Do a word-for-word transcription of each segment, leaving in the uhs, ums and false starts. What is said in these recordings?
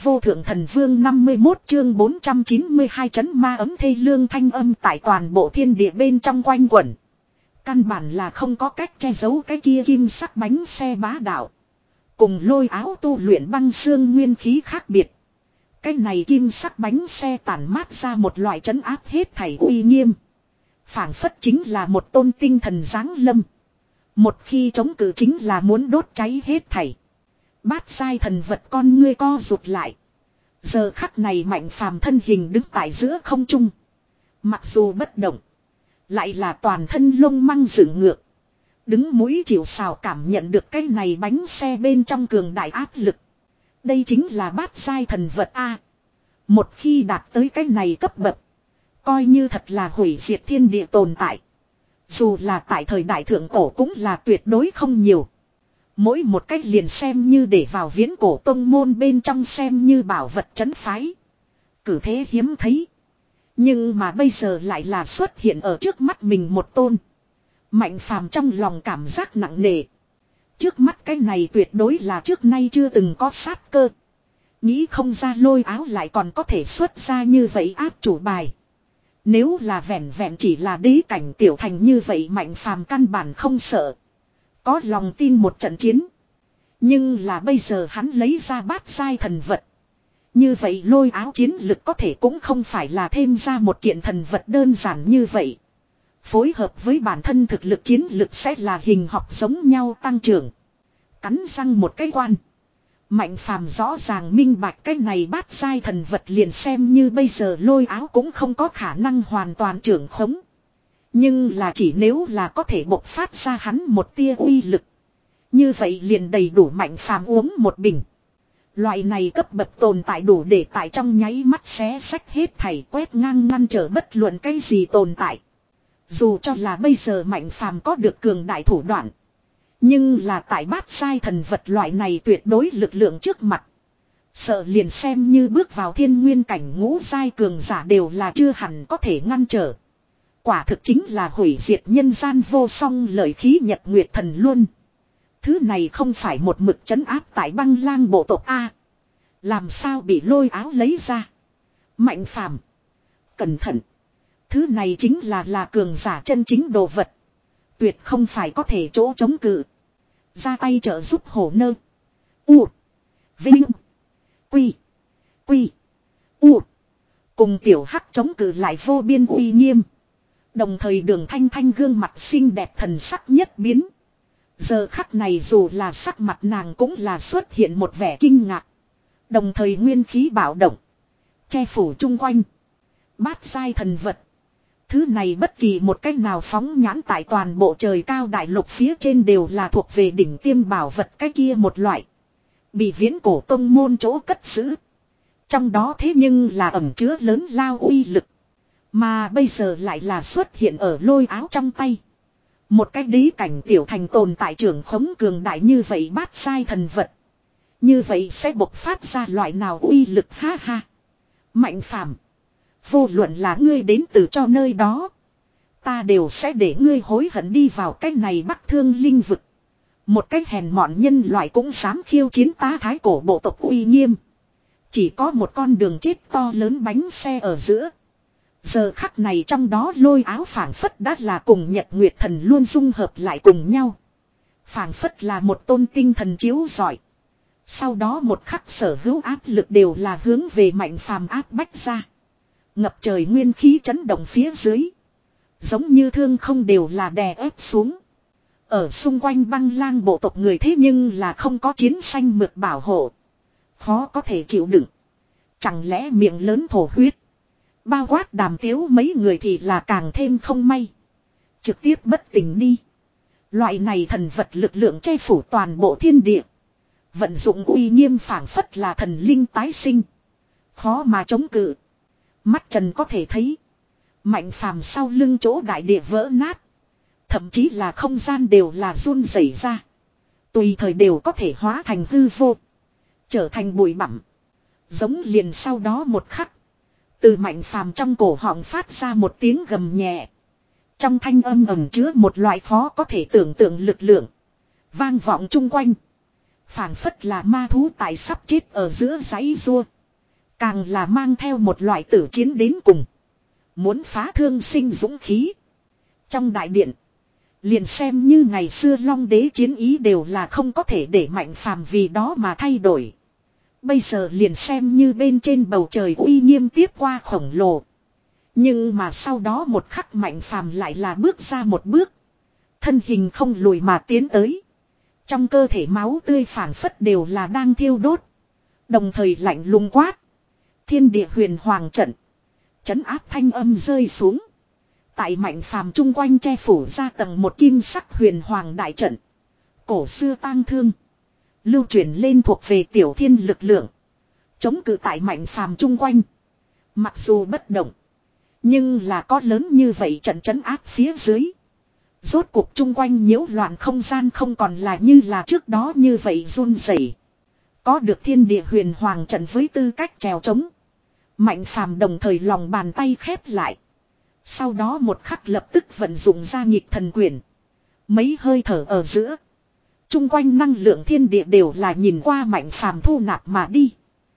vô thượng thần vương năm mươi mốt chương bốn trăm chín mươi hai chấn ma ấm thê lương thanh âm tại toàn bộ thiên địa bên trong quanh quẩn. Căn bản là không có cách che giấu cái kia kim sắc bánh xe bá đạo. Cùng lôi áo tu luyện băng xương nguyên khí khác biệt. Cái này kim sắc bánh xe tản mát ra một loại trấn áp hết thảy uy nghiêm. Phảng phất chính là một tôn tinh thần giáng lâm. Một khi chống cự chính là muốn đốt cháy hết thảy. Bát giai thần vật con ngươi co rụt lại. Giờ khắc này Mạnh Phàm thân hình đứng tại giữa không trung. Mặc dù bất động, lại là toàn thân lông măng dựng ngược. Đứng mũi chịu sào cảm nhận được cái này bánh xe bên trong cường đại áp lực. Đây chính là bát giai thần vật A. Một khi đạt tới cái này cấp bậc, coi như thật là hủy diệt thiên địa tồn tại. Dù là tại thời đại thượng cổ cũng là tuyệt đối không nhiều. Mỗi một cách liền xem như để vào viễn cổ tông môn bên trong xem như bảo vật trấn phái. Cử thế hiếm thấy. Nhưng mà bây giờ lại là xuất hiện ở trước mắt mình một tôn. Mạnh Phàm trong lòng cảm giác nặng nề. Trước mắt cái này tuyệt đối là trước nay chưa từng có sát cơ. Nghĩ không ra lôi áo lại còn có thể xuất ra như vậy áp chủ bài. Nếu là vẹn vẹn chỉ là đế cảnh tiểu thành như vậy Mạnh Phàm căn bản không sợ. Có lòng tin một trận chiến. Nhưng là bây giờ hắn lấy ra bát giai thần vật. Như vậy lôi áo chiến lực có thể cũng không phải là thêm ra một kiện thần vật đơn giản như vậy. Phối hợp với bản thân thực lực chiến lực sẽ là hình học giống nhau tăng trưởng. Cắn răng một cái quan. Mạnh Phàm rõ ràng minh bạch cái này bát giai thần vật liền xem như bây giờ lôi áo cũng không có khả năng hoàn toàn trưởng khống. Nhưng là chỉ nếu là có thể bộc phát ra hắn một tia uy lực. Như vậy liền đầy đủ Mạnh Phàm uống một bình. Loại này cấp bậc tồn tại đủ để tại trong nháy mắt xé sách hết thảy quét ngang ngăn trở bất luận cái gì tồn tại. Dù cho là bây giờ Mạnh Phàm có được cường đại thủ đoạn. Nhưng là tại bát giai thần vật loại này tuyệt đối lực lượng trước mặt. Sợ liền xem như bước vào thiên nguyên cảnh ngũ giai cường giả đều là chưa hẳn có thể ngăn trở. Quả thực chính là hủy diệt nhân gian vô song lợi khí nhật nguyệt thần luôn. Thứ này không phải một mực trấn áp tại băng lang bộ tộc A. Làm sao bị lôi áo lấy ra. Mạnh Phàm, cẩn thận. Thứ này chính là là cường giả chân chính đồ vật. Tuyệt không phải có thể chỗ chống cự. Ra tay trợ giúp hổ nơ. U. Vinh. Quy. Quy. U. Cùng tiểu hắc chống cự lại vô biên uy nghiêm. Đồng thời Đường Thanh Thanh gương mặt xinh đẹp thần sắc nhất biến. Giờ khắc này dù là sắc mặt nàng cũng là xuất hiện một vẻ kinh ngạc. Đồng thời nguyên khí bạo động. Che phủ chung quanh. Bát giai thần vật. Thứ này bất kỳ một cách nào phóng nhãn tại toàn bộ trời cao đại lục phía trên đều là thuộc về đỉnh tiêm bảo vật cái kia một loại. Bị viễn cổ tông môn chỗ cất giữ. Trong đó thế nhưng là ẩn chứa lớn lao uy lực. Mà bây giờ lại là xuất hiện ở lôi áo trong tay. Một cái đế cảnh tiểu thành tồn tại trưởng khống cường đại như vậy bát sai thần vật. Như vậy sẽ bộc phát ra loại nào uy lực ha ha. Mạnh Phàm, vô luận là ngươi đến từ cho nơi đó. Ta đều sẽ để ngươi hối hận đi vào cái này bắc thương linh vực. Một cái hèn mọn nhân loại cũng dám khiêu chiến ta thái cổ bộ tộc uy nghiêm. Chỉ có một con đường chết to lớn bánh xe ở giữa. Giờ khắc này trong đó lôi áo phảng phất đã là cùng nhật nguyệt thần luôn dung hợp lại cùng nhau. Phảng phất là một tôn tinh thần chiếu rọi. Sau đó một khắc sở hữu áp lực đều là hướng về Mạnh Phàm áp bách ra. Ngập trời nguyên khí chấn động phía dưới. Giống như thương không đều là đè ép xuống. Ở xung quanh băng lang bộ tộc người thế nhưng là không có chiến xanh mượt bảo hộ. Khó có thể chịu đựng. Chẳng lẽ miệng lớn thổ huyết. Bao quát Đàm Tiếu mấy người thì là càng thêm không may. Trực tiếp bất tỉnh đi. Loại này thần vật lực lượng che phủ toàn bộ thiên địa. Vận dụng uy nghiêm phảng phất là thần linh tái sinh. Khó mà chống cự. Mắt trần có thể thấy. Mạnh Phàm sau lưng chỗ đại địa vỡ nát. Thậm chí là không gian đều là run rẩy ra. Tùy thời đều có thể hóa thành hư vô. Trở thành bụi bặm. Giống liền sau đó một khắc. Từ Mạnh Phàm trong cổ họng phát ra một tiếng gầm nhẹ. Trong thanh âm ẩn chứa một loại khó có thể tưởng tượng lực lượng. Vang vọng chung quanh. Phảng phất là ma thú tại sắp chết ở giữa dãy rua. Càng là mang theo một loại tử chiến đến cùng. Muốn phá thương sinh dũng khí. Trong đại điện. Liền xem như ngày xưa Long Đế chiến ý đều là không có thể để Mạnh Phàm vì đó mà thay đổi. Bây giờ liền xem như bên trên bầu trời uy nghiêm tiếp qua khổng lồ. Nhưng mà sau đó một khắc Mạnh Phàm lại là bước ra một bước. Thân hình không lùi mà tiến tới. Trong cơ thể máu tươi phảng phất đều là đang thiêu đốt. Đồng thời lạnh lùng quát. Thiên địa huyền hoàng trận. Trấn áp thanh âm rơi xuống. Tại Mạnh Phàm chung quanh che phủ ra tầng một kim sắc huyền hoàng đại trận. Cổ xưa tang thương. Lưu chuyển lên thuộc về tiểu thiên lực lượng. Chống cự tại Mạnh Phàm chung quanh. Mặc dù bất động. Nhưng là có lớn như vậy trận trấn áp phía dưới. Rốt cuộc chung quanh nhiễu loạn không gian không còn là như là trước đó như vậy run rẩy. Có được thiên địa huyền hoàng trận với tư cách trèo trống. Mạnh Phàm đồng thời lòng bàn tay khép lại. Sau đó một khắc lập tức vận dụng ra nghịch thần quyền. Mấy hơi thở ở giữa. Chung quanh năng lượng thiên địa đều là nhìn qua Mạnh Phàm thu nạp mà đi.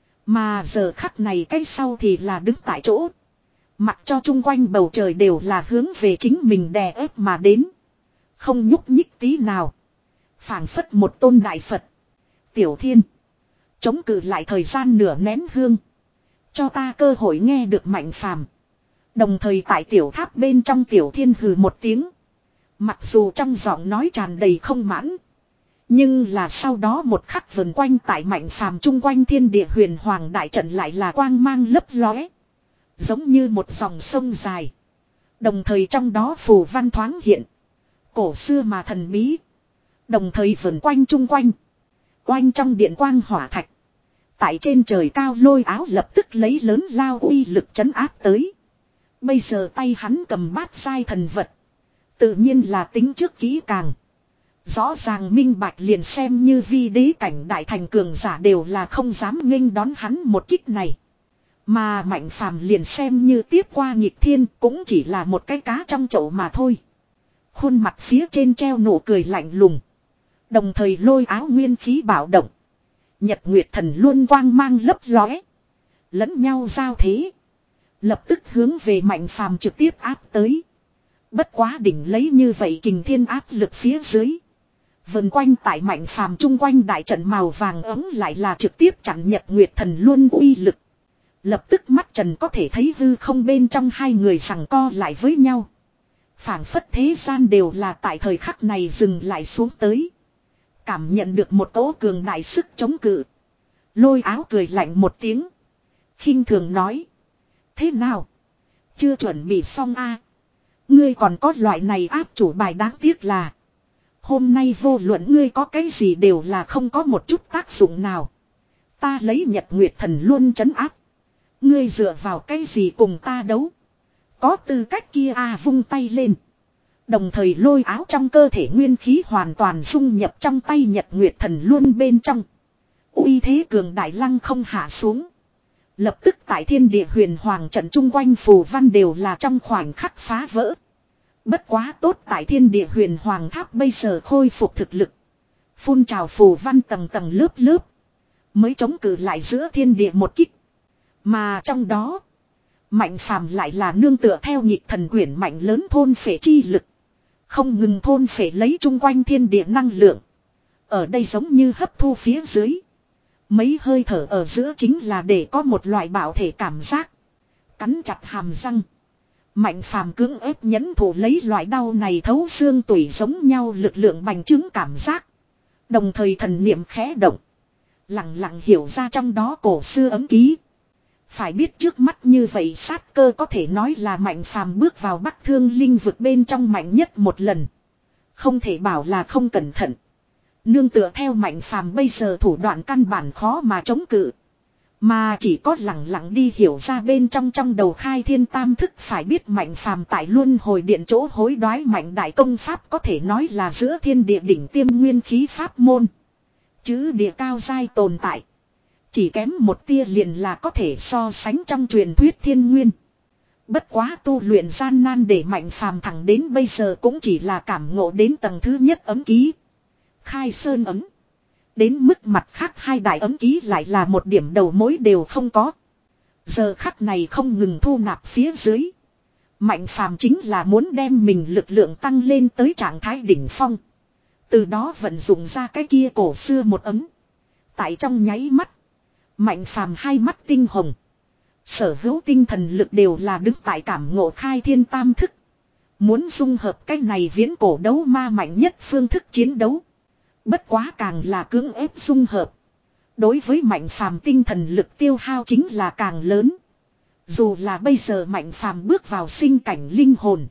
Mà giờ khắc này cái sau thì là đứng tại chỗ. Mặc cho chung quanh bầu trời đều là hướng về chính mình đè ép mà đến. Không nhúc nhích tí nào. Phảng phất một tôn đại Phật. Tiểu Thiên. Chống cự lại thời gian nửa nén hương. Cho ta cơ hội nghe được Mạnh Phàm. Đồng thời tại tiểu tháp bên trong Tiểu Thiên hừ một tiếng. Mặc dù trong giọng nói tràn đầy không mãn. Nhưng là sau đó một khắc vần quanh tại Mạnh Phàm chung quanh thiên địa huyền hoàng đại trận lại là quang mang lấp lóe. Giống như một dòng sông dài. Đồng thời trong đó phù văn thoáng hiện. Cổ xưa mà thần bí. Đồng thời vần quanh chung quanh. Oanh trong điện quang hỏa thạch. Tại trên trời cao lôi áo lập tức lấy lớn lao uy lực trấn áp tới. Bây giờ tay hắn cầm bát sai thần vật. Tự nhiên là tính trước kỹ càng. Rõ ràng minh bạch liền xem như vi đế cảnh đại thành cường giả đều là không dám nghênh đón hắn một kích này. Mà Mạnh Phàm liền xem như tiếp qua nghịch thiên cũng chỉ là một cái cá trong chậu mà thôi. Khuôn mặt phía trên treo nụ cười lạnh lùng. Đồng thời lôi áo nguyên khí bạo động. Nhật Nguyệt Thần luôn quang mang lấp lóe. Lẫn nhau giao thế. Lập tức hướng về Mạnh Phàm trực tiếp áp tới. Bất quá đỉnh lấy như vậy kình thiên áp lực phía dưới. Vần quanh tại Mạnh Phàm chung quanh đại trận màu vàng ấm lại là trực tiếp chặn Nhật Nguyệt Thần luôn uy lực. Lập tức mắt trần có thể thấy hư không bên trong hai người giằng co lại với nhau. Phảng phất thế gian đều là tại thời khắc này dừng lại xuống tới. Cảm nhận được một cỗ cường đại sức chống cự. Lôi áo cười lạnh một tiếng. Khinh thường nói. Thế nào? Chưa chuẩn bị xong a? À? Ngươi còn có loại này áp chủ bài đáng tiếc là. Hôm nay vô luận ngươi có cái gì đều là không có một chút tác dụng nào. Ta lấy Nhật Nguyệt Thần luôn trấn áp. Ngươi dựa vào cái gì cùng ta đấu? Có tư cách kia a à, vung tay lên. Đồng thời lôi áo trong cơ thể nguyên khí hoàn toàn dung nhập trong tay Nhật Nguyệt Thần luôn bên trong. Uy thế cường đại lăng không hạ xuống. Lập tức tại thiên địa huyền hoàng trận chung quanh phù văn đều là trong khoảnh khắc phá vỡ. Bất quá tốt tại thiên địa huyền hoàng tháp bây giờ khôi phục thực lực. Phun trào phù văn tầng tầng lớp lớp. Mới chống cự lại giữa thiên địa một kích. Mà trong đó. Mạnh Phàm lại là nương tựa theo nhịp thần quyển mạnh lớn thôn phệ chi lực. Không ngừng thôn phệ lấy chung quanh thiên địa năng lượng. Ở đây giống như hấp thu phía dưới. Mấy hơi thở ở giữa chính là để có một loại bảo thể cảm giác. Cắn chặt hàm răng. Mạnh Phàm cưỡng ép nhẫn thủ lấy loại đau này thấu xương tủy giống nhau lực lượng bành trướng cảm giác. Đồng thời thần niệm khẽ động. Lặng lặng hiểu ra trong đó cổ xưa ấm ký. Phải biết trước mắt như vậy sát cơ có thể nói là Mạnh Phàm bước vào Bắc Thương Linh vực bên trong mạnh nhất một lần. Không thể bảo là không cẩn thận. Nương tựa theo Mạnh Phàm bây giờ thủ đoạn căn bản khó mà chống cự. Mà chỉ có lặng lặng đi hiểu ra bên trong trong đầu khai thiên tam thức phải biết Mạnh Phàm tại luân hồi điện chỗ hối đoái mạnh đại công pháp có thể nói là giữa thiên địa đỉnh tiêm nguyên khí pháp môn. Chứ địa cao giai tồn tại. Chỉ kém một tia liền là có thể so sánh trong truyền thuyết thiên nguyên. Bất quá tu luyện gian nan để Mạnh Phàm thẳng đến bây giờ cũng chỉ là cảm ngộ đến tầng thứ nhất ấm ký. Khai sơn ấm. Đến mức mặt khác hai đại ấm ký lại là một điểm đầu mối đều không có. Giờ khắc này không ngừng thu nạp phía dưới. Mạnh phàm chính là muốn đem mình lực lượng tăng lên tới trạng thái đỉnh phong. Từ đó vận dụng ra cái kia cổ xưa một ấm. Tại trong nháy mắt. Mạnh phàm hai mắt tinh hồng. Sở hữu tinh thần lực đều là đứng tại cảm ngộ khai thiên tam thức. Muốn dung hợp cái này viễn cổ đấu ma mạnh nhất phương thức chiến đấu. Bất quá càng là cưỡng ép dung hợp. Đối với mạnh phàm tinh thần lực tiêu hao chính là càng lớn. Dù là bây giờ mạnh phàm bước vào sinh cảnh linh hồn.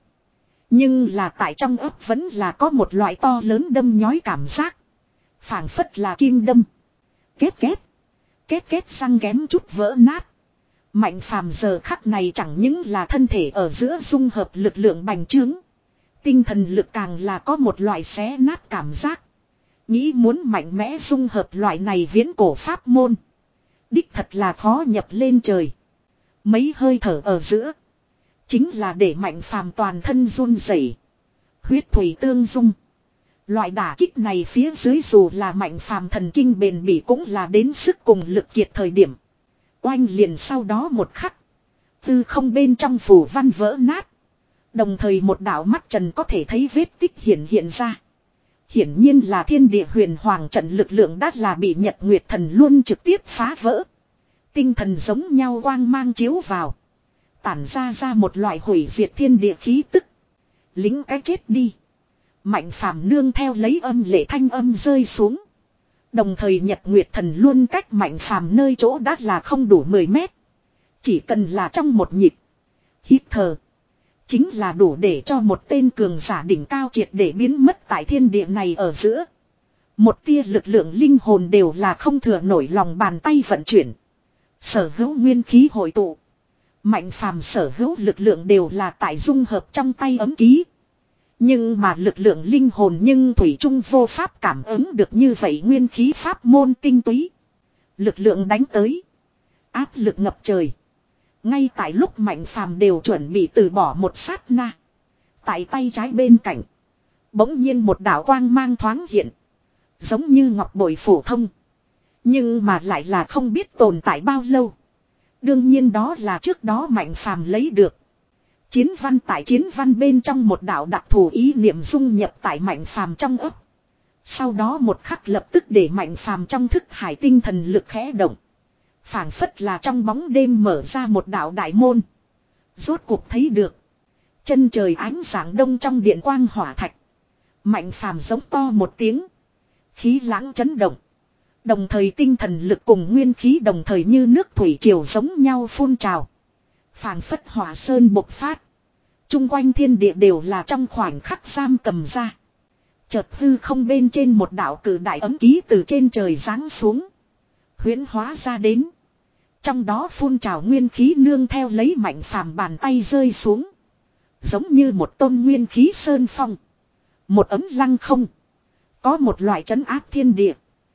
Nhưng là tại trong ấp vẫn là có một loại to lớn đâm nhói cảm giác. Phảng phất là kim đâm. Kết kết. Kết kết răng kém chút vỡ nát. Mạnh phàm giờ khắc này chẳng những là thân thể ở giữa dung hợp lực lượng bành trướng. Tinh thần lực càng là có một loại xé nát cảm giác. Nghĩ muốn mạnh mẽ dung hợp loại này viễn cổ pháp môn. Đích thật là khó nhập lên trời. Mấy hơi thở ở giữa. Chính là để mạnh phàm toàn thân run rẩy, huyết thủy tương dung. Loại đả kích này phía dưới dù là mạnh phàm thần kinh bền bỉ cũng là đến sức cùng lực kiệt thời điểm. Oanh liền sau đó một khắc. Tư không bên trong phủ văn vỡ nát. Đồng thời một đạo mắt trần có thể thấy vết tích hiện hiện ra. Hiển nhiên là thiên địa huyền hoàng trận lực lượng đã là bị Nhật Nguyệt Thần luôn trực tiếp phá vỡ. Tinh thần giống nhau quang mang chiếu vào. Tản ra ra một loại hủy diệt thiên địa khí tức. Lính cái chết đi. Mạnh phàm nương theo lấy âm lệ thanh âm rơi xuống. Đồng thời Nhật Nguyệt Thần luôn cách mạnh phàm nơi chỗ đã là không đủ mười mét. Chỉ cần là trong một nhịp. Hít thở. Chính là đủ để cho một tên cường giả đỉnh cao triệt để biến mất tại thiên địa này ở giữa. Một tia lực lượng linh hồn đều là không thừa nổi lòng bàn tay vận chuyển. Sở hữu nguyên khí hội tụ. Mạnh phàm sở hữu lực lượng đều là tại dung hợp trong tay ấm ký. Nhưng mà lực lượng linh hồn nhưng thủy chung vô pháp cảm ứng được như vậy nguyên khí pháp môn tinh túy. Lực lượng đánh tới. Áp lực ngập trời. Ngay tại lúc mạnh phàm đều chuẩn bị từ bỏ một sát na. Tại tay trái bên cạnh. Bỗng nhiên một đạo quang mang thoáng hiện. Giống như ngọc bội phổ thông. Nhưng mà lại là không biết tồn tại bao lâu. Đương nhiên đó là trước đó mạnh phàm lấy được. Chiến văn tại chiến văn bên trong một đạo đặc thù ý niệm dung nhập tại mạnh phàm trong ấp. Sau đó một khắc lập tức để mạnh phàm trong thức hải tinh thần lực khẽ động. Phảng phất là trong bóng đêm mở ra một đạo đại môn. Rốt cuộc thấy được. Chân trời ánh sáng đông trong điện quang hỏa thạch. Mạnh phàm giống to một tiếng. Khí lãng chấn động. Đồng thời tinh thần lực cùng nguyên khí đồng thời như nước thủy triều giống nhau phun trào. Phảng phất hỏa sơn bộc phát. Trung quanh thiên địa đều là trong khoảnh khắc giam cầm ra. Chợt hư không bên trên một đạo cử đại ấm ký từ trên trời giáng xuống. Huyễn hóa ra đến. Trong đó phun trào nguyên khí nương theo lấy mạnh phàm bàn tay rơi xuống. Giống như một tôn nguyên khí sơn phong. Một ấm lăng không. Có một loại trấn áp thiên địa.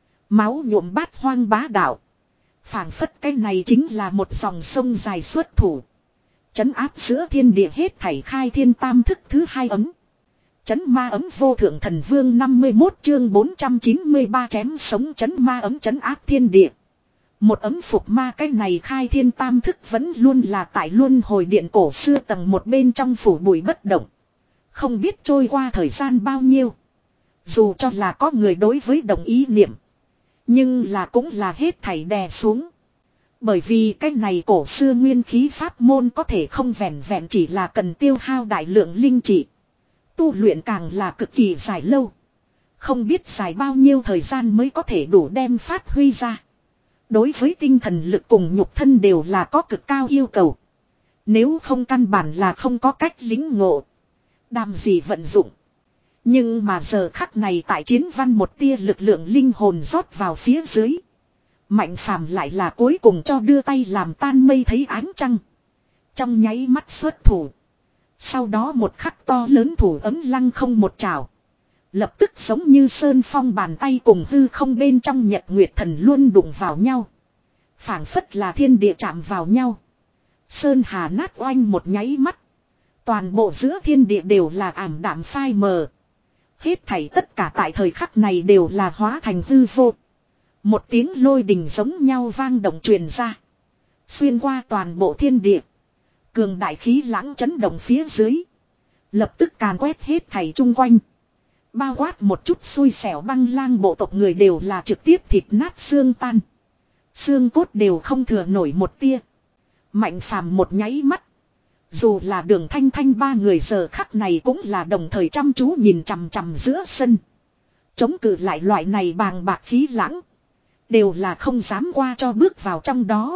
Máu nhuộm bát hoang bá đạo. Phảng phất cái này chính là một dòng sông dài xuất thủ. Trấn áp giữa thiên địa hết thảy khai thiên tam thức thứ hai ấm. Trấn ma ấm vô thượng thần vương năm mươi mốt chương bốn trăm chín mươi ba chém sống trấn ma ấm trấn áp thiên địa. Một ấm phục ma cái này khai thiên tam thức vẫn luôn là tại luân hồi điện cổ xưa tầng một bên trong phủ bụi bất động. Không biết trôi qua thời gian bao nhiêu. Dù cho là có người đối với đồng ý niệm. Nhưng là cũng là hết thảy đè xuống. Bởi vì cái này cổ xưa nguyên khí pháp môn có thể không vẹn vẹn chỉ là cần tiêu hao đại lượng linh trị. Tu luyện càng là cực kỳ dài lâu. Không biết dài bao nhiêu thời gian mới có thể đủ đem phát huy ra. Đối với tinh thần lực cùng nhục thân đều là có cực cao yêu cầu. Nếu không căn bản là không có cách lính ngộ. Đàm gì vận dụng. Nhưng mà giờ khắc này tại chiến văn một tia lực lượng linh hồn rót vào phía dưới. Mạnh phàm lại là cuối cùng cho đưa tay làm tan mây thấy ánh trăng. Trong nháy mắt xuất thủ. Sau đó một khắc to lớn thủ ấm lăng không một trào. Lập tức giống như sơn phong bàn tay cùng hư không bên trong Nhật Nguyệt Thần luôn đụng vào nhau. Phảng phất là thiên địa chạm vào nhau. Sơn hà nát oanh một nháy mắt. Toàn bộ giữa thiên địa đều là ảm đạm phai mờ. Hết thảy tất cả tại thời khắc này đều là hóa thành hư vô. Một tiếng lôi đình giống nhau vang động truyền ra. Xuyên qua toàn bộ thiên địa. Cường đại khí lãng chấn động phía dưới. Lập tức càn quét hết thảy chung quanh. Bao quát một chút xui xẻo băng lang bộ tộc người đều là trực tiếp thịt nát xương tan. Xương cốt đều không thừa nổi một tia. Mạnh phàm một nháy mắt. Dù là Đường Thanh Thanh ba người giờ khắc này cũng là đồng thời chăm chú nhìn chằm chằm giữa sân. Chống cự lại loại này bàng bạc khí lãng. Đều là không dám qua cho bước vào trong đó.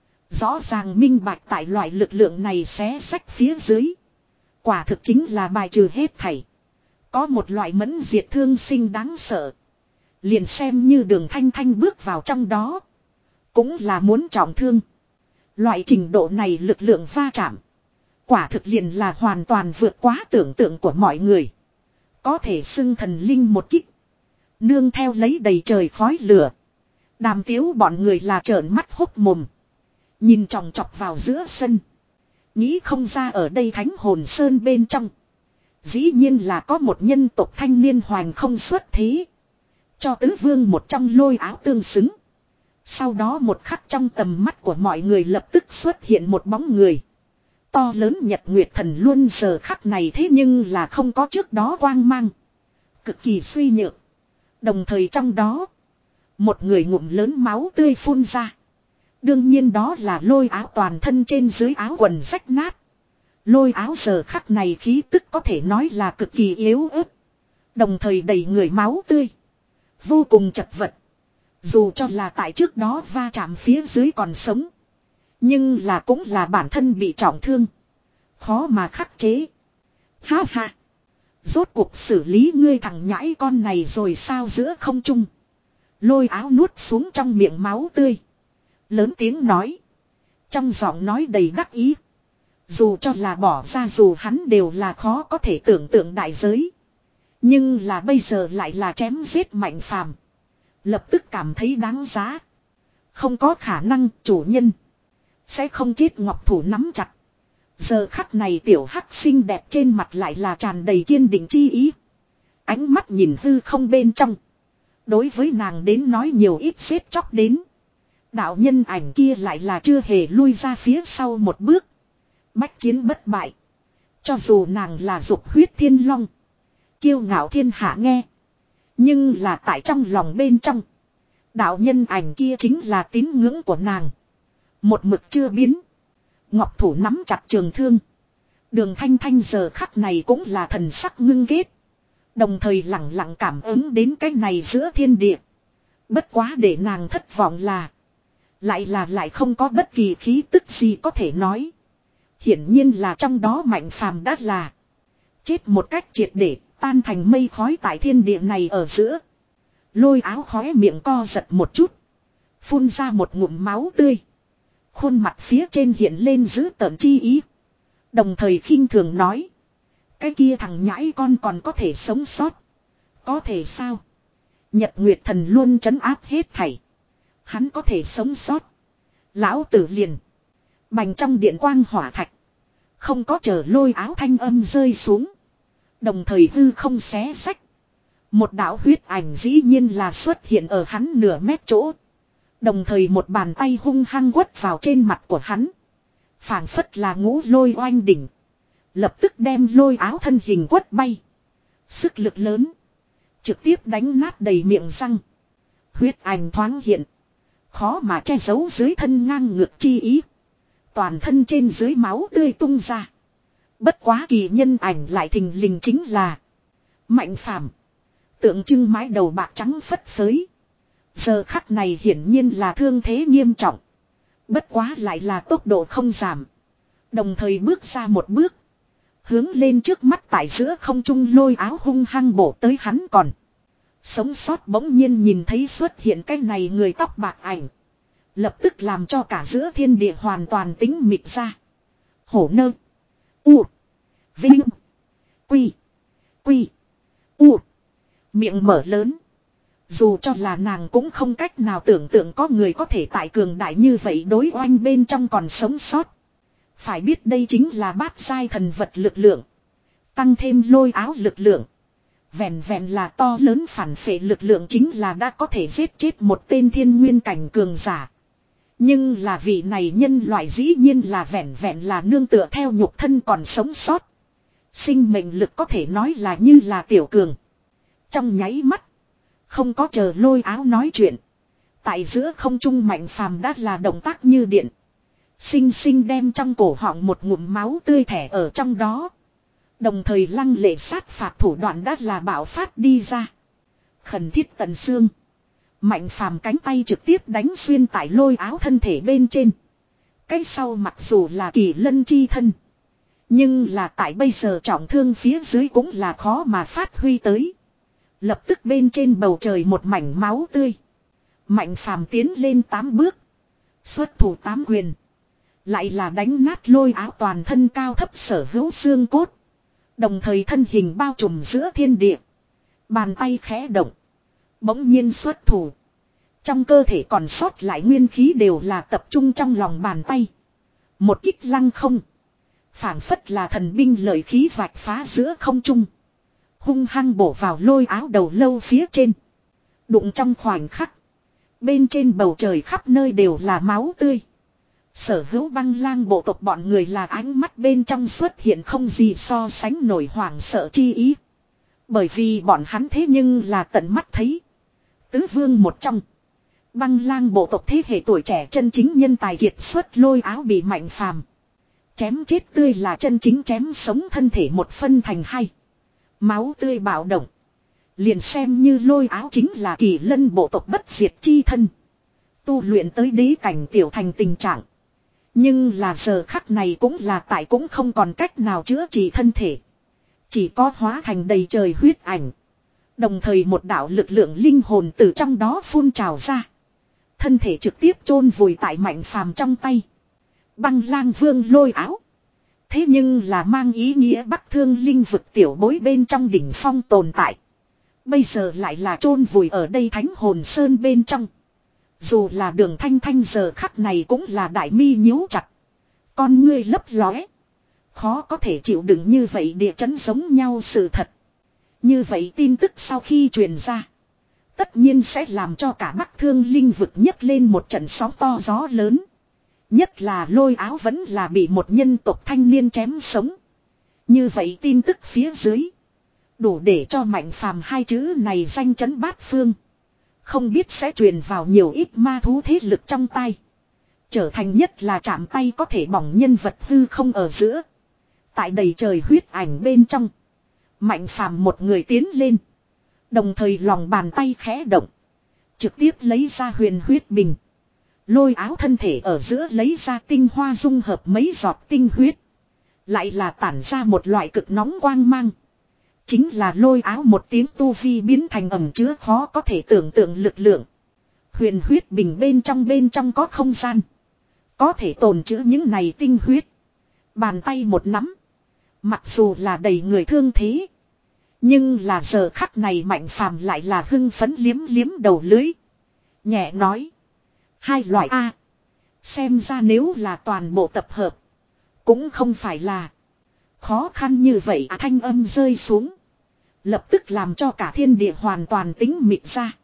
Rõ ràng minh bạch tại loại lực lượng này xé xách phía dưới. Quả thực chính là bài trừ hết thảy. Có một loại mẫn diệt thương sinh đáng sợ. Liền xem như Đường Thanh Thanh bước vào trong đó. Cũng là muốn trọng thương. Loại trình độ này lực lượng va chạm. Quả thực liền là hoàn toàn vượt quá tưởng tượng của mọi người. Có thể xưng thần linh một kích. Nương theo lấy đầy trời khói lửa. Đàm tiếu bọn người là trợn mắt hốc mồm. Nhìn chòng chọc vào giữa sân. Nghĩ không ra ở đây Thánh Hồn Sơn bên trong. Dĩ nhiên là có một nhân tộc thanh niên hoành không xuất thế. Cho tứ vương một trong lôi áo tương xứng. Sau đó một khắc trong tầm mắt của mọi người lập tức xuất hiện một bóng người. To lớn nhật nguyệt thần luôn giờ khắc này thế nhưng là không có trước đó quang mang. Cực kỳ suy nhược. Đồng thời trong đó. Một người ngụm lớn máu tươi phun ra. Đương nhiên đó là lôi áo toàn thân trên dưới áo quần rách nát. Lôi áo giờ khắc này khí tức có thể nói là cực kỳ yếu ớt. Đồng thời đầy người máu tươi. Vô cùng chật vật. Dù cho là tại trước đó va chạm phía dưới còn sống. Nhưng là cũng là bản thân bị trọng thương. Khó mà khắc chế. Ha ha. Rốt cuộc xử lý ngươi thằng nhãi con này rồi sao giữa không trung. Lôi áo nuốt xuống trong miệng máu tươi. Lớn tiếng nói. Trong giọng nói đầy đắc ý. Dù cho là bỏ ra dù hắn đều là khó có thể tưởng tượng đại giới. Nhưng là bây giờ lại là chém giết Mạnh Phàm. Lập tức cảm thấy đáng giá. Không có khả năng chủ nhân. Sẽ không chết ngọc thủ nắm chặt. Giờ khắc này tiểu hắc xinh đẹp trên mặt lại là tràn đầy kiên định chi ý. Ánh mắt nhìn hư không bên trong. Đối với nàng đến nói nhiều ít xếp chóc đến. Đạo nhân ảnh kia lại là chưa hề lui ra phía sau một bước. Bách chiến bất bại. Cho dù nàng là dục huyết thiên long. Kiêu ngạo thiên hạ nghe. Nhưng là tại trong lòng bên trong. Đạo nhân ảnh kia chính là tín ngưỡng của nàng. Một mực chưa biến. Ngọc thủ nắm chặt trường thương. Đường Thanh Thanh giờ khắc này cũng là thần sắc ngưng ghét. Đồng thời lặng lặng cảm ứng đến cái này giữa thiên địa. Bất quá để nàng thất vọng là. Lại là lại không có bất kỳ khí tức gì có thể nói. Hiển nhiên là trong đó Mạnh Phàm đã là. Chết một cách triệt để tan thành mây khói tại thiên địa này ở giữa. Lôi áo khóe miệng co giật một chút. Phun ra một ngụm máu tươi. Khuôn mặt phía trên hiện lên dữ tợn chi ý. Đồng thời khinh thường nói. Cái kia thằng nhãi con còn có thể sống sót. Có thể sao? Nhật Nguyệt Thần luôn trấn áp hết thảy. Hắn có thể sống sót. Lão tử liền. Bành trong điện quang hỏa thạch. Không có chờ lôi áo thanh âm rơi xuống. Đồng thời hư không xé sách. Một đạo huyết ảnh dĩ nhiên là xuất hiện ở hắn nửa mét chỗ. Đồng thời một bàn tay hung hăng quất vào trên mặt của hắn. Phảng phất là ngũ lôi oanh đỉnh. Lập tức đem lôi áo thân hình quất bay. Sức lực lớn. Trực tiếp đánh nát đầy miệng răng. Huyết ảnh thoáng hiện. Khó mà che giấu dưới thân ngang ngược chi ý. Toàn thân trên dưới máu tươi tung ra. Bất quá kỳ nhân ảnh lại thình lình chính là Mạnh Phàm. Tượng trưng mái đầu bạc trắng phất phới. Giờ khắc này hiển nhiên là thương thế nghiêm trọng. Bất quá lại là tốc độ không giảm. Đồng thời bước ra một bước. Hướng lên trước mắt tại giữa không trung lôi áo hung hăng bổ tới hắn còn. Sống sót bỗng nhiên nhìn thấy xuất hiện cái này người tóc bạc ảnh. Lập tức làm cho cả giữa thiên địa hoàn toàn tính mịt ra. Hổ nơ. U. Vinh. Quy. Quy. U. Miệng mở lớn. Dù cho là nàng cũng không cách nào tưởng tượng có người có thể tại cường đại như vậy đối oanh bên trong còn sống sót. Phải biết đây chính là bát giai thần vật lực lượng. Tăng thêm lôi áo lực lượng. Vẹn vẹn là to lớn phản phệ lực lượng chính là đã có thể giết chết một tên thiên nguyên cảnh cường giả. Nhưng là vị này nhân loại dĩ nhiên là vẹn vẹn là nương tựa theo nhục thân còn sống sót. Sinh mệnh lực có thể nói là như là tiểu cường. Trong nháy mắt. Không có chờ Lôi Áo nói chuyện. Tại giữa không trung Mạnh Phàm đã là động tác như điện. Sinh sinh đem trong cổ họng một ngụm máu tươi thẻ ở trong đó. Đồng thời lăng lệ sát phạt thủ đoạn đã là bạo phát đi ra. Khẩn thiết tận xương. Mạnh Phàm cánh tay trực tiếp đánh xuyên tại Lôi Áo thân thể bên trên. Cái sau mặc dù là kỳ lân chi thân. Nhưng là tại bây giờ trọng thương phía dưới cũng là khó mà phát huy tới. Lập tức bên trên bầu trời một mảnh máu tươi. Mạnh Phàm tiến lên tám bước. Xuất thủ tám quyền. Lại là đánh nát Lôi Áo toàn thân cao thấp sở hữu xương cốt. Đồng thời thân hình bao trùm giữa thiên địa. Bàn tay khẽ động. Bỗng nhiên xuất thủ. Trong cơ thể còn sót lại nguyên khí đều là tập trung trong lòng bàn tay. Một kích lăng không. Phảng phất là thần binh lợi khí vạch phá giữa không trung. Hung hăng bổ vào Lôi Áo đầu lâu phía trên. Đụng trong khoảnh khắc. Bên trên bầu trời khắp nơi đều là máu tươi. Sở hữu Băng Lang bộ tộc bọn người là ánh mắt bên trong xuất hiện không gì so sánh nổi hoảng sợ chi ý. Bởi vì bọn hắn thế nhưng là tận mắt thấy. Tứ vương một trong. Băng Lang bộ tộc thế hệ tuổi trẻ chân chính nhân tài kiệt xuất Lôi Áo bị Mạnh Phàm chém chết tươi là chân chính chém sống thân thể một phân thành hai. Máu tươi bạo động. Liền xem như Lôi Áo chính là kỳ lân bộ tộc bất diệt chi thân. Tu luyện tới đế cảnh tiểu thành tình trạng. Nhưng là giờ khắc này cũng là tại cũng không còn cách nào chữa trị thân thể. Chỉ có hóa thành đầy trời huyết ảnh. Đồng thời một đạo lực lượng linh hồn từ trong đó phun trào ra. Thân thể trực tiếp chôn vùi tại Mạnh Phàm trong tay. Băng Lang vương Lôi Áo. Thế nhưng là mang ý nghĩa Bắc Thương linh vực tiểu bối bên trong đỉnh phong tồn tại. Bây giờ lại là chôn vùi ở đây Thánh Hồn Sơn bên trong. Dù là Đường Thanh Thanh giờ khắc này cũng là đại mi nhíu chặt. Con ngươi lấp lóe. Khó có thể chịu đựng như vậy địa chấn giống nhau sự thật. Như vậy tin tức sau khi truyền ra. Tất nhiên sẽ làm cho cả Bắc Thương linh vực nhấc lên một trận sóng to gió lớn. Nhất là Lôi Áo vẫn là bị một nhân tộc thanh niên chém sống. Như vậy tin tức phía dưới. Đủ để cho Mạnh Phàm hai chữ này danh chấn bát phương. Không biết sẽ truyền vào nhiều ít ma thú thế lực trong tay. Trở thành nhất là chạm tay có thể bỏng nhân vật hư không ở giữa. Tại đầy trời huyết ảnh bên trong. Mạnh Phàm một người tiến lên. Đồng thời lòng bàn tay khẽ động. Trực tiếp lấy ra huyền huyết bình. Lôi Áo thân thể ở giữa lấy ra tinh hoa dung hợp mấy giọt tinh huyết. Lại là tản ra một loại cực nóng quang mang. Chính là Lôi Áo một tiếng tu vi biến thành ẩm chứa khó có thể tưởng tượng lực lượng. Huyền huyết bình bên trong bên trong có không gian. Có thể tồn trữ những này tinh huyết. Bàn tay một nắm. Mặc dù là đầy người thương thế. Nhưng là giờ khắc này Mạnh Phàm lại là hưng phấn liếm liếm đầu lưới. Nhẹ nói. Hai loại A. Xem ra nếu là toàn bộ tập hợp. Cũng không phải là. Khó khăn như vậy à, thanh âm rơi xuống. Lập tức làm cho cả thiên địa hoàn toàn tính mịt ra.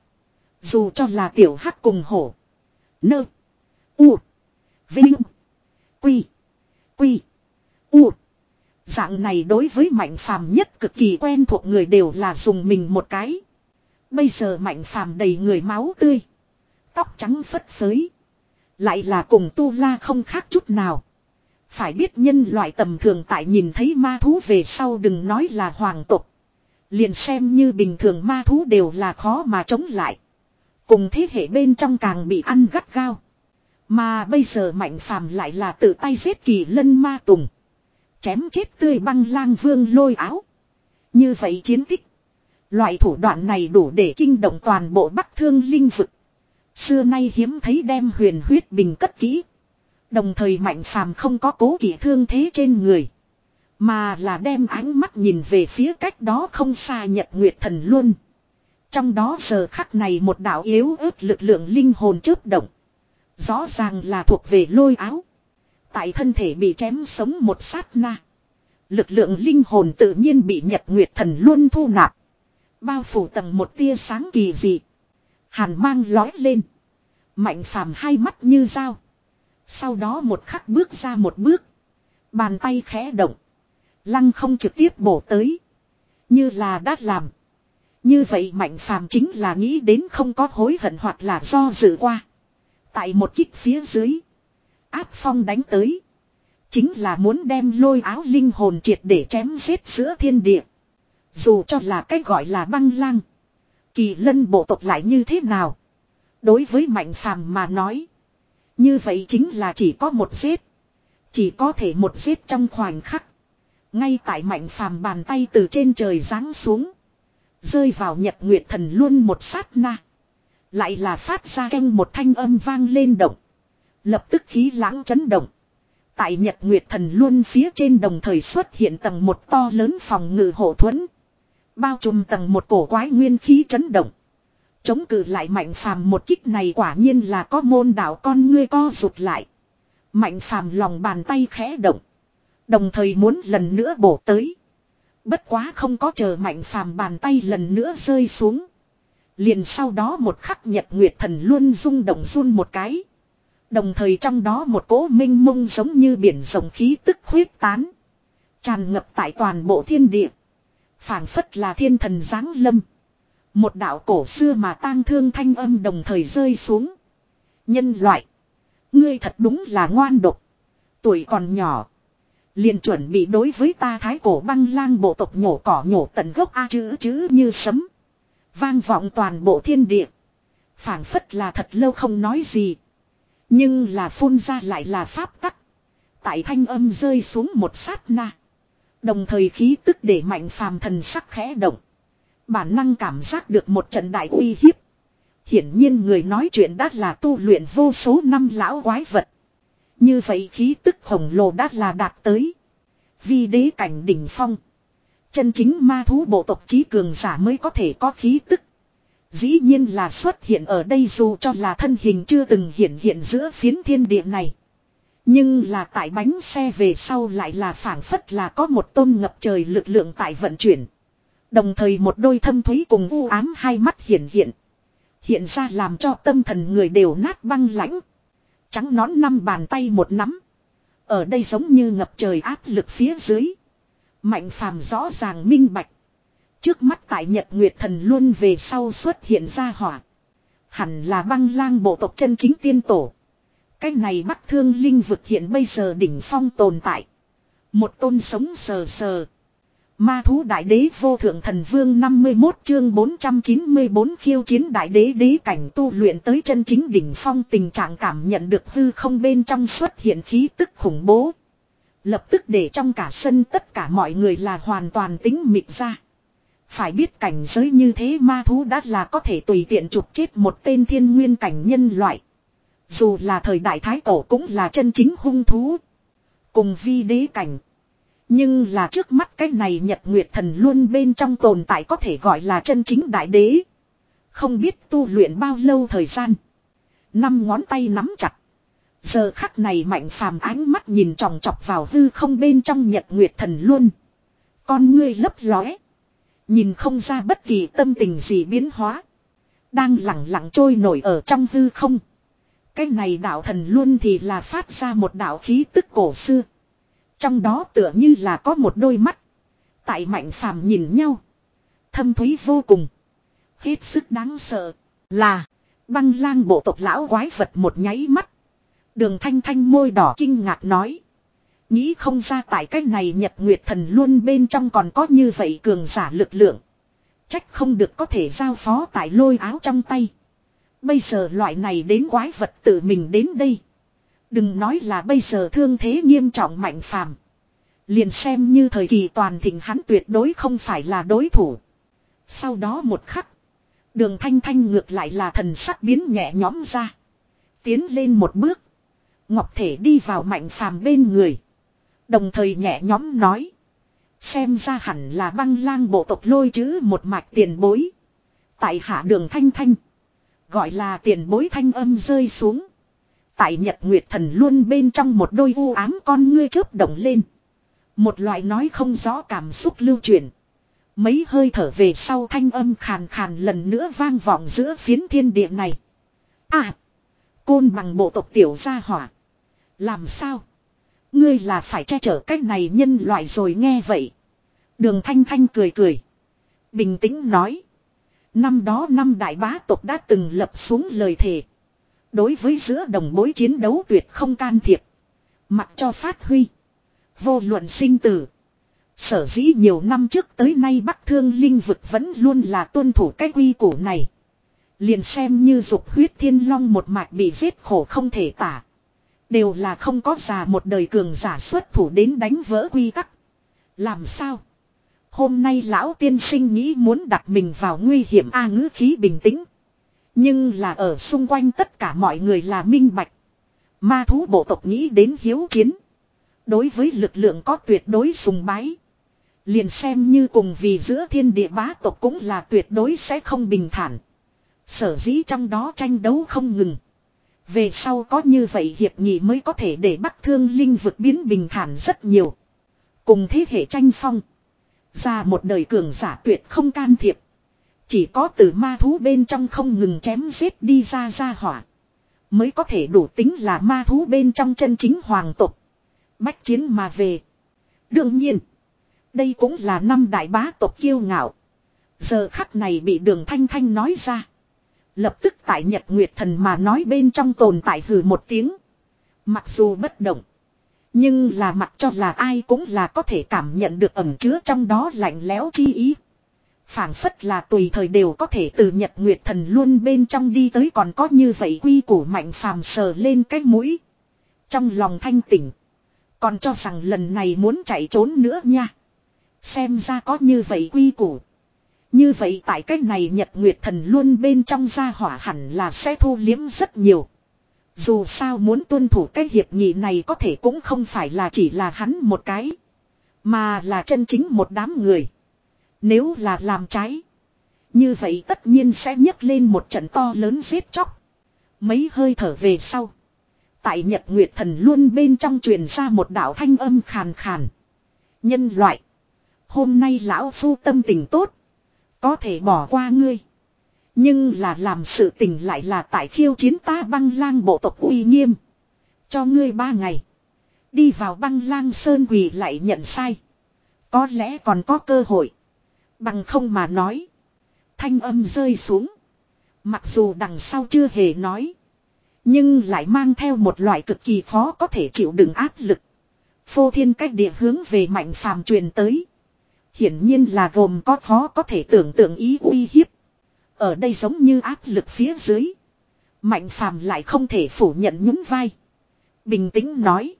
Dù cho là tiểu hắc cùng hổ. Nơ. U. Vinh. Quy. Quy. U. Dạng này đối với Mạnh Phàm nhất cực kỳ quen thuộc người đều là dùng mình một cái. Bây giờ Mạnh Phàm đầy người máu tươi. Tóc trắng phất phới. Lại là cùng tu la không khác chút nào. Phải biết nhân loại tầm thường tại nhìn thấy ma thú về sau đừng nói là hoàng tộc. Liền xem như bình thường ma thú đều là khó mà chống lại. Cùng thế hệ bên trong càng bị ăn gắt gao. Mà bây giờ Mạnh Phàm lại là tự tay giết kỳ lân ma tùng. Chém chết tươi Băng Lang vương Lôi Áo. Như vậy chiến tích. Loại thủ đoạn này đủ để kinh động toàn bộ Bắc Thương linh vực. Xưa nay hiếm thấy đem huyền huyết bình cất kỹ. Đồng thời Mạnh Phàm không có cố kỵ thương thế trên người. Mà là đem ánh mắt nhìn về phía cách đó không xa Nhật Nguyệt Thần Luân. Trong đó giờ khắc này một đạo yếu ớt lực lượng linh hồn chớp động. Rõ ràng là thuộc về Lôi Áo. Tại thân thể bị chém sống một sát na. Lực lượng linh hồn tự nhiên bị Nhật Nguyệt Thần Luân thu nạp. Bao phủ tầng một tia sáng kỳ dị. Hàn mang lói lên. Mạnh phàm hai mắt như dao. Sau đó một khắc bước ra một bước. Bàn tay khẽ động. Lăng không trực tiếp bổ tới. Như là đã làm. Như vậy Mạnh phàm chính là nghĩ đến không có hối hận hoặc là do dự qua. Tại một kích phía dưới. Áp phong đánh tới. Chính là muốn đem lôi áo linh hồn triệt để chém giết giữa thiên địa. Dù cho là cách gọi là băng lang. Kỳ lân bộ tộc lại như thế nào. Đối với Mạnh phàm mà nói. Như vậy chính là chỉ có một giết. Chỉ có thể một giết trong khoảnh khắc. Ngay tại Mạnh phàm bàn tay từ trên trời giáng xuống. Rơi vào Nhật Nguyệt Thần Luân một sát na. Lại là phát ra canh một thanh âm vang lên động. Lập tức khí lãng chấn động. Tại Nhật Nguyệt Thần Luân phía trên đồng thời xuất hiện tầng một to lớn phòng ngự hộ thuẫn. Bao trùm tầng một cổ quái nguyên khí chấn động. Chống cự lại Mạnh phàm một kích này quả nhiên là có môn đạo con ngươi co rụt lại. Mạnh phàm lòng bàn tay khẽ động. Đồng thời muốn lần nữa bổ tới. Bất quá không có chờ Mạnh phàm bàn tay lần nữa rơi xuống. Liền sau đó một khắc Nhật Nguyệt Thần Luân rung động run một cái. Đồng thời trong đó một cỗ minh mông giống như biển rồng khí tức huyết tán. Tràn ngập tại toàn bộ thiên địa. Phảng phất là thiên thần giáng lâm. Một đạo cổ xưa mà tang thương thanh âm đồng thời rơi xuống. Nhân loại. Ngươi thật đúng là ngoan độc. Tuổi còn nhỏ. Liền chuẩn bị đối với ta thái cổ băng lang bộ tộc nhổ cỏ nhổ tận gốc a chữ chữ như sấm. Vang vọng toàn bộ thiên địa. Phảng phất là thật lâu không nói gì. Nhưng là phun ra lại là pháp tắc. Tại thanh âm rơi xuống một sát na. Đồng thời khí tức để Mạnh phàm thần sắc khẽ động. Bản năng cảm giác được một trận đại uy hiếp. Hiển nhiên người nói chuyện đã là tu luyện vô số năm lão quái vật. Như vậy khí tức khổng lồ đã là đạt tới. Vi đế cảnh đỉnh phong. Chân chính ma thú bộ tộc chí cường giả mới có thể có khí tức. Dĩ nhiên là xuất hiện ở đây dù cho là thân hình chưa từng hiện hiện giữa phiến thiên địa này. Nhưng là tại bánh xe về sau lại là phảng phất là có một tôn ngập trời lực lượng tại vận chuyển. Đồng thời một đôi thâm thúy cùng u ám hai mắt hiện hiện. Hiện ra làm cho tâm thần người đều nát băng lãnh. Trắng nón năm bàn tay một nắm. Ở đây giống như ngập trời áp lực phía dưới. Mạnh phàm rõ ràng minh bạch. Trước mắt tại Nhật Nguyệt Thần Luân về sau xuất hiện ra hỏa. Hẳn là băng lang bộ tộc chân chính tiên tổ. Cái này Bắc Thương Linh vực hiện bây giờ đỉnh phong tồn tại. Một tôn sống sờ sờ. Ma thú đại đế vô thượng thần vương năm mươi mốt chương bốn trăm chín mươi bốn khiêu chiến đại đế đế cảnh tu luyện tới chân chính đỉnh phong tình trạng cảm nhận được hư không bên trong xuất hiện khí tức khủng bố. Lập tức để trong cả sân tất cả mọi người là hoàn toàn tính mịt ra. Phải biết cảnh giới như thế ma thú đã là có thể tùy tiện chụp chết một tên thiên nguyên cảnh nhân loại. Dù là thời đại thái cổ cũng là chân chính hung thú. Cùng vi đế cảnh. Nhưng là trước mắt cái này Nhật Nguyệt Thần Luân bên trong tồn tại có thể gọi là chân chính đại đế. Không biết tu luyện bao lâu thời gian. Năm ngón tay nắm chặt. Giờ khắc này Mạnh phàm ánh mắt nhìn tròng trọc vào hư không bên trong Nhật Nguyệt Thần Luân. Con ngươi lấp lóe. Nhìn không ra bất kỳ tâm tình gì biến hóa. Đang lặng lặng trôi nổi ở trong hư không. Cái này đạo thần luân thì là phát ra một đạo khí tức cổ xưa. Trong đó tựa như là có một đôi mắt. Tại Mạnh phàm nhìn nhau. Thâm thúy vô cùng. Hết sức đáng sợ. Là băng lang bộ tộc lão quái vật một nháy mắt. Đường Thanh Thanh môi đỏ kinh ngạc nói. Nghĩ không ra tại cái này Nhật Nguyệt Thần Luân bên trong còn có như vậy cường giả lực lượng. Trách không được có thể giao phó tại lôi áo trong tay. Bây giờ loại này đến quái vật tự mình đến đây. Đừng nói là bây giờ thương thế nghiêm trọng Mạnh phàm. Liền xem như thời kỳ toàn thịnh hắn tuyệt đối không phải là đối thủ. Sau đó một khắc. Đường Thanh Thanh ngược lại là thần sắc biến nhẹ nhõm ra. Tiến lên một bước. Ngọc thể đi vào Mạnh phàm bên người. Đồng thời nhẹ nhõm nói. Xem ra hẳn là băng lang bộ tộc lôi chứ một mạch tiền bối. Tại hạ đường Thanh Thanh. Gọi là tiền bối thanh âm rơi xuống. Tại Nhật Nguyệt Thần Luân bên trong một đôi u ám con ngươi chớp động lên. Một loại nói không rõ cảm xúc lưu truyền. Mấy hơi thở về sau thanh âm khàn khàn lần nữa vang vọng giữa phiến thiên địa này. À! Côn Bằng bộ tộc tiểu gia hỏa. Làm sao? Ngươi là phải che chở cách này nhân loại rồi nghe vậy. Đường Thanh Thanh cười cười. Bình tĩnh nói. Năm đó năm đại bá tộc đã từng lập xuống lời thề. Đối với giữa đồng bối chiến đấu tuyệt không can thiệp. Mặc cho phát huy. Vô luận sinh tử. Sở dĩ nhiều năm trước tới nay Bắc Thương Linh vực vẫn luôn là tuân thủ cái quy củ này. Liền xem như dục huyết thiên long một mạch bị giết khổ không thể tả. Đều là không có già một đời cường giả xuất thủ đến đánh vỡ quy tắc. Làm sao? Hôm nay lão tiên sinh nghĩ muốn đặt mình vào nguy hiểm a ngữ khí bình tĩnh. Nhưng là ở xung quanh tất cả mọi người là minh bạch. Ma thú bộ tộc nghĩ đến hiếu chiến. Đối với lực lượng có tuyệt đối sùng bái. Liền xem như cùng vì giữa thiên địa bá tộc cũng là tuyệt đối sẽ không bình thản. Sở dĩ trong đó tranh đấu không ngừng. Về sau có như vậy hiệp nghị mới có thể để Bắc Thương Linh vực biến bình thản rất nhiều. Cùng thế hệ tranh phong. Ra một đời cường giả tuyệt không can thiệp. Chỉ có từ ma thú bên trong không ngừng chém giết đi ra ra hỏa. Mới có thể đủ tính là ma thú bên trong chân chính hoàng tộc. Bách chiến mà về. Đương nhiên. Đây cũng là năm đại bá tộc kiêu ngạo. Giờ khắc này bị Đường Thanh Thanh nói ra. Lập tức tại Nhật Nguyệt Thần mà nói bên trong tồn tại hừ một tiếng. Mặc dù bất động. Nhưng là mặc cho là ai cũng là có thể cảm nhận được ẩn chứa trong đó lạnh lẽo chi ý. Phảng phất là tùy thời đều có thể từ Nhật Nguyệt Thần luôn bên trong đi tới còn có như vậy quy củ Mạnh Phàm sờ lên cái mũi. Trong lòng thanh tỉnh. Còn cho rằng lần này muốn chạy trốn nữa nha. Xem ra có như vậy quy củ. Như vậy tại cách này Nhật Nguyệt Thần luôn bên trong gia hỏa hẳn là sẽ thu liếm rất nhiều. Dù sao muốn tuân thủ cái hiệp nghị này có thể cũng không phải là chỉ là hắn một cái. Mà là chân chính một đám người. Nếu là làm trái. Như vậy tất nhiên sẽ nhấc lên một trận to lớn giết chóc. Mấy hơi thở về sau. Tại Nhật Nguyệt Thần luôn bên trong truyền ra một đạo thanh âm khàn khàn. Nhân loại. Hôm nay lão phu tâm tình tốt. Có thể bỏ qua ngươi. Nhưng là làm sự tình lại là tại khiêu chiến ta băng lang bộ tộc uy nghiêm. Cho ngươi ba ngày. Đi vào băng lang sơn quỳ lại nhận sai. Có lẽ còn có cơ hội. Bằng không mà nói. Thanh âm rơi xuống. Mặc dù đằng sau chưa hề nói. Nhưng lại mang theo một loại cực kỳ khó có thể chịu đựng áp lực. Phô thiên cách địa hướng về Mạnh Phàm truyền tới. Hiển nhiên là gồm có khó có thể tưởng tượng ý uy hiếp. Ở đây giống như áp lực phía dưới. Mạnh Phàm lại không thể phủ nhận nhún vai. Bình tĩnh nói.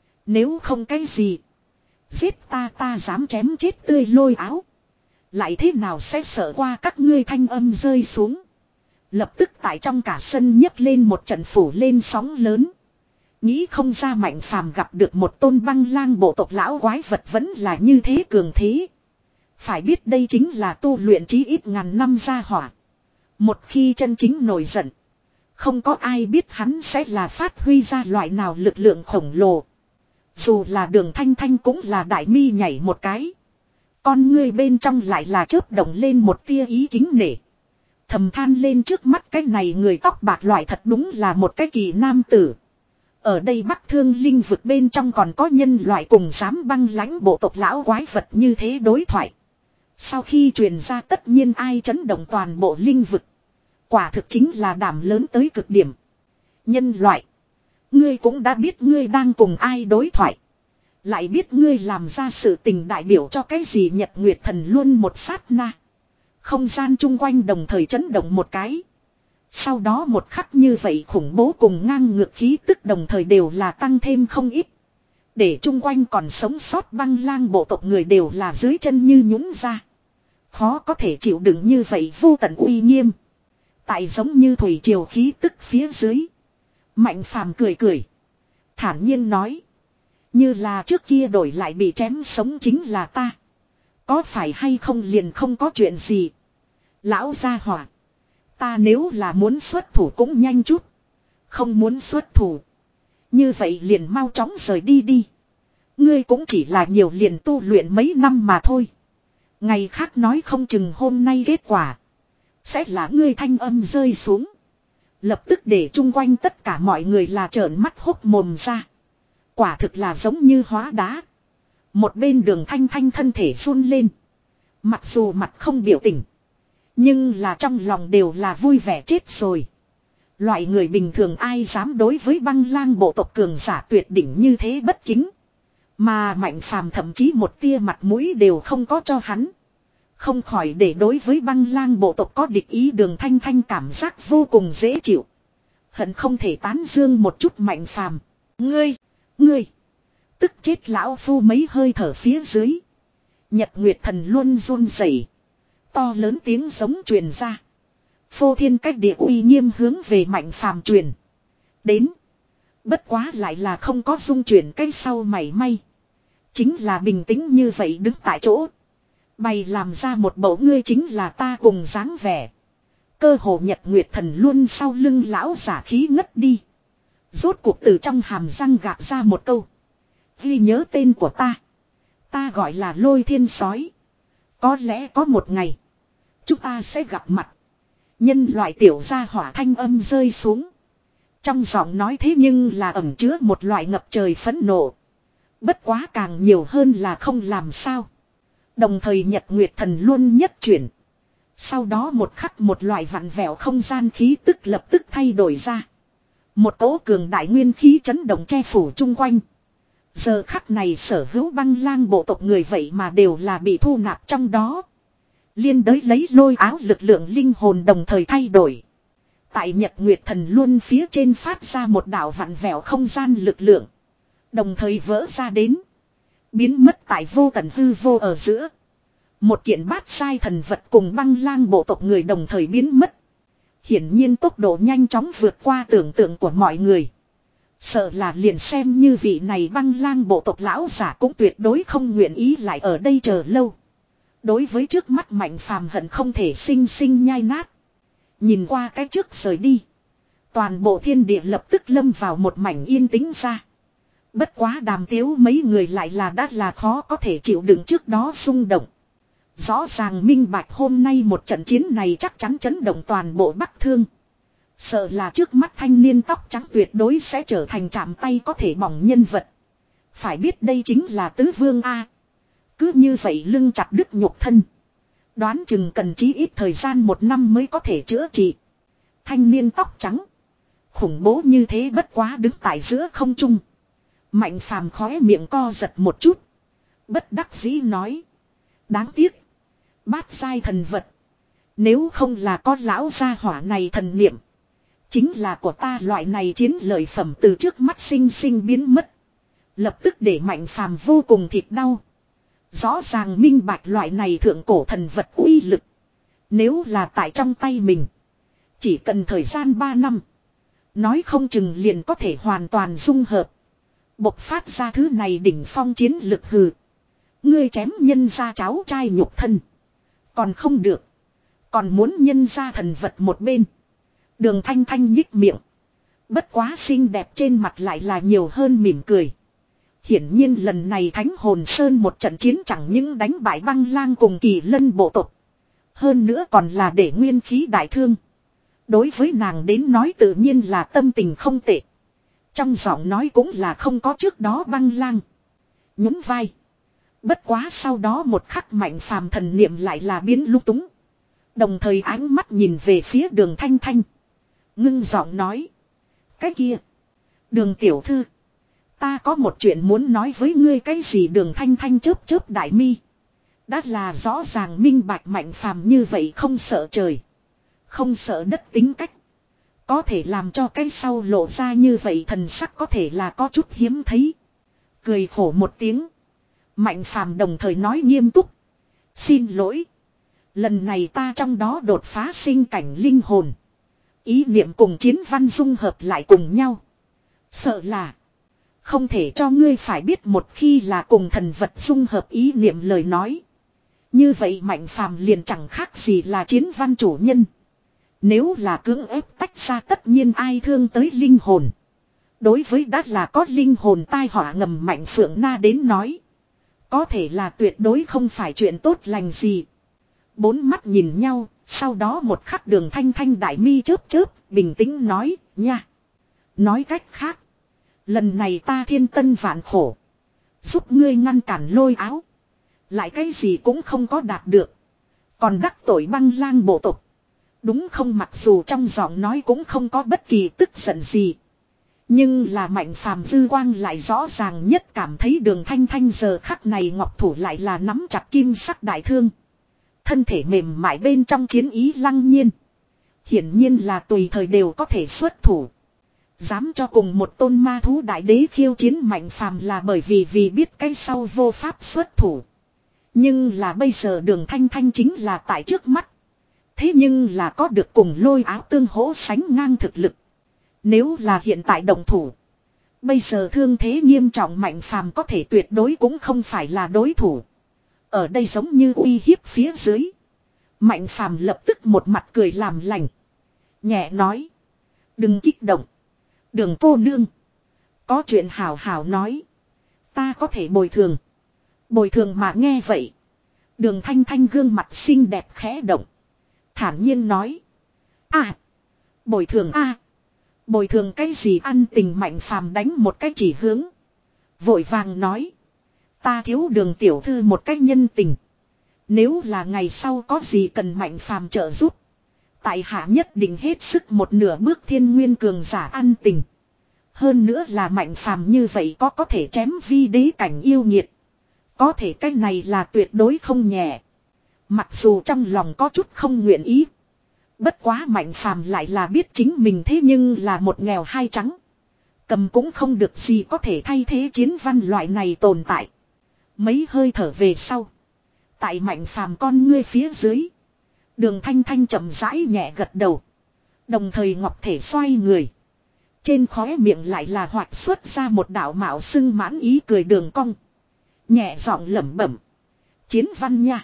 Nếu không cái gì. Giết ta ta dám chém chết tươi lôi áo. Lại thế nào sẽ sợ qua các ngươi thanh âm rơi xuống. Lập tức tại trong cả sân nhấc lên một trận phủ lên sóng lớn. Nghĩ không ra Mạnh Phàm gặp được một tôn băng lang bộ tộc lão quái vật vẫn là như thế cường thế. Phải biết đây chính là tu luyện chí ít ngàn năm gia hỏa. Một khi chân chính nổi giận. Không có ai biết hắn sẽ là phát huy ra loại nào lực lượng khổng lồ. Dù là Đường Thanh Thanh cũng là đại mi nhảy một cái. Con ngươi bên trong lại là chớp động lên một tia ý kính nể. Thầm than lên trước mắt cái này người tóc bạc loại thật đúng là một cái kỳ nam tử. Ở đây Bắc Thương Linh vực bên trong còn có nhân loại cùng dám băng lãnh bộ tộc lão quái vật như thế đối thoại. Sau khi truyền ra tất nhiên ai chấn động toàn bộ linh vực. Quả thực chính là đảm lớn tới cực điểm. Nhân loại. Ngươi cũng đã biết ngươi đang cùng ai đối thoại. Lại biết ngươi làm ra sự tình đại biểu cho cái gì Nhật Nguyệt Thần luôn một sát na. Không gian chung quanh đồng thời chấn động một cái. Sau đó một khắc như vậy khủng bố cùng ngang ngược khí tức đồng thời đều là tăng thêm không ít. Để chung quanh còn sống sót băng lang bộ tộc người đều là dưới chân như nhũn ra. Khó có thể chịu đựng như vậy vô tận uy nghiêm. Tại giống như thủy triều khí tức phía dưới. Mạnh Phàm cười cười. Thản nhiên nói. Như là trước kia đổi lại bị chém sống chính là ta. Có phải hay không liền không có chuyện gì. Lão gia hỏa. Ta nếu là muốn xuất thủ cũng nhanh chút. Không muốn xuất thủ. Như vậy liền mau chóng rời đi đi. Ngươi cũng chỉ là nhiều liền tu luyện mấy năm mà thôi. Ngày khác nói không chừng hôm nay kết quả. Sẽ là ngươi thanh âm rơi xuống. Lập tức để chung quanh tất cả mọi người là trợn mắt hốc mồm ra. Quả thực là giống như hóa đá. Một bên Đường Thanh Thanh thân thể run lên. Mặc dù mặt không biểu tình. Nhưng là trong lòng đều là vui vẻ chết rồi. Loại người bình thường ai dám đối với băng lang bộ tộc cường giả tuyệt đỉnh như thế bất kính. Mà Mạnh Phàm thậm chí một tia mặt mũi đều không có cho hắn. Không khỏi để đối với băng lang bộ tộc có địch ý Đường Thanh Thanh cảm giác vô cùng dễ chịu. Hận không thể tán dương một chút Mạnh Phàm. Ngươi, ngươi, tức chết lão phu mấy hơi thở phía dưới. Nhật Nguyệt Thần luôn run rẩy, to lớn tiếng giống truyền ra. Phô thiên cách địa uy nghiêm hướng về Mạnh Phàm truyền đến. Bất quá lại là không có dung chuyển cái sau mảy may. Chính là bình tĩnh như vậy đứng tại chỗ. Bày làm ra một bộ ngươi chính là ta cùng dáng vẻ. Cơ hồ Nhật Nguyệt Thần luôn sau lưng lão giả khí ngất đi. Rốt cuộc từ trong hàm răng gạt ra một câu. Ghi nhớ tên của ta. Ta gọi là Lôi Thiên Sói. Có lẽ có một ngày chúng ta sẽ gặp mặt. Nhân loại tiểu gia hỏa thanh âm rơi xuống. Trong giọng nói thế nhưng là ẩn chứa một loại ngập trời phẫn nộ. Bất quá càng nhiều hơn là không làm sao. Đồng thời Nhật Nguyệt Thần luôn nhất chuyển. Sau đó một khắc một loại vặn vẹo không gian khí tức lập tức thay đổi ra. Một cỗ cường đại nguyên khí chấn động che phủ chung quanh. Giờ khắc này sở hữu băng lang bộ tộc người vậy mà đều là bị thu nạp trong đó. Liên đới lấy lôi áo lực lượng linh hồn đồng thời thay đổi. Tại Nhật Nguyệt Thần luôn phía trên phát ra một đạo vặn vẹo không gian lực lượng. Đồng thời vỡ ra đến. Biến mất tại vô tận hư vô ở giữa. Một kiện bát sai thần vật cùng băng lang bộ tộc người đồng thời biến mất. Hiển nhiên tốc độ nhanh chóng vượt qua tưởng tượng của mọi người. Sợ là liền xem như vị này băng lang bộ tộc lão giả cũng tuyệt đối không nguyện ý lại ở đây chờ lâu. Đối với trước mắt Mạnh Phàm hận không thể sinh sinh nhai nát. Nhìn qua cái trước rời đi. Toàn bộ thiên địa lập tức lâm vào một mảnh yên tĩnh ra. Bất quá Đàm Tiếu mấy người lại là đã là khó có thể chịu đựng trước đó xung động. Rõ ràng minh bạch hôm nay một trận chiến này chắc chắn chấn động toàn bộ Bắc Thương. Sợ là trước mắt thanh niên tóc trắng tuyệt đối sẽ trở thành chạm tay có thể bỏng nhân vật. Phải biết đây chính là tứ vương A. Cứ như vậy lưng chặt đứt nhục thân. Đoán chừng cần chí ít thời gian một năm mới có thể chữa trị. Thanh niên tóc trắng. Khủng bố như thế bất quá đứng tại giữa không trung. Mạnh Phàm khóe miệng co giật một chút. Bất đắc dĩ nói. Đáng tiếc. Bát sai thần vật. Nếu không là có lão gia hỏa này thần niệm. Chính là của ta loại này chiến lợi phẩm từ trước mắt sinh sinh biến mất. Lập tức để Mạnh Phàm vô cùng thịt đau. Rõ ràng minh bạch loại này thượng cổ thần vật uy lực. Nếu là tại trong tay mình. Chỉ cần thời gian ba năm. Nói không chừng liền có thể hoàn toàn dung hợp. Bộc phát ra thứ này đỉnh phong chiến lực hừ. Ngươi chém nhân ra cháu trai nhục thân. Còn không được. Còn muốn nhân ra thần vật một bên. Đường Thanh Thanh nhích miệng. Bất quá xinh đẹp trên mặt lại là nhiều hơn mỉm cười. Hiển nhiên lần này Thánh Hồn Sơn một trận chiến chẳng những đánh bại băng lang cùng Kỳ Lân bộ tộc. Hơn nữa còn là để nguyên khí đại thương. Đối với nàng đến nói tự nhiên là tâm tình không tệ. Trong giọng nói cũng là không có trước đó băng lang. Nhún vai. Bất quá sau đó một khắc Mạnh Phàm thần niệm lại là biến lúc túng. Đồng thời ánh mắt nhìn về phía Đường Thanh Thanh. Ngưng giọng nói. Cái kia. Đường tiểu thư. Ta có một chuyện muốn nói với ngươi cái gì Đường Thanh Thanh chớp chớp đại mi. Đã là rõ ràng minh bạch Mạnh Phàm như vậy không sợ trời. Không sợ đất tính cách. Có thể làm cho cái sau lộ ra như vậy thần sắc có thể là có chút hiếm thấy. Cười khổ một tiếng. Mạnh Phàm đồng thời nói nghiêm túc. Xin lỗi. Lần này ta trong đó đột phá sinh cảnh linh hồn. Ý niệm cùng chiến văn dung hợp lại cùng nhau. Sợ là. Không thể cho ngươi phải biết một khi là cùng thần vật dung hợp ý niệm lời nói. Như vậy Mạnh Phàm liền chẳng khác gì là chiến văn chủ nhân. Nếu là cưỡng ép tách ra tất nhiên ai thương tới linh hồn. Đối với đã là có linh hồn tai họa ngầm Mạnh Phượng Na đến nói. Có thể là tuyệt đối không phải chuyện tốt lành gì. Bốn mắt nhìn nhau, sau đó một khắc Đường Thanh Thanh đại mi chớp chớp, bình tĩnh nói, nha. Nói cách khác. Lần này ta thiên tân vạn khổ. Giúp ngươi ngăn cản Lôi Áo. Lại cái gì cũng không có đạt được. Còn đắc tội Băng Lang bộ tộc. Đúng không, mặc dù trong giọng nói cũng không có bất kỳ tức giận gì. Nhưng là Mạnh Phàm dư quang lại rõ ràng nhất cảm thấy Đường Thanh Thanh giờ khắc này ngọc thủ lại là nắm chặt kim sắc đại thương. Thân thể mềm mại bên trong chiến ý lăng nhiên. Hiển nhiên là tùy thời đều có thể xuất thủ. Dám cho cùng một tôn ma thú đại đế khiêu chiến Mạnh Phàm là bởi vì vì biết cái sau vô pháp xuất thủ. Nhưng là bây giờ Đường Thanh Thanh chính là tại trước mắt. Thế nhưng là có được cùng Lôi Áo tương hỗ sánh ngang thực lực. Nếu là hiện tại động thủ. Bây giờ thương thế nghiêm trọng Mạnh Phàm có thể tuyệt đối cũng không phải là đối thủ. Ở đây giống như uy hiếp phía dưới. Mạnh Phàm lập tức một mặt cười làm lành. Nhẹ nói. Đừng kích động. Đường cô nương. Có chuyện hào hào nói. Ta có thể bồi thường. Bồi thường mà nghe vậy. Đường Thanh Thanh gương mặt xinh đẹp khẽ động. Thản nhiên nói. À. Bồi thường a à. Bồi thường cái gì ăn tình Mạnh Phàm đánh một cái chỉ hướng. Vội vàng nói. Ta thiếu Đường tiểu thư một cách nhân tình. Nếu là ngày sau có gì cần Mạnh Phàm trợ giúp. Tại hạ nhất định hết sức một nửa bước thiên nguyên cường giả ăn tình. Hơn nữa là Mạnh Phàm như vậy có có thể chém vi đế cảnh yêu nghiệt. Có thể cái này là tuyệt đối không nhẹ. Mặc dù trong lòng có chút không nguyện ý. Bất quá Mạnh Phàm lại là biết chính mình thế nhưng là một nghèo hai trắng. Cầm cũng không được gì có thể thay thế chiến văn loại này tồn tại. Mấy hơi thở về sau. Tại Mạnh Phàm con ngươi phía dưới. Đường Thanh Thanh chậm rãi nhẹ gật đầu. Đồng thời ngọc thể xoay người. Trên khóe miệng lại là hoạt xuất ra một đạo mạo xưng mãn ý cười đường cong. Nhẹ giọng lẩm bẩm. Chiến văn nha.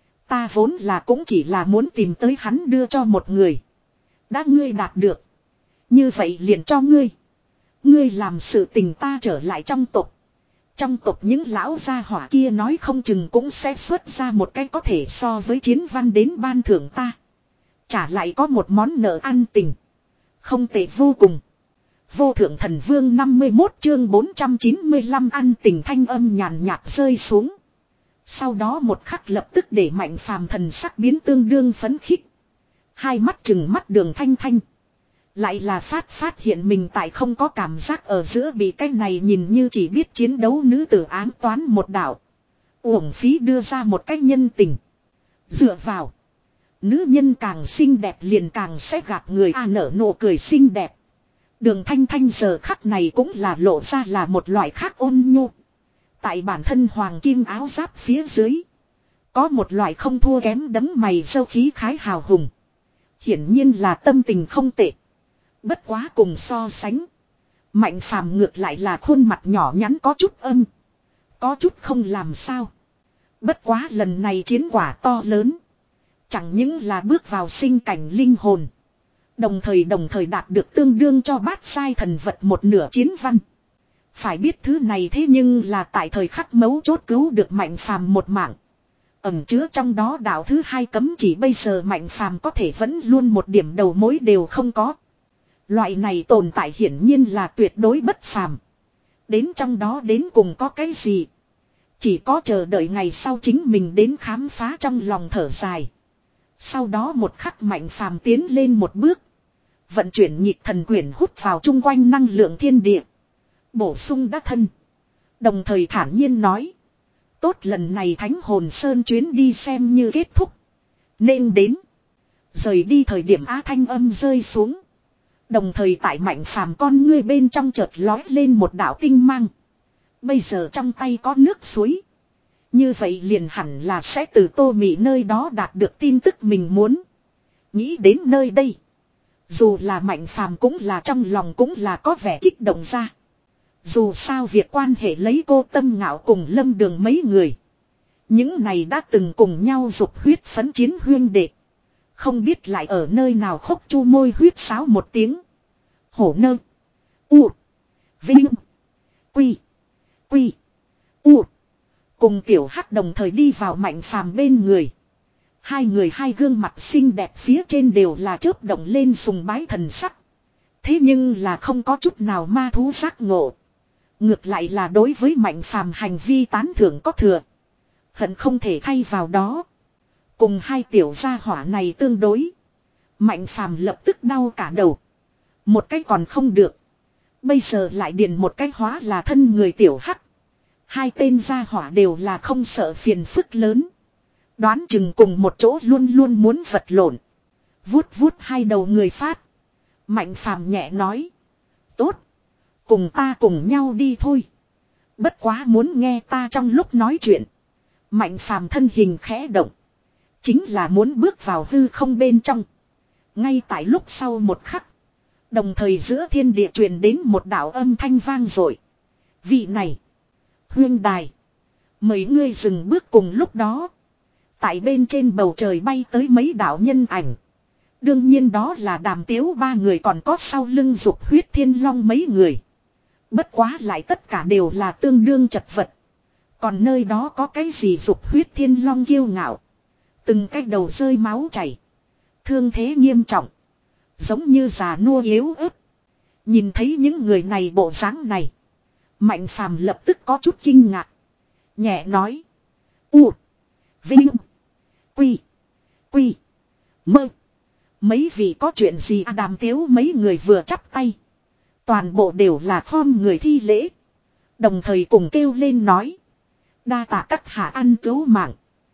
Ta vốn là cũng chỉ là muốn tìm tới hắn đưa cho một người. Đã ngươi đạt được. Như vậy liền cho ngươi. Ngươi làm sự tình ta trở lại trong tộc. Trong tộc những lão gia hỏa kia nói không chừng cũng sẽ xuất ra một cái có thể so với chiến văn đến ban thưởng ta. Trả lại có một món nợ ăn tình. Không tệ vô cùng. Vô thượng thần vương năm mươi mốt chương bốn trăm chín mươi lăm ăn tình thanh âm nhàn nhạt rơi xuống. Sau đó một khắc lập tức để Mạnh Phàm thần sắc biến tương đương phấn khích. Hai mắt chừng mắt Đường Thanh Thanh. Lại là phát phát hiện mình tại không có cảm giác ở giữa bị cái này nhìn như chỉ biết chiến đấu nữ tử ám toán một đạo. Uổng phí đưa ra một cách nhân tình. Dựa vào. Nữ nhân càng xinh đẹp liền càng sẽ gạt người a nở nụ cười xinh đẹp. Đường Thanh Thanh giờ khắc này cũng là lộ ra là một loại khác ôn nhu. Tại bản thân hoàng kim áo giáp phía dưới. Có một loại không thua kém đấm mày sâu khí khái hào hùng. Hiển nhiên là tâm tình không tệ. Bất quá cùng so sánh. Mạnh Phàm ngược lại là khuôn mặt nhỏ nhắn có chút âm. Có chút không làm sao. Bất quá lần này chiến quả to lớn. Chẳng những là bước vào sinh cảnh linh hồn. Đồng thời đồng thời đạt được tương đương cho bát sai thần vật một nửa chiến văn. Phải biết thứ này thế nhưng là tại thời khắc mấu chốt cứu được Mạnh Phàm một mạng. Ẩn chứa trong đó đạo thứ hai cấm chỉ bây giờ Mạnh Phàm có thể vẫn luôn một điểm đầu mối đều không có. Loại này tồn tại hiển nhiên là tuyệt đối bất phàm. Đến trong đó đến cùng có cái gì? Chỉ có chờ đợi ngày sau chính mình đến khám phá trong lòng thở dài. Sau đó một khắc Mạnh Phàm tiến lên một bước. Vận chuyển nhịp thần quyển hút vào chung quanh năng lượng thiên địa. Bổ sung đắc thân. Đồng thời thản nhiên nói. Tốt, lần này Thánh Hồn Sơn chuyến đi xem như kết thúc. Nên đến. Rời đi thời điểm á thanh âm rơi xuống. Đồng thời tại Mạnh Phàm con ngươi bên trong chợt lói lên một đạo tinh mang. Bây giờ trong tay có nước suối. Như vậy liền hẳn là sẽ từ Tô Mị nơi đó đạt được tin tức mình muốn. Nghĩ đến nơi đây. Dù là Mạnh Phàm cũng là trong lòng cũng là có vẻ kích động ra. Dù sao việc quan hệ lấy cô Tâm Ngạo cùng Lâm Đường mấy người. Những này đã từng cùng nhau dục huyết phấn chiến huyên đệ. Không biết lại ở nơi nào khóc chu môi huyết sáo một tiếng. Hổ nơ. U. Vinh. Quy. Quy. U. Cùng tiểu hắc đồng thời đi vào Mạnh Phàm bên người. Hai người hai gương mặt xinh đẹp phía trên đều là chớp động lên sùng bái thần sắc. Thế nhưng là không có chút nào ma thú giác ngộ. Ngược lại là đối với Mạnh Phàm hành vi tán thưởng có thừa. Hận không thể thay vào đó. Cùng hai tiểu gia hỏa này tương đối. Mạnh Phàm lập tức đau cả đầu. Một cái còn không được. Bây giờ lại điền một cái hóa là thân người tiểu hắc. Hai tên gia hỏa đều là không sợ phiền phức lớn. Đoán chừng cùng một chỗ luôn luôn muốn vật lộn. Vuốt vuốt hai đầu người phát. Mạnh Phàm nhẹ nói. Tốt. Cùng ta cùng nhau đi thôi. Bất quá muốn nghe ta trong lúc nói chuyện. Mạnh Phàm thân hình khẽ động. Chính là muốn bước vào hư không bên trong. Ngay tại lúc sau một khắc. Đồng thời giữa thiên địa truyền đến một đạo âm thanh vang dội. Vị này. Huyên đài. Mấy ngươi dừng bước cùng lúc đó. Tại bên trên bầu trời bay tới mấy đạo nhân ảnh. Đương nhiên đó là Đàm Tiếu ba người còn có sau lưng Dục Huyết Thiên Long mấy người. Bất quá lại tất cả đều là tương đương chật vật. Còn nơi đó có cái gì Dục Huyết Thiên Long kiêu ngạo. Từng cái đầu rơi máu chảy. Thương thế nghiêm trọng. Giống như già nua yếu ớt. Nhìn thấy những người này bộ dáng này. Mạnh Phàm lập tức có chút kinh ngạc. Nhẹ nói. U. Vinh. Quy. Quy. Mơ. Mấy vị có chuyện gì à, Đàm Tiếu mấy người vừa chắp tay. Toàn bộ đều là khom người thi lễ. Đồng thời cùng kêu lên nói. Đa tạ các hạ ăn cứu mạng.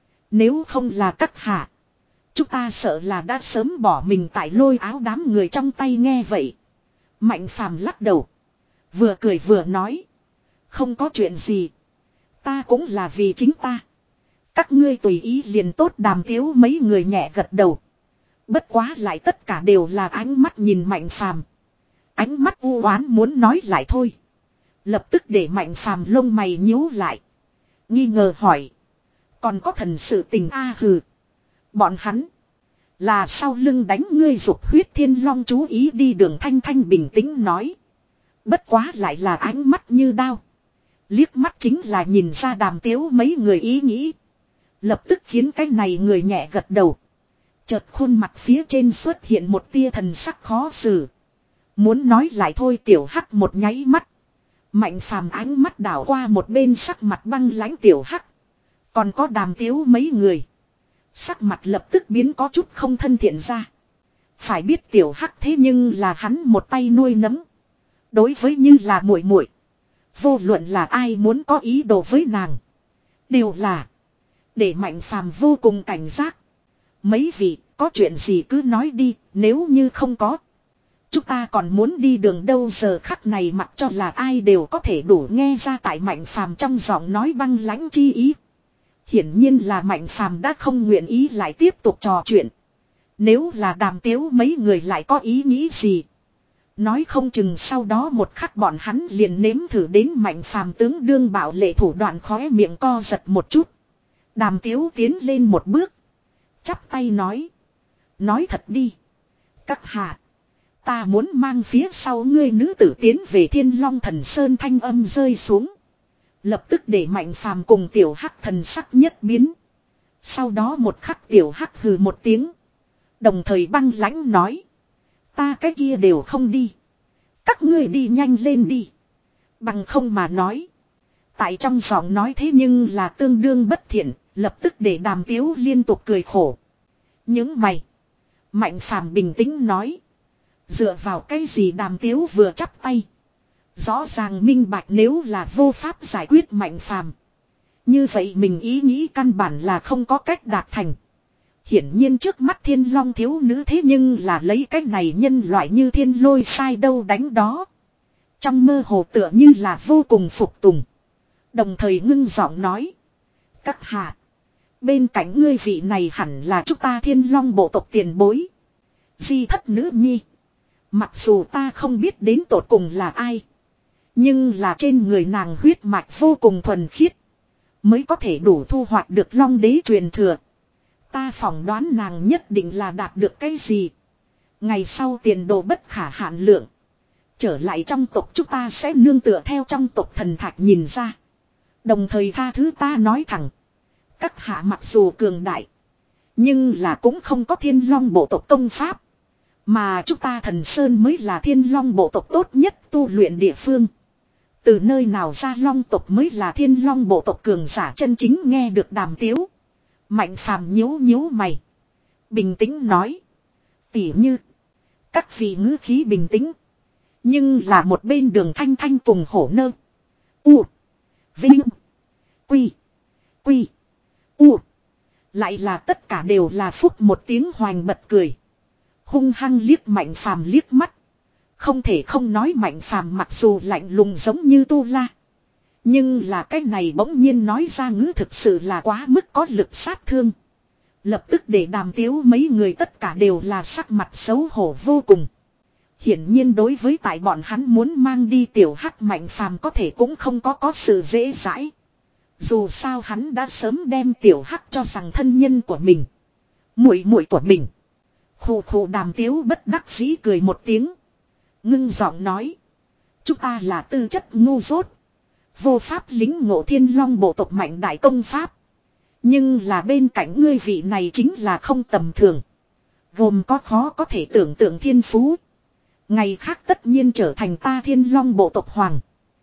Nếu không là các hạ. Chúng ta sợ là đã sớm bỏ mình tại lôi áo đám người trong tay nghe vậy. Mạnh Phàm lắc đầu. Vừa cười vừa nói. Không có chuyện gì. Ta cũng là vì chính ta. Các ngươi tùy ý liền tốt. Đàm Tiếu mấy người nhẹ gật đầu. Bất quá lại tất cả đều là ánh mắt nhìn Mạnh Phàm. Ánh mắt u oán muốn nói lại thôi. Lập tức để Mạnh Phàm lông mày nhíu lại. Nghi ngờ hỏi. Còn có thần sự tình a hừ. Bọn hắn. Là sau lưng đánh ngươi Dục Huyết Thiên Long chú ý đi Đường Thanh Thanh bình tĩnh nói. Bất quá lại là ánh mắt như đao. Liếc mắt chính là nhìn ra Đàm Tiếu mấy người ý nghĩ. Lập tức khiến cái này người nhẹ gật đầu. Chợt khuôn mặt phía trên xuất hiện một tia thần sắc khó xử. Muốn nói lại thôi tiểu hắc một nháy mắt. Mạnh Phàm ánh mắt đảo qua một bên sắc mặt băng lãnh tiểu hắc. Còn có Đàm Tiếu mấy người. Sắc mặt lập tức biến có chút không thân thiện ra. Phải biết tiểu hắc thế nhưng là hắn một tay nuôi nấng. Đối với như là muội muội, vô luận là ai muốn có ý đồ với nàng, đều là để Mạnh Phàm vô cùng cảnh giác. Mấy vị có chuyện gì cứ nói đi. Nếu như không có, chúng ta còn muốn đi đường đâu. Giờ khắc này mặc cho là ai đều có thể đủ nghe ra tại Mạnh Phàm trong giọng nói băng lãnh chi ý. Hiển nhiên là Mạnh Phàm đã không nguyện ý lại tiếp tục trò chuyện. Nếu là Đàm Tiếu mấy người lại có ý nghĩ gì, nói không chừng sau đó một khắc bọn hắn liền nếm thử đến Mạnh Phàm tướng đương bảo lệ thủ đoạn khóe miệng co giật một chút. Đàm Tiếu tiến lên một bước. Chắp tay nói. Nói thật đi. Các hạ. Ta muốn mang phía sau ngươi nữ tử tiến về Thiên Long Thần Sơn. Thanh âm rơi xuống. Lập tức để Mạnh Phàm cùng tiểu hắc thần sắc nhất biến. Sau đó một khắc tiểu hắc hừ một tiếng. Đồng thời băng lãnh nói. Ta cái kia đều không đi. Các ngươi đi nhanh lên đi. Bằng không mà nói. Tại trong giọng nói thế nhưng là tương đương bất thiện. Lập tức để Đàm Tiếu liên tục cười khổ. Những mày. Mạnh Phàm bình tĩnh nói. Dựa vào cái gì? Đàm Tiếu vừa chắp tay. Rõ ràng minh bạch nếu là vô pháp giải quyết Mạnh Phàm, như vậy mình ý nghĩ căn bản là không có cách đạt thành. Hiển nhiên trước mắt Thiên Long thiếu nữ thế nhưng là lấy cách này nhân loại như thiên lôi sai đâu đánh đó. Trong mơ hồ tựa như là vô cùng phục tùng. Đồng thời ngưng giọng nói. Các hạ. Bên cạnh ngươi vị này hẳn là chúng ta Thiên Long bộ tộc tiền bối. Di thất nữ nhi. Mặc dù ta không biết đến tột cùng là ai, nhưng là trên người nàng huyết mạch vô cùng thuần khiết, mới có thể đủ thu hoạch được Long đế truyền thừa. Ta phỏng đoán nàng nhất định là đạt được cái gì. Ngày sau tiền đồ bất khả hạn lượng. Trở lại trong tộc chúng ta sẽ nương tựa theo trong tộc thần thạch nhìn ra. Đồng thời tha thứ ta nói thẳng. Các hạ mặc dù cường đại, Nhưng là cũng không có thiên long bộ tộc công pháp. Mà chúng ta thần sơn mới là thiên long bộ tộc tốt nhất tu luyện địa phương. Từ nơi nào ra long tộc mới là thiên long bộ tộc cường giả chân chính nghe được Đàm Tiếu. Mạnh phàm nhíu nhíu mày. Bình tĩnh nói. Tỉ như. Các vị ngữ khí bình tĩnh. Nhưng là một bên Đường Thanh Thanh cùng hổ nơ. U. Vinh. Quy. Quy. U. Lại là tất cả đều là phúc một tiếng hoành bật cười. Hung hăng liếc Mạnh phàm liếc mắt. Không thể không nói Mạnh phàm mặc dù lạnh lùng giống như tu la. Nhưng là cái này bỗng nhiên nói ra ngữ thực sự là quá mức có lực sát thương. Lập tức để Đàm Tiếu mấy người tất cả đều là sắc mặt xấu hổ vô cùng. Hiển nhiên đối với tại bọn hắn muốn mang đi tiểu hắc Mạnh phàm có thể cũng không có có sự dễ dãi. Dù sao hắn đã sớm đem tiểu hắc cho rằng thân nhân của mình. Muội muội của mình. Khù khù Đàm Tiếu bất đắc dĩ cười một tiếng. Ngưng giọng nói. Chúng ta là tư chất ngu dốt. Vô pháp lính ngộ thiên long bộ tộc mạnh đại công pháp. Nhưng là bên cạnh ngươi vị này chính là không tầm thường. Gồm có khó có thể tưởng tượng thiên phú. Ngày khác tất nhiên trở thành ta thiên long bộ tộc hoàng.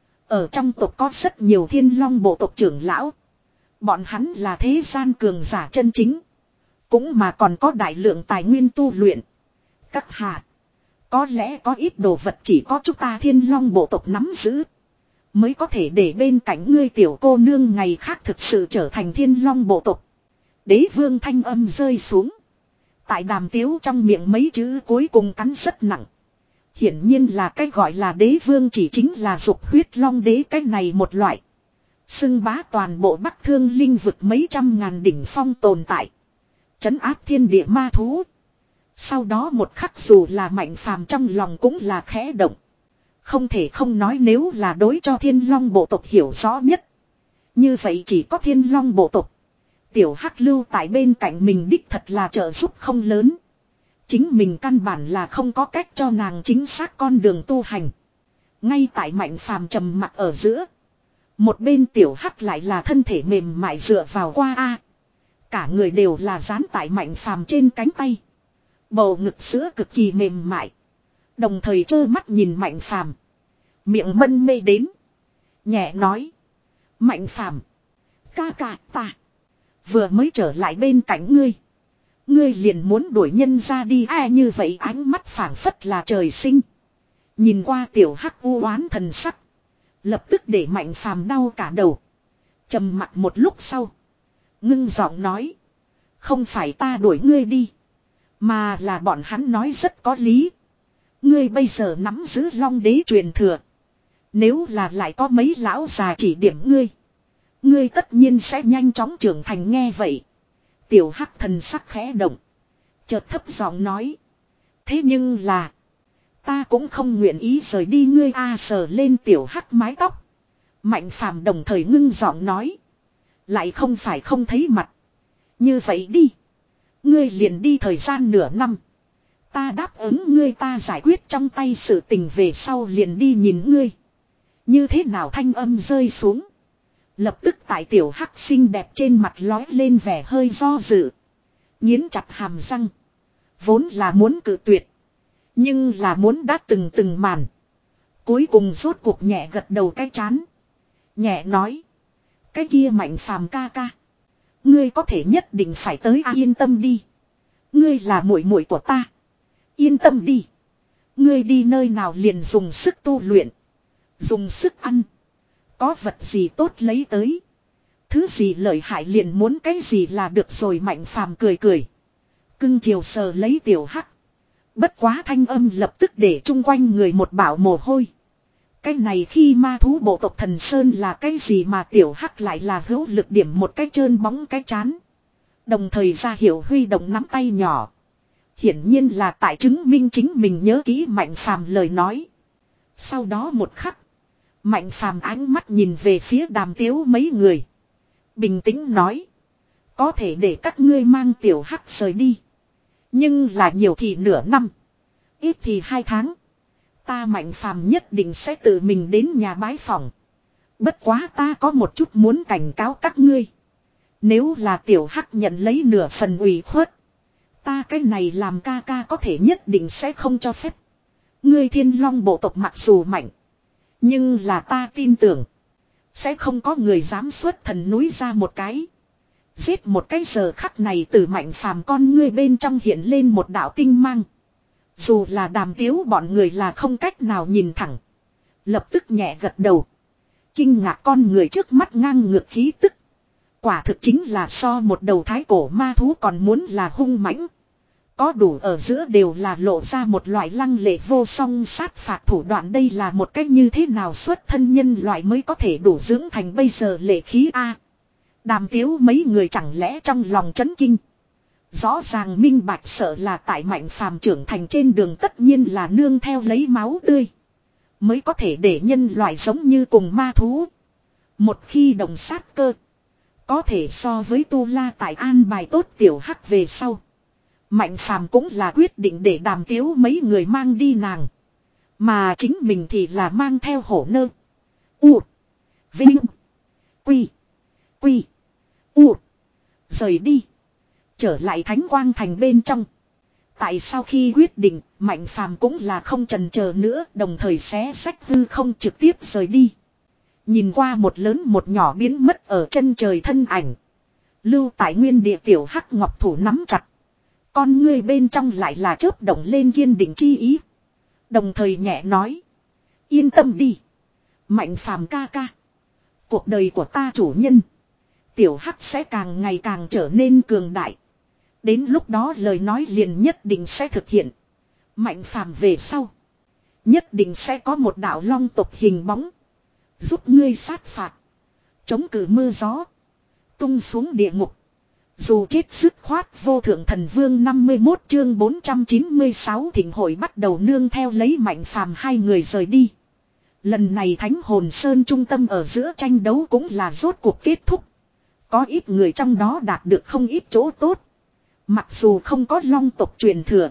Ở trong tộc có rất nhiều thiên long bộ tộc trưởng lão. Bọn hắn là thế gian cường giả chân chính. Cũng mà còn có đại lượng tài nguyên tu luyện. Các hạ. Có lẽ có ít đồ vật chỉ có chúng ta thiên long bộ tộc nắm giữ. Mới có thể để bên cạnh ngươi tiểu cô nương ngày khác thực sự trở thành thiên long bộ tộc. Đế vương thanh âm rơi xuống. Tại Đàm Tiếu trong miệng mấy chữ cuối cùng cắn rất nặng. Hiển nhiên là cái gọi là đế vương chỉ chính là dục huyết long đế cái này một loại. Xưng bá toàn bộ Bắc Thương linh vực mấy trăm ngàn đỉnh phong tồn tại. Trấn áp thiên địa ma thú. Sau đó một khắc dù là Mạnh phàm trong lòng cũng là khẽ động. Không thể không nói nếu là đối cho thiên long bộ tộc hiểu rõ nhất. Như vậy chỉ có thiên long bộ tộc. Tiểu hắc lưu tại bên cạnh mình đích thật là trợ giúp không lớn. Chính mình căn bản là không có cách cho nàng chính xác con đường tu hành. Ngay tại Mạnh phàm trầm mặc ở giữa. Một bên tiểu hắc lại là thân thể mềm mại dựa vào qua a. Cả người đều là dán tại Mạnh phàm trên cánh tay. Bầu ngực sữa cực kỳ mềm mại. Đồng thời trơ mắt nhìn Mạnh phàm. Miệng mân mê đến. Nhẹ nói. Mạnh phàm. Ca ca ta. Vừa mới trở lại bên cạnh ngươi. Ngươi liền muốn đuổi nhân ra đi ai như vậy ánh mắt phảng phất là trời sinh. Nhìn qua tiểu hắc u oán thần sắc. Lập tức để Mạnh phàm đau cả đầu. Trầm mặt một lúc sau. Ngưng giọng nói. Không phải ta đuổi ngươi đi. Mà là bọn hắn nói rất có lý. Ngươi bây giờ nắm giữ long đế truyền thừa. Nếu là lại có mấy lão già chỉ điểm ngươi. Ngươi tất nhiên sẽ nhanh chóng trưởng thành nghe vậy. Tiểu hắc thần sắc khẽ động. Chợt thấp giọng nói. Thế nhưng là. Ta cũng không nguyện ý rời đi ngươi a sờ lên tiểu hắc mái tóc. Mạnh phàm đồng thời ngưng giọng nói. Lại không phải không thấy mặt. Như vậy đi. Ngươi liền đi thời gian nửa năm. Ta đáp ứng ngươi ta giải quyết trong tay sự tình về sau liền đi nhìn ngươi. Như thế nào thanh âm rơi xuống. Lập tức tại tiểu hắc xinh đẹp trên mặt lói lên vẻ hơi do dự. Nghiến chặt hàm răng. Vốn là muốn cự tuyệt. Nhưng là muốn đã từng từng màn. Cuối cùng rốt cuộc nhẹ gật đầu cái chán. Nhẹ nói. Cái kia Mạnh phàm ca ca. Ngươi có thể nhất định phải tới à, yên tâm đi. Ngươi là muội muội của ta. Yên tâm đi. Ngươi đi nơi nào liền dùng sức tu luyện. Dùng sức ăn. Có vật gì tốt lấy tới. Thứ gì lợi hại liền muốn cái gì là được rồi Mạnh phàm cười cười. Cưng chiều sờ lấy tiểu hắc. Bất quá thanh âm lập tức để chung quanh người một bão mồ hôi. Cái này khi ma thú bộ tộc thần sơn là cái gì mà tiểu hắc lại là hữu lực điểm một cái trơn bóng cái chán. Đồng thời ra hiệu huy động nắm tay nhỏ. Hiển nhiên là tại chứng minh chính mình nhớ kỹ Mạnh phàm lời nói. Sau đó một khắc. Mạnh phàm ánh mắt nhìn về phía Đàm Tiếu mấy người. Bình tĩnh nói. Có thể để các ngươi mang tiểu hắc rời đi. Nhưng là nhiều thì nửa năm. Ít thì hai tháng. Ta Mạnh phàm nhất định sẽ tự mình đến nhà bái phòng. Bất quá ta có một chút muốn cảnh cáo các ngươi. Nếu là tiểu hắc nhận lấy nửa phần ủy khuất. Ta cái này làm ca ca có thể nhất định sẽ không cho phép. Ngươi thiên long bộ tộc mặc dù mạnh. Nhưng là ta tin tưởng. Sẽ không có người dám xuất thần núi ra một cái. Giết một cái giờ khắc này từ Mạnh Phàm con ngươi bên trong hiện lên một đạo tinh mang. Dù là Đàm Tiếu bọn người là không cách nào nhìn thẳng. Lập tức nhẹ gật đầu. Kinh ngạc con người trước mắt ngang ngược khí tức. Quả thực chính là so một đầu thái cổ ma thú còn muốn là hung mãnh. Có đủ ở giữa đều là lộ ra một loại lăng lệ vô song sát phạt thủ đoạn, đây là một cách như thế nào xuất thân nhân loại mới có thể đủ dưỡng thành bây giờ lệ khí a. Đàm Tiếu mấy người chẳng lẽ trong lòng chấn kinh. Rõ ràng minh bạch sợ là tại Mạnh Phàm trưởng thành trên đường tất nhiên là nương theo lấy máu tươi. Mới có thể để nhân loại giống như cùng ma thú. Một khi đồng sát cơ. Có thể so với Tu La tại an bài tốt tiểu hắc về sau. Mạnh Phàm cũng là quyết định để Đàm Tiếu mấy người mang đi nàng. Mà chính mình thì là mang theo Hổ Nơ. U. Vinh. Quy. Quy. U. Rời đi. Trở lại Thánh Quang Thành bên trong. Tại sau khi quyết định, Mạnh Phàm cũng là không chần chờ nữa, đồng thời xé xách hư không trực tiếp rời đi. Nhìn qua một lớn một nhỏ biến mất ở chân trời thân ảnh. Lưu tại nguyên địa tiểu hắc ngọc thủ nắm chặt. Con ngươi bên trong lại là chớp động lên kiên định chi ý. Đồng thời nhẹ nói. Yên tâm đi. Mạnh Phàm ca ca. Cuộc đời của ta chủ nhân. Tiểu hắc sẽ càng ngày càng trở nên cường đại. Đến lúc đó lời nói liền nhất định sẽ thực hiện. Mạnh Phàm về sau. Nhất định sẽ có một đạo long tộc hình bóng. Giúp ngươi sát phạt. Chống cự mưa gió. Tung xuống địa ngục. Dù chết dứt khoát vô thượng thần vương năm mươi mốt chương bốn trăm chín mươi sáu thịnh hội bắt đầu nương theo lấy Mạnh Phàm hai người rời đi. Lần này Thánh Hồn Sơn trung tâm ở giữa tranh đấu cũng là rốt cuộc kết thúc. Có ít người trong đó đạt được không ít chỗ tốt. Mặc dù không có long tộc truyền thừa.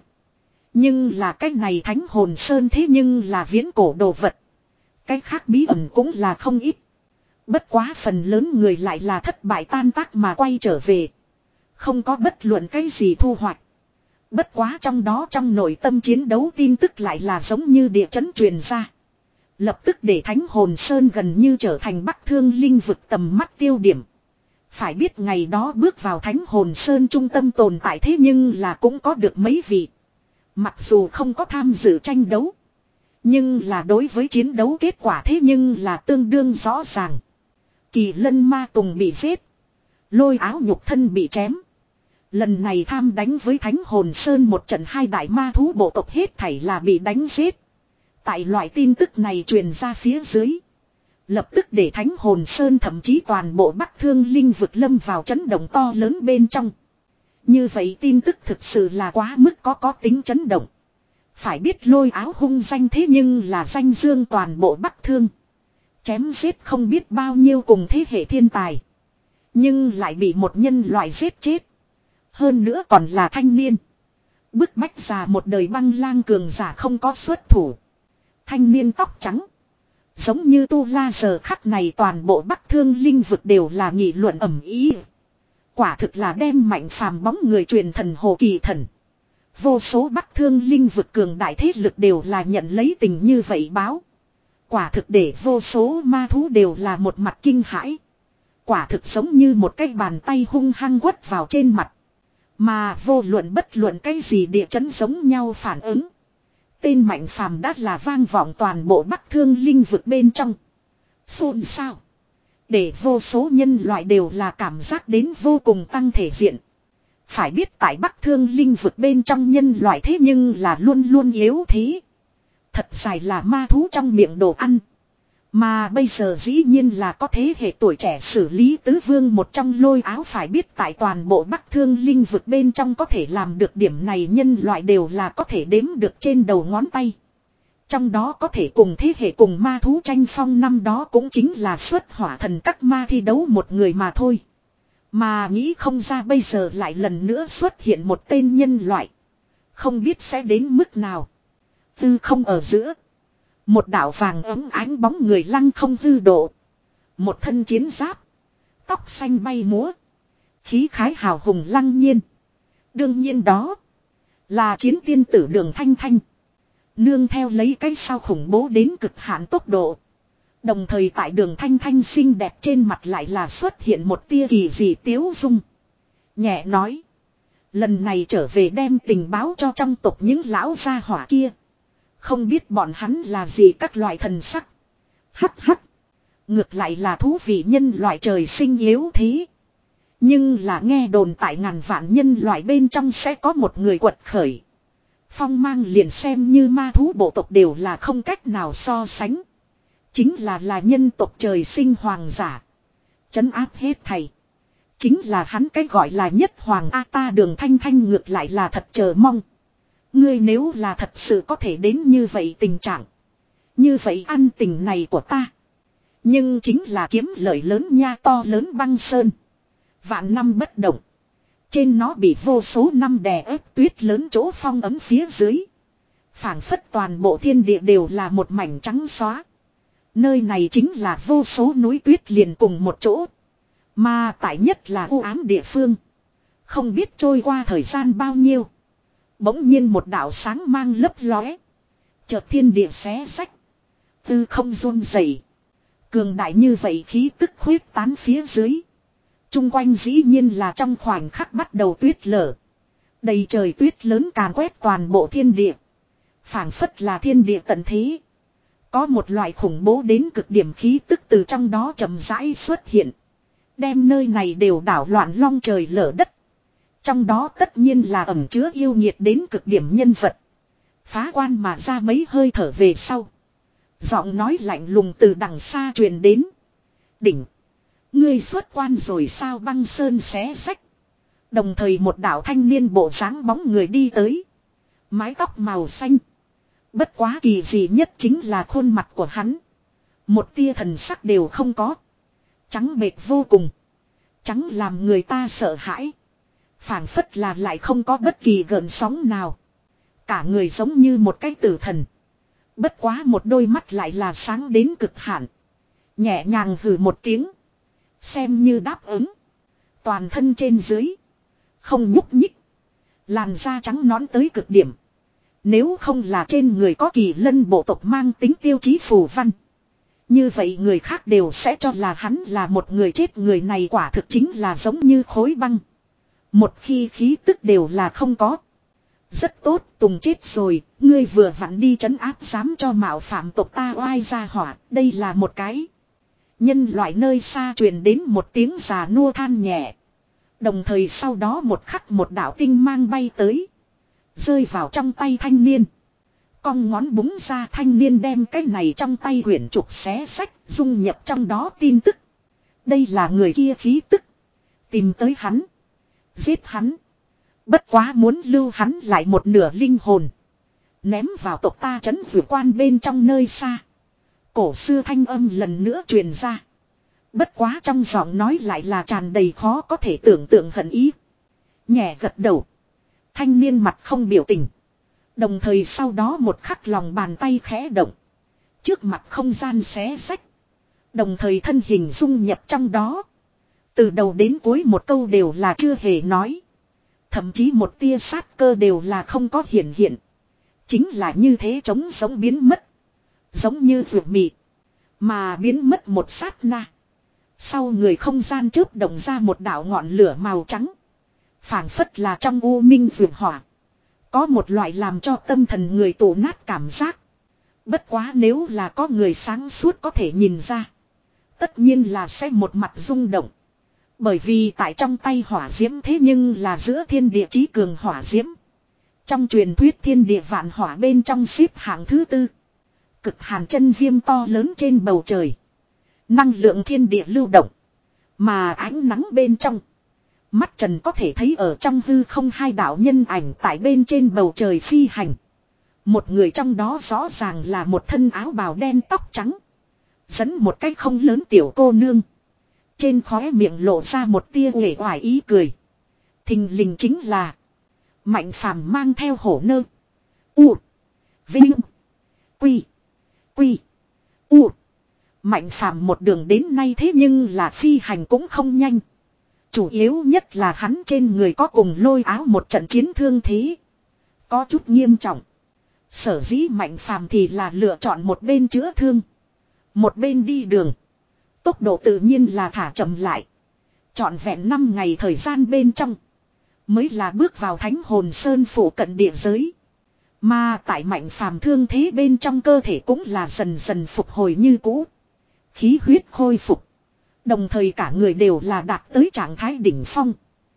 Nhưng là cái này Thánh Hồn Sơn thế nhưng là viễn cổ đồ vật. Cái khác bí ẩn cũng là không ít. Bất quá phần lớn người lại là thất bại tan tác mà quay trở về. Không có bất luận cái gì thu hoạch. Bất quá trong đó trong nội tâm chiến đấu tin tức lại là giống như địa chấn truyền ra. Lập tức để Thánh Hồn Sơn gần như trở thành Bắc Thương Linh vực tầm mắt tiêu điểm. Phải biết ngày đó bước vào Thánh Hồn Sơn trung tâm tồn tại thế nhưng là cũng có được mấy vị. Mặc dù không có tham dự tranh đấu. Nhưng là đối với chiến đấu kết quả thế nhưng là tương đương rõ ràng. Kỳ Lân Ma Tùng bị giết. Lôi Áo nhục thân bị chém. Lần này tham đánh với Thánh Hồn Sơn một trận hai đại ma thú bộ tộc hết thảy là bị đánh giết. Tại loại tin tức này truyền ra phía dưới. Lập tức để Thánh Hồn Sơn thậm chí toàn bộ Bắc Thương Linh vực lâm vào chấn động to lớn bên trong. Như vậy tin tức thực sự là quá mức có có tính chấn động. Phải biết Lôi Áo hung danh thế nhưng là danh dương toàn bộ Bắc Thương. Chém giết không biết bao nhiêu cùng thế hệ thiên tài. Nhưng lại bị một nhân loại giết chết. Hơn nữa còn là thanh niên. Bức bách già một đời băng lang cường giả không có xuất thủ. Thanh niên tóc trắng. Giống như Tu La giờ khắc này toàn bộ Bắc Thương Linh vực đều là nghị luận ầm ĩ. Quả thực là đem Mạnh Phàm bóng người truyền thần hồ kỳ thần. Vô số Bắc Thương Linh vực cường đại thế lực đều là nhận lấy tình như vậy báo. Quả thực để vô số ma thú đều là một mặt kinh hãi. Quả thực giống như một cái bàn tay hung hăng quất vào trên mặt. Mà vô luận bất luận cái gì địa chấn giống nhau phản ứng. Tên Mạnh Phàm đã là vang vọng toàn bộ Bắc Thương Linh vực bên trong. Xôn xao. Để vô số nhân loại đều là cảm giác đến vô cùng tăng thể diện. Phải biết tại Bắc Thương Linh vực bên trong nhân loại thế nhưng là luôn luôn yếu thế. Thật dài là ma thú trong miệng đồ ăn. Mà bây giờ dĩ nhiên là có thế hệ tuổi trẻ xử lý tứ vương một trong Lôi Áo, phải biết tại toàn bộ Bắc Thương Linh vực bên trong có thể làm được điểm này nhân loại đều là có thể đếm được trên đầu ngón tay. Trong đó có thể cùng thế hệ cùng ma thú tranh phong năm đó cũng chính là xuất hỏa thần các ma thi đấu một người mà thôi. Mà nghĩ không ra bây giờ lại lần nữa xuất hiện một tên nhân loại. Không biết sẽ đến mức nào. Tư không ở giữa. Một đạo vàng ấm ánh bóng người lăng không hư độ. Một thân chiến giáp. Tóc xanh bay múa. Khí khái hào hùng lăng nhiên. Đương nhiên đó. Là chiến tiên tử Đường Thanh Thanh. Nương theo lấy cái sao khủng bố đến cực hạn tốc độ. Đồng thời tại Đường Thanh Thanh xinh đẹp trên mặt lại là xuất hiện một tia kỳ dị tiếu dung. Nhẹ nói. Lần này trở về đem tình báo cho trong tộc những lão gia hỏa kia. Không biết bọn hắn là gì các loại thần sắc. Hắc hắc. Ngược lại là thú vị nhân loại trời sinh yếu thế. Nhưng là nghe đồn tại ngàn vạn nhân loại bên trong sẽ có một người quật khởi. Phong mang liền xem như ma thú bộ tộc đều là không cách nào so sánh. Chính là là nhân tộc trời sinh hoàng giả. Trấn áp hết thầy. Chính là hắn cái gọi là nhất hoàng A ta Đường Thanh Thanh ngược lại là thật chờ mong. Ngươi nếu là thật sự có thể đến như vậy tình trạng. Như vậy ăn tình này của ta. Nhưng chính là kiếm lợi lớn nha to lớn băng sơn. Vạn năm bất động. Trên nó bị vô số năm đè ép tuyết lớn chỗ phong ấm phía dưới. Phảng phất toàn bộ thiên địa đều là một mảnh trắng xóa. Nơi này chính là vô số núi tuyết liền cùng một chỗ. Mà tại nhất là u ám địa phương. Không biết trôi qua thời gian bao nhiêu. Bỗng nhiên một đạo sáng mang lấp lóe. Chợt thiên địa xé sách. Tư không run rẩy. Cường đại như vậy khí tức huyết tán phía dưới. Trung quanh dĩ nhiên là trong khoảnh khắc bắt đầu tuyết lở. Đầy trời tuyết lớn càn quét toàn bộ thiên địa. Phảng phất là thiên địa tận thế. Có một loại khủng bố đến cực điểm khí tức từ trong đó chậm rãi xuất hiện. Đem nơi này đều đảo loạn long trời lở đất. Trong đó tất nhiên là ẩn chứa yêu nhiệt đến cực điểm nhân vật. Phá quan mà ra mấy hơi thở về sau. Giọng nói lạnh lùng từ đằng xa truyền đến. Đỉnh. Ngươi xuất quan rồi sao băng sơn xé sách. Đồng thời một đạo thanh niên bộ dáng bóng người đi tới. Mái tóc màu xanh. Bất quá kỳ dị nhất chính là khuôn mặt của hắn. Một tia thần sắc đều không có. Trắng bệt vô cùng. Trắng làm người ta sợ hãi. Phảng phất là lại không có bất kỳ gợn sóng nào. Cả người giống như một cái tử thần. Bất quá một đôi mắt lại là sáng đến cực hạn. Nhẹ nhàng hừ một tiếng. Xem như đáp ứng. Toàn thân trên dưới. Không nhúc nhích. Làn da trắng nõn tới cực điểm. Nếu không là trên người có kỳ lân bộ tộc mang tính tiêu chí phù văn. Như vậy người khác đều sẽ cho là hắn là một người chết. Người này quả thực chính là giống như khối băng. Một khi khí tức đều là không có. Rất tốt, Tùng chết rồi, ngươi vừa vặn đi trấn áp dám cho mạo phạm tộc ta oai ra hỏa, đây là một cái. Nhân loại nơi xa truyền đến một tiếng già nua than nhẹ. Đồng thời sau đó một khắc một đạo tinh mang bay tới. Rơi vào trong tay thanh niên. Cong ngón búng ra thanh niên đem cái này trong tay quyển trục xé sách dung nhập trong đó tin tức. Đây là người kia khí tức. Tìm tới hắn. Giết hắn. Bất quá muốn lưu hắn lại một nửa linh hồn. Ném vào tộc ta trấn vượt quan bên trong nơi xa. Cổ xưa thanh âm lần nữa truyền ra. Bất quá trong giọng nói lại là tràn đầy khó có thể tưởng tượng hận ý. Nhẹ gật đầu. Thanh niên mặt không biểu tình. Đồng thời sau đó một khắc lòng bàn tay khẽ động. Trước mặt không gian xé sách. Đồng thời thân hình dung nhập trong đó. Từ đầu đến cuối một câu đều là chưa hề nói. Thậm chí một tia sát cơ đều là không có hiện hiện. Chính là như thế trống sống biến mất. Giống như ruột mị. Mà biến mất một sát na. Sau người không gian chớp động ra một đạo ngọn lửa màu trắng. Phảng phất là trong u minh ruột hỏa. Có một loại làm cho tâm thần người tụ nát cảm giác. Bất quá nếu là có người sáng suốt có thể nhìn ra. Tất nhiên là sẽ một mặt rung động. Bởi vì tại trong tay hỏa diễm thế nhưng là giữa thiên địa chí cường hỏa diễm. Trong truyền thuyết thiên địa vạn hỏa bên trong xếp hạng thứ tư. Cực hàn chân viêm to lớn trên bầu trời. Năng lượng thiên địa lưu động. Mà ánh nắng bên trong. Mắt trần có thể thấy ở trong hư không hai đạo nhân ảnh tại bên trên bầu trời phi hành. Một người trong đó rõ ràng là một thân áo bào đen tóc trắng. Dẫn một cách không lớn tiểu cô nương. Trên khóe miệng lộ ra một tia uể oải ý cười. Thình lình chính là Mạnh Phàm mang theo hổ nơ. U. Vinh. Quy. Quy. U. Mạnh Phàm một đường đến nay thế nhưng là phi hành cũng không nhanh. Chủ yếu nhất là hắn trên người có cùng lôi áo một trận chiến thương thế. Có chút nghiêm trọng. Sở dĩ Mạnh Phàm thì là lựa chọn một bên chữa thương. Một bên đi đường. Tốc độ tự nhiên là thả chậm lại. Trọn vẹn năm ngày thời gian bên trong. Mới là bước vào Thánh Hồn Sơn phủ cận địa giới. Mà tại Mạnh Phàm thương thế bên trong cơ thể cũng là dần dần phục hồi như cũ. Khí huyết khôi phục. Đồng thời cả người đều là đạt tới trạng thái đỉnh phong.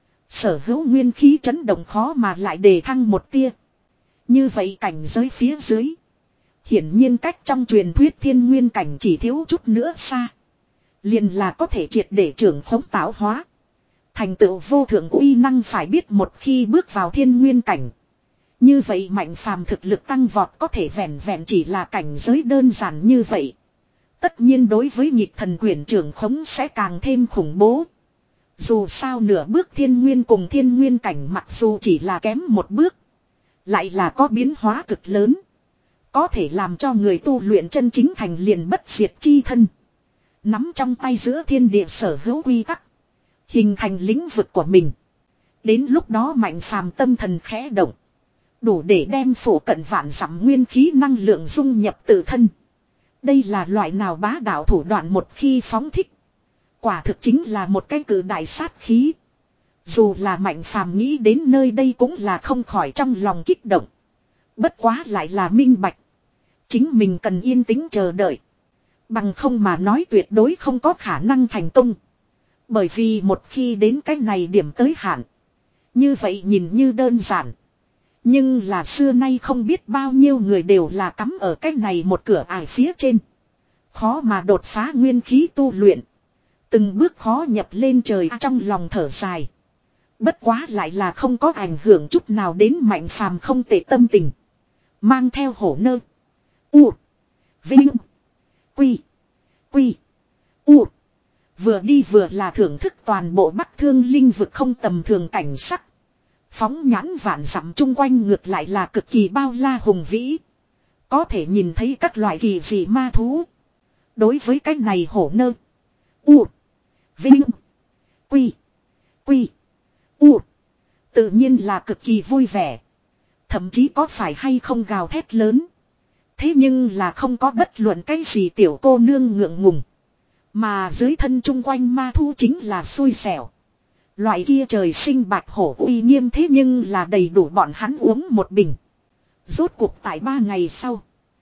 Sở hữu nguyên khí chấn động khó mà lại đề thăng một tia. Như vậy cảnh giới phía dưới. Hiển nhiên cách trong truyền thuyết thiên nguyên cảnh chỉ thiếu chút nữa xa. Liền là có thể triệt để trưởng khống tạo hóa. Thành tựu vô thượng uy năng phải biết một khi bước vào thiên nguyên cảnh. Như vậy Mạnh Phàm thực lực tăng vọt có thể vẹn vẹn chỉ là cảnh giới đơn giản như vậy. Tất nhiên đối với nhịp thần quyển trưởng khống sẽ càng thêm khủng bố. Dù sao nửa bước thiên nguyên cùng thiên nguyên cảnh mặc dù chỉ là kém một bước. Lại là có biến hóa cực lớn. Có thể làm cho người tu luyện chân chính thành liền bất diệt chi thân. Nắm trong tay giữa thiên địa sở hữu quy tắc. Hình thành lĩnh vực của mình. Đến lúc đó Mạnh Phàm tâm thần khẽ động. Đủ để đem phủ cận vạn dặm nguyên khí năng lượng dung nhập tự thân. Đây là loại nào bá đạo thủ đoạn một khi phóng thích. Quả thực chính là một cái cử đại sát khí. Dù là Mạnh Phàm nghĩ đến nơi đây cũng là không khỏi trong lòng kích động. Bất quá lại là minh bạch. Chính mình cần yên tĩnh chờ đợi. Bằng không mà nói tuyệt đối không có khả năng thành công. Bởi vì một khi đến cái này điểm tới hạn. Như vậy nhìn như đơn giản. Nhưng là xưa nay không biết bao nhiêu người đều là cắm ở cái này một cửa ải phía trên. Khó mà đột phá nguyên khí tu luyện. Từng bước khó nhập lên trời trong lòng thở dài. Bất quá lại là không có ảnh hưởng chút nào đến Mạnh Phàm không tệ tâm tình. Mang theo hổ nơ. U. Vinh. Quy. Quy. U. Vừa đi vừa là thưởng thức toàn bộ Bắc Thương linh vực không tầm thường cảnh sắc. Phóng nhãn vạn dặm chung quanh ngược lại là cực kỳ bao la hùng vĩ. Có thể nhìn thấy các loại kỳ dị ma thú. Đối với cái này hổ nơ. U. Vinh. Quy. Quy. U. Tự nhiên là cực kỳ vui vẻ. Thậm chí có phải hay không gào thét lớn. Thế nhưng là không có bất luận cái gì tiểu cô nương ngượng ngùng. Mà dưới thân chung quanh ma thu chính là xui xẻo. Loại kia trời sinh bạch hổ uy nghiêm thế nhưng là đầy đủ bọn hắn uống một bình. Rốt cuộc tại ba ngày sau.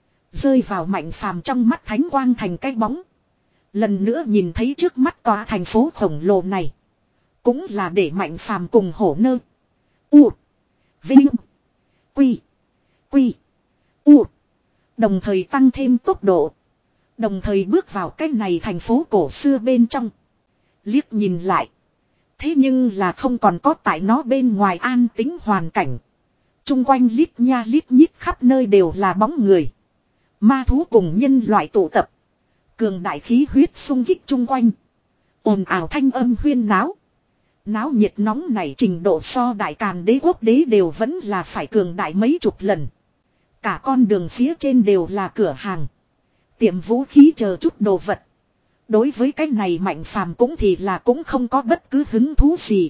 Rơi vào Mạnh Phàm trong mắt thánh quang thành cái bóng. Lần nữa nhìn thấy trước mắt tòa thành phố khổng lồ này. Cũng là để Mạnh Phàm cùng hổ nơ. U. Vinh. Quy. Quy. U. Đồng thời tăng thêm tốc độ. Đồng thời bước vào cái này thành phố cổ xưa bên trong. Liếc nhìn lại. Thế nhưng là không còn có tại nó bên ngoài an tĩnh hoàn cảnh. Trung quanh lít nha lít nhít khắp nơi đều là bóng người. Ma thú cùng nhân loại tụ tập. Cường đại khí huyết xung kích chung quanh. Ồn ào thanh âm huyên náo. Náo nhiệt nóng này trình độ so đại càn đế quốc đế đều vẫn là phải cường đại mấy chục lần. Cả con đường phía trên đều là cửa hàng. Tiệm vũ khí chờ chút đồ vật. Đối với cái này Mạnh Phàm cũng thì là cũng không có bất cứ hứng thú gì.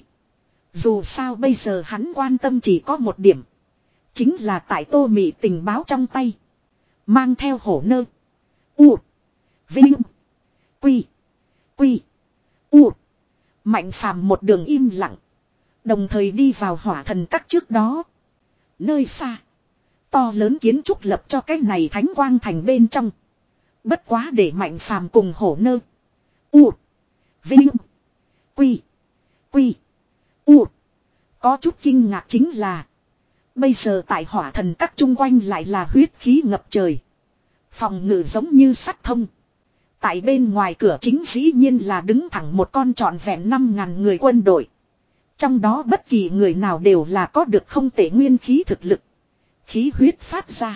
Dù sao bây giờ hắn quan tâm chỉ có một điểm. Chính là tại Tô Mị tình báo trong tay. Mang theo hổ nơ. U. Vinh. Quy. Quy. U. Mạnh Phàm một đường im lặng. Đồng thời đi vào hỏa thần các trước đó. Nơi xa. To lớn kiến trúc lập cho cái này thánh quang thành bên trong. Bất quá để Mạnh Phàm cùng hổ nơ. U. Vinh. Quy. Quy. U. Có chút kinh ngạc chính là. Bây giờ tại hỏa thần các chung quanh lại là huyết khí ngập trời. Phòng ngự giống như sắt thông. Tại bên ngoài cửa chính dĩ nhiên là đứng thẳng một con trọn vẹn năm ngàn người quân đội. Trong đó bất kỳ người nào đều là có được không tệ nguyên khí thực lực. Khí huyết phát ra.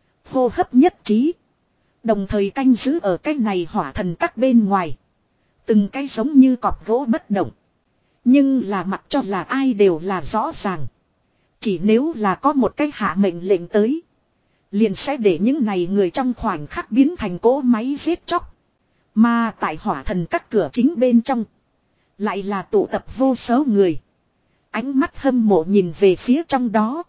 Hô hấp nhất trí. Đồng thời canh giữ ở cái này hỏa thần các bên ngoài. Từng cái giống như cọp gỗ bất động. Nhưng là mặc cho là ai đều là rõ ràng. Chỉ nếu là có một cái hạ mệnh lệnh tới. Liền sẽ để những này người trong khoảnh khắc biến thành cỗ máy giết chóc. Mà tại hỏa thần các cửa chính bên trong. Lại là tụ tập vô số người. Ánh mắt hâm mộ nhìn về phía trong đó.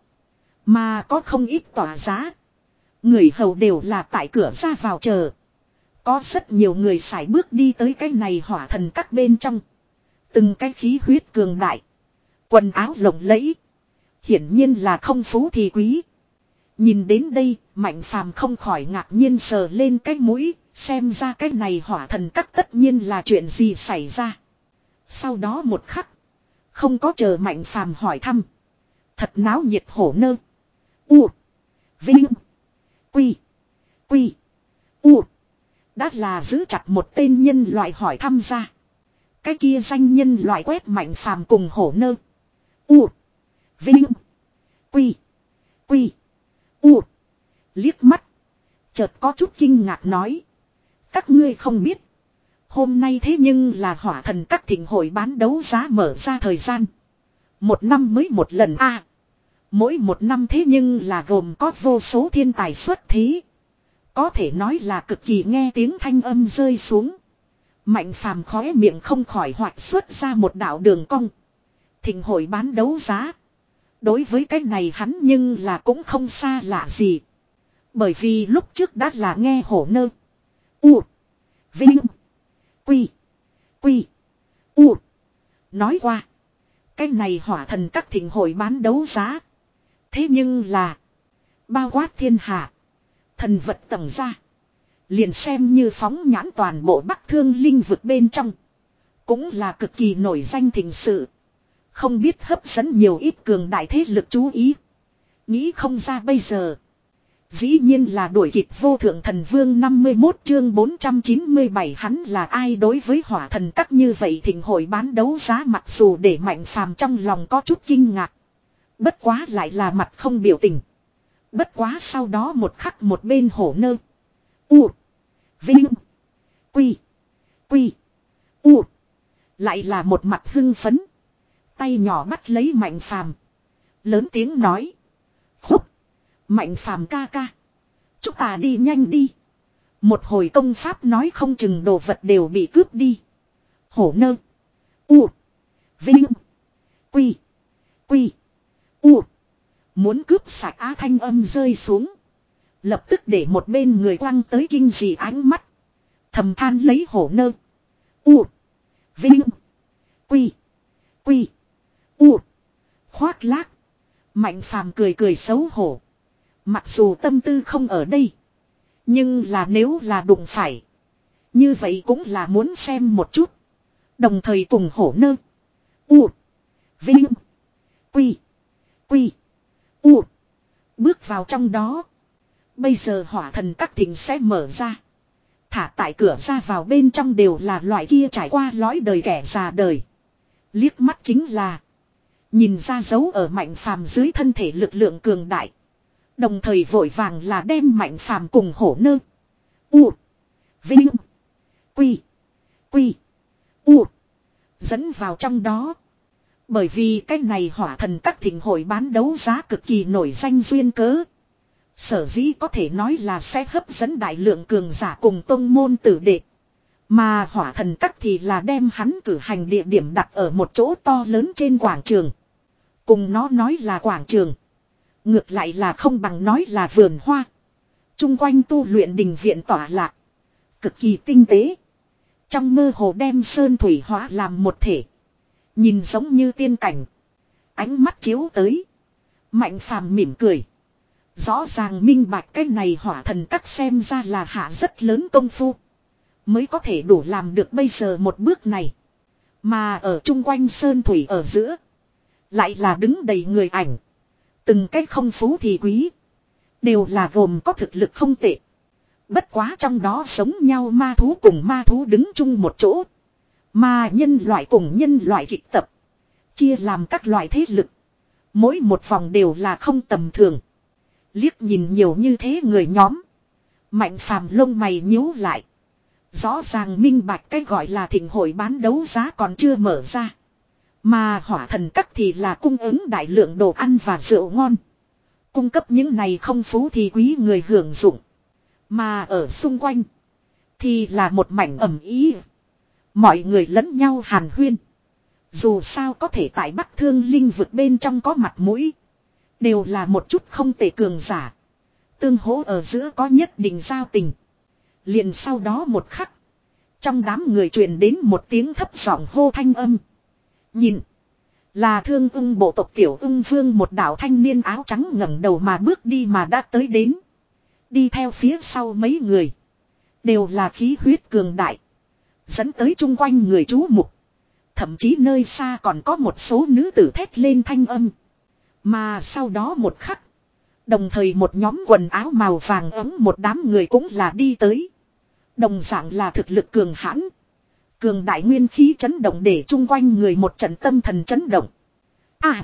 Mà có không ít tỏa giá. Người hầu đều là tại cửa ra vào chờ. Có rất nhiều người sải bước đi tới cái này hỏa thần các bên trong. Từng cái khí huyết cường đại. Quần áo lộng lẫy. Hiển nhiên là không phú thì quý. Nhìn đến đây, Mạnh Phàm không khỏi ngạc nhiên sờ lên cái mũi, xem ra cái này hỏa thần các tất nhiên là chuyện gì xảy ra. Sau đó một khắc, không có chờ Mạnh Phàm hỏi thăm. Thật náo nhiệt hổ nơ. U. Vinh. Quy. Quy. U. Đã là giữ chặt một tên nhân loại hỏi thăm ra. Cái kia danh nhân loại quét Mạnh Phàm cùng hổ nơ. U. Vinh. Quy. Quy. U. Liếc mắt. Chợt có chút kinh ngạc nói. Các ngươi không biết. Hôm nay thế nhưng là hỏa thần các thịnh hội bán đấu giá mở ra thời gian. Một năm mới một lần a à, mỗi một năm thế nhưng là gồm có vô số thiên tài xuất thế. Có thể nói là cực kỳ nghe tiếng thanh âm rơi xuống. Mạnh Phàm khóe miệng không khỏi hoạch xuất ra một đạo đường cong. Thịnh hội bán đấu giá. Đối với cái này hắn nhưng là cũng không xa lạ gì. Bởi vì lúc trước đã là nghe hổ nơ. U. Vinh. Quy. Quy. U. Nói qua. Cái này hỏa thần các thịnh hội bán đấu giá. Thế nhưng là. Bao quát thiên hạ. Thần vật tầng ra. Liền xem như phóng nhãn toàn bộ Bắc Thương linh vực bên trong. Cũng là cực kỳ nổi danh thịnh sự. Không biết hấp dẫn nhiều ít cường đại thế lực chú ý. Nghĩ không ra bây giờ. Dĩ nhiên là đuổi kịp vô thượng thần vương năm mươi mốt chương bốn trăm chín mươi bảy hắn là ai đối với hỏa thần các như vậy thịnh hội bán đấu giá mặc dù để Mạnh Phàm trong lòng có chút kinh ngạc. Bất quá lại là mặt không biểu tình. Bất quá sau đó một khắc một bên hổ nơ. U. Vinh. Quy. Quy. U. Lại là một mặt hưng phấn. Tay nhỏ bắt lấy Mạnh Phàm. Lớn tiếng nói. Khúc. Mạnh Phàm ca ca. Chúng ta đi nhanh đi. Một hồi công pháp nói không chừng đồ vật đều bị cướp đi. Hổ nơ. U. Vinh. Quy. Quy. U. Muốn cướp sạch á thanh âm rơi xuống. Lập tức để một bên người quăng tới kinh dị ánh mắt. Thầm than lấy hổ nơ. U. Vinh. Quy. Quy. U. Khoác lác. Mạnh Phàm cười cười xấu hổ. Mặc dù tâm tư không ở đây. Nhưng là nếu là đụng phải. Như vậy cũng là muốn xem một chút. Đồng thời cùng hổ nơ. U. Vinh. Quy. Quy. U. Bước vào trong đó. Bây giờ hỏa thần các thịnh sẽ mở ra. Thả tại cửa ra vào bên trong đều là loại kia trải qua lõi đời kẻ già đời. Liếc mắt chính là. Nhìn ra dấu ở Mạnh Phàm dưới thân thể lực lượng cường đại. Đồng thời vội vàng là đem Mạnh Phàm cùng hổ nơ. U. Vinh. Quy. Quy. U. Dẫn vào trong đó. Bởi vì cái này hỏa thần các thịnh hội bán đấu giá cực kỳ nổi danh duyên cớ. Sở dĩ có thể nói là sẽ hấp dẫn đại lượng cường giả cùng tông môn tử đệ. Mà hỏa thần các thì là đem hắn cử hành địa điểm đặt ở một chỗ to lớn trên quảng trường. Cùng nó nói là quảng trường. Ngược lại là không bằng nói là vườn hoa. Trung quanh tu luyện đình viện tỏa lạc. Cực kỳ tinh tế. Trong mơ hồ đem sơn thủy hóa làm một thể. Nhìn giống như tiên cảnh. Ánh mắt chiếu tới. Mạnh Phàm mỉm cười. Rõ ràng minh bạch cái này hỏa thần các xem ra là hạ rất lớn công phu. Mới có thể đủ làm được bây giờ một bước này. Mà ở chung quanh sơn thủy ở giữa. Lại là đứng đầy người ảnh. Từng cái không phú thì quý. Đều là gồm có thực lực không tệ. Bất quá trong đó sống nhau ma thú cùng ma thú đứng chung một chỗ. Mà nhân loại cùng nhân loại kịch tập. Chia làm các loại thế lực. Mỗi một vòng đều là không tầm thường. Liếc nhìn nhiều như thế người nhóm. Mạnh Phàm lông mày nhíu lại. Rõ ràng minh bạch cái gọi là thịnh hội bán đấu giá còn chưa mở ra. Mà hỏa thần các thì là cung ứng đại lượng đồ ăn và rượu ngon. Cung cấp những này không phú thì quý người hưởng dụng. Mà ở xung quanh. Thì là một mảnh ẩm ý. Mọi người lẫn nhau hàn huyên. Dù sao có thể tại Bắc Thương Linh vực bên trong có mặt mũi. Đều là một chút không tệ cường giả. Tương hỗ ở giữa có nhất định giao tình. Liền sau đó một khắc. Trong đám người truyền đến một tiếng thấp giọng hô thanh âm. Nhìn. Là Thương Ưng bộ tộc Tiểu Ưng Vương, một đạo thanh niên áo trắng ngẩng đầu mà bước đi mà đã tới đến. Đi theo phía sau mấy người. Đều là khí huyết cường đại. Dẫn tới chung quanh người chú mục. Thậm chí nơi xa còn có một số nữ tử thét lên thanh âm. Mà sau đó một khắc. Đồng thời một nhóm quần áo màu vàng ấm, một đám người cũng là đi tới. Đồng dạng là thực lực cường hãn. Cường đại nguyên khí chấn động để chung quanh người một trận tâm thần chấn động. À.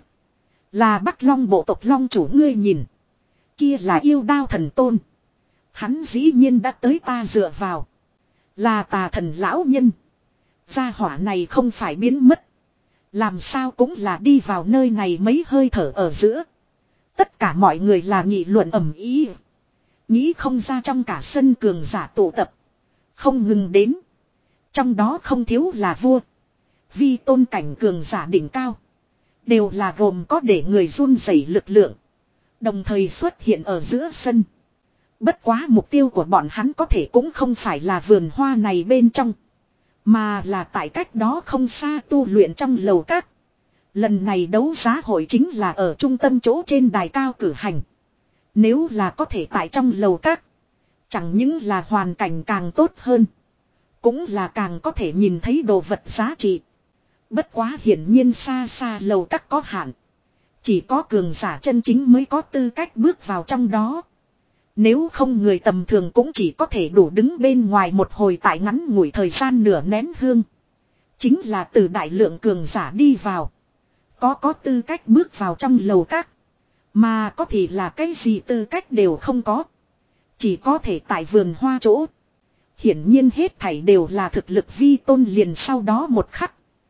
Là Bắc Long bộ tộc Long chủ, ngươi nhìn. Kia là yêu đao thần tôn. Hắn dĩ nhiên đã tới ta dựa vào. Là tà thần lão nhân. Gia hỏa này không phải biến mất. Làm sao cũng là đi vào nơi này mấy hơi thở ở giữa. Tất cả mọi người là nghị luận ầm ĩ. Nghĩ không ra trong cả sân cường giả tụ tập. Không ngừng đến. Trong đó không thiếu là vua. Vi tôn cảnh cường giả đỉnh cao. Đều là gồm có để người run rẩy lực lượng. Đồng thời xuất hiện ở giữa sân. Bất quá mục tiêu của bọn hắn có thể cũng không phải là vườn hoa này bên trong. Mà là tại cách đó không xa tu luyện trong lầu các. Lần này đấu giá hội chính là ở trung tâm chỗ trên đài cao cử hành. Nếu là có thể tại trong lầu các. Chẳng những là hoàn cảnh càng tốt hơn. Cũng là càng có thể nhìn thấy đồ vật giá trị. Bất quá hiển nhiên xa xa lầu các có hạn. Chỉ có cường giả chân chính mới có tư cách bước vào trong đó. Nếu không người tầm thường cũng chỉ có thể đủ đứng bên ngoài một hồi tại ngắn ngủi thời gian nửa nén hương. Chính là từ đại lượng cường giả đi vào. Có có tư cách bước vào trong lầu các. Mà có thì là cái gì tư cách đều không có. Chỉ có thể tại vườn hoa chỗ. Hiển nhiên hết thảy đều là thực lực vi tôn, liền sau đó một khắc.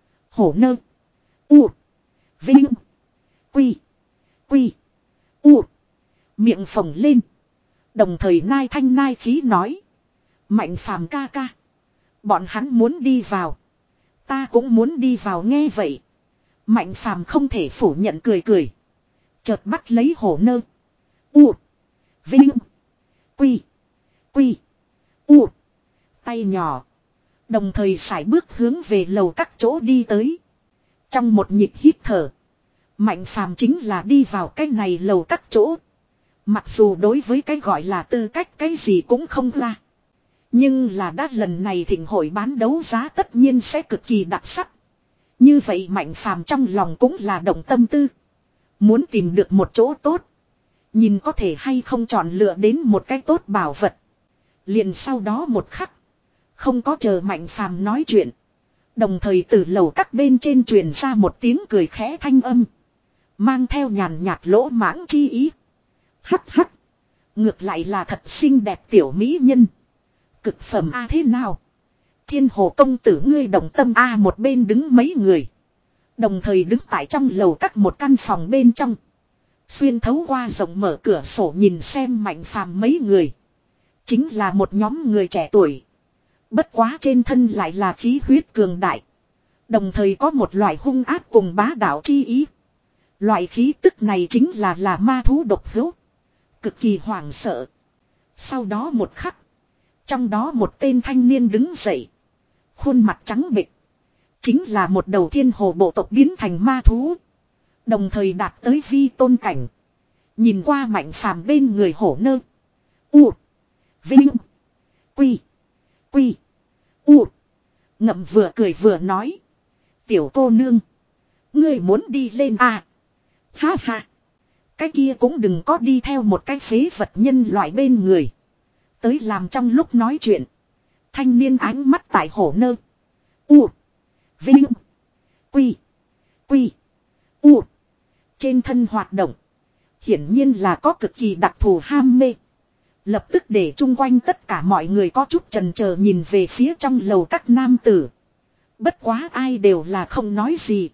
Hổ nơ. U. Vinh. Quy. Quy. U. Miệng phồng lên. Đồng thời nai thanh nai khí nói. Mạnh phàm ca ca. Bọn hắn muốn đi vào. Ta cũng muốn đi vào, nghe vậy. Mạnh phàm không thể phủ nhận, cười cười. Chợt bắt lấy hổ nơ. U. Vinh. Quy. Quy. U. Tay nhỏ. Đồng thời sải bước hướng về lầu các chỗ đi tới. Trong một nhịp hít thở. Mạnh phàm chính là đi vào cái này lầu các chỗ. Mặc dù đối với cái gọi là tư cách cái gì cũng không ra. Nhưng là đã lần này thịnh hội bán đấu giá tất nhiên sẽ cực kỳ đặc sắc. Như vậy Mạnh phàm trong lòng cũng là động tâm tư. Muốn tìm được một chỗ tốt. Nhìn có thể hay không chọn lựa đến một cái tốt bảo vật. Liền sau đó một khắc. Không có chờ Mạnh phàm nói chuyện. Đồng thời từ lầu các bên trên truyền ra một tiếng cười khẽ thanh âm. Mang theo nhàn nhạt lỗ mãng chi ý. Hắc hắc. Ngược lại là thật xinh đẹp tiểu mỹ nhân. Cực phẩm a, thế nào? Thiên hồ công tử ngươi động tâm a. Một bên đứng mấy người. Đồng thời đứng tại trong lầu các một căn phòng bên trong. Xuyên thấu qua rộng mở cửa sổ nhìn xem Mạnh phàm mấy người. Chính là một nhóm người trẻ tuổi. Bất quá trên thân lại là khí huyết cường đại. Đồng thời có một loại hung ác cùng bá đạo chi ý. Loại khí tức này chính là là ma thú độc hữu. Cực kỳ hoảng sợ. Sau đó một khắc. Trong đó một tên thanh niên đứng dậy. Khuôn mặt trắng bệch. Chính là một đầu thiên hồ bộ tộc biến thành ma thú. Đồng thời đạt tới vi tôn cảnh. Nhìn qua Mạnh phàm bên người hổ nơ. U. Vinh. Quy. Quy. U. Ngậm vừa cười vừa nói. Tiểu cô nương. Ngươi muốn đi lên à. Ha ha. Cái kia cũng đừng có đi theo một cái phế vật nhân loại bên người. Tới làm trong lúc nói chuyện. Thanh niên ánh mắt tại hổ nơ. U. Vinh. Quy. Quy. U. Trên thân hoạt động. Hiển nhiên là có cực kỳ đặc thù ham mê. Lập tức để chung quanh tất cả mọi người có chút chần chờ nhìn về phía trong lầu các nam tử. Bất quá ai đều là không nói gì.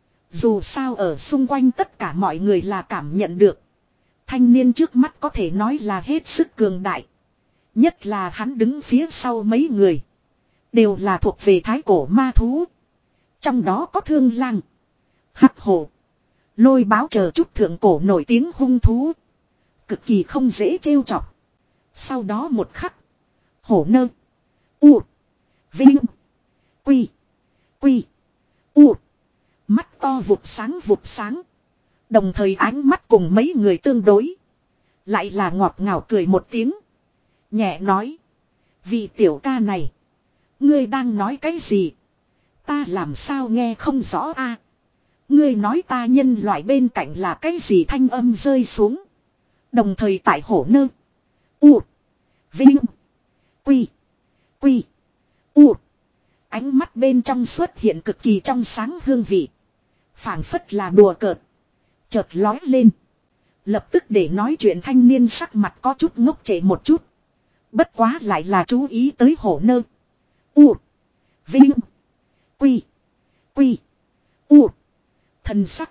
Dù sao ở xung quanh tất cả mọi người là cảm nhận được. Thanh niên trước mắt có thể nói là hết sức cường đại. Nhất là hắn đứng phía sau mấy người. Đều là thuộc về thái cổ ma thú. Trong đó có thương lang, hắc hổ, lôi báo chờ chút thượng cổ nổi tiếng hung thú. Cực kỳ không dễ trêu chọc. Sau đó một khắc. Hổ nơ. U. Vinh. Quy. Quy. U. Mắt to vụt sáng vụt sáng. Đồng thời ánh mắt cùng mấy người tương đối. Lại là ngọt ngào cười một tiếng. Nhẹ nói. Vị tiểu ca này. Ngươi đang nói cái gì? Ta làm sao nghe không rõ a? Ngươi nói ta nhân loại bên cạnh là cái gì? Thanh âm rơi xuống. Đồng thời tại hổ nơ. U. Vinh. Quy. Quy. U. Ánh mắt bên trong xuất hiện cực kỳ trong sáng hương vị. Phảng phất là đùa cợt. Chợt lói lên. Lập tức để nói chuyện thanh niên sắc mặt có chút ngốc trệ một chút. Bất quá lại là chú ý tới hổ nơ. U. Vinh. Quy. Quy. U. Thần sắc.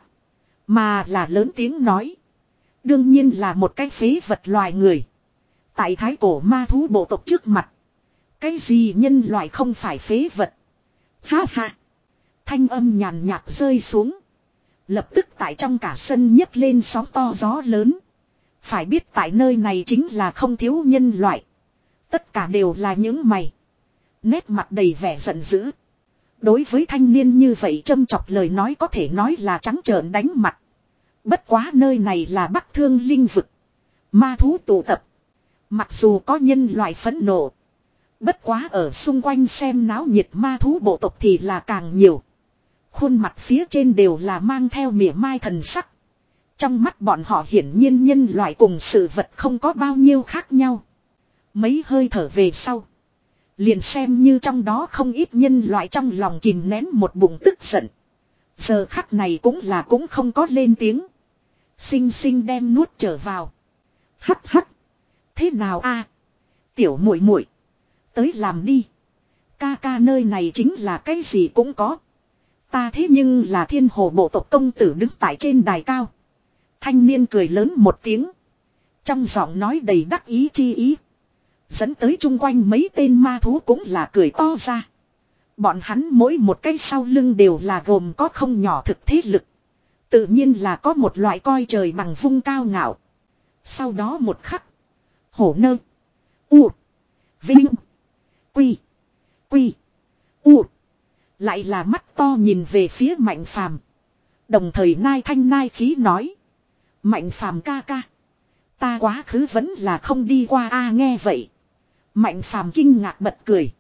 Mà là lớn tiếng nói. Đương nhiên là một cái phế vật loài người. Tại thái cổ ma thú bộ tộc trước mặt. Cái gì nhân loại không phải phế vật. Ha ha. Thanh âm nhàn nhạt rơi xuống. Lập tức tại trong cả sân nhấc lên sóng to gió lớn. Phải biết tại nơi này chính là không thiếu nhân loại. Tất cả đều là những mày. Nét mặt đầy vẻ giận dữ. Đối với thanh niên như vậy châm chọc lời nói có thể nói là trắng trợn đánh mặt. Bất quá nơi này là Bắc Thương linh vực. Ma thú tụ tập. Mặc dù có nhân loại phẫn nộ. Bất quá ở xung quanh xem náo nhiệt ma thú bộ tộc thì là càng nhiều. Khuôn mặt phía trên đều là mang theo mỉa mai thần sắc. Trong mắt bọn họ hiển nhiên nhân loại cùng sự vật không có bao nhiêu khác nhau. Mấy hơi thở về sau. Liền xem như trong đó không ít nhân loại trong lòng kìm nén một bụng tức giận. Giờ khắc này cũng là cũng không có lên tiếng. Xinh xinh đem nuốt trở vào. Hắc hắc. Thế nào a? Tiểu muội muội, tới làm đi. Ca ca nơi này chính là cái gì cũng có. Ta thế nhưng là thiên hồ bộ tộc công tử đứng tại trên đài cao. Thanh niên cười lớn một tiếng. Trong giọng nói đầy đắc ý chi ý. Dẫn tới chung quanh mấy tên ma thú cũng là cười to ra. Bọn hắn mỗi một cái sau lưng đều là gồm có không nhỏ thực thế lực. Tự nhiên là có một loại coi trời bằng vung cao ngạo. Sau đó một khắc. Hổ nơ. U. Vinh. Quy. Quy. U. Lại là mắt to nhìn về phía Mạnh Phàm. Đồng thời nai thanh nai khí nói. Mạnh Phàm ca ca. Ta quá khứ vẫn là không đi qua a. Nghe vậy. Mạnh Phàm kinh ngạc bật cười.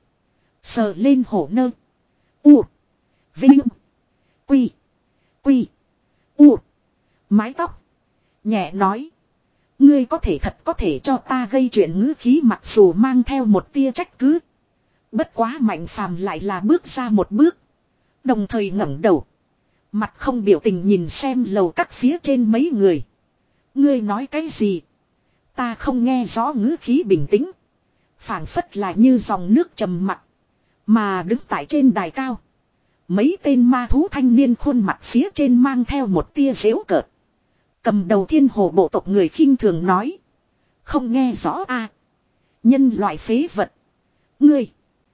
Sờ lên hổ nơ. U. Vinh. Quy. Quy. U. Mái tóc. Nhẹ nói. Ngươi có thể thật có thể cho ta gây chuyện ngữ khí mặc dù mang theo một tia trách cứ. Bất quá Mạnh Phàm lại là bước ra một bước. Đồng thời ngẩng đầu. Mặt không biểu tình nhìn xem lầu các phía trên mấy người. Ngươi nói cái gì? Ta không nghe rõ ngữ khí bình tĩnh. Phảng phất là như dòng nước trầm mặc. Mà đứng tại trên đài cao. Mấy tên ma thú thanh niên khuôn mặt phía trên mang theo một tia giễu cợt. Cầm đầu thiên hồ bộ tộc người khinh thường nói. Không nghe rõ a. Nhân loại phế vật. Ngươi.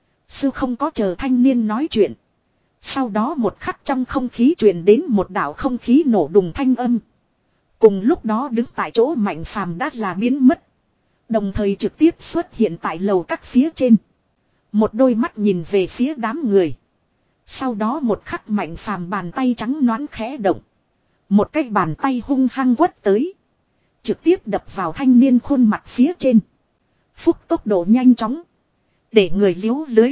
Sư không có chờ thanh niên nói chuyện. Sau đó một khắc trong không khí truyền đến một đạo không khí nổ đùng thanh âm. Cùng lúc đó đứng tại chỗ Mạnh Phàm đã là biến mất. Đồng thời trực tiếp xuất hiện tại lầu các phía trên. Một đôi mắt nhìn về phía đám người. Sau đó một khắc Mạnh Phàm bàn tay trắng nõn khẽ động. Một cái bàn tay hung hăng quất tới. Trực tiếp đập vào thanh niên khuôn mặt phía trên. Phúc tốc độ nhanh chóng. Để người liếu lưới.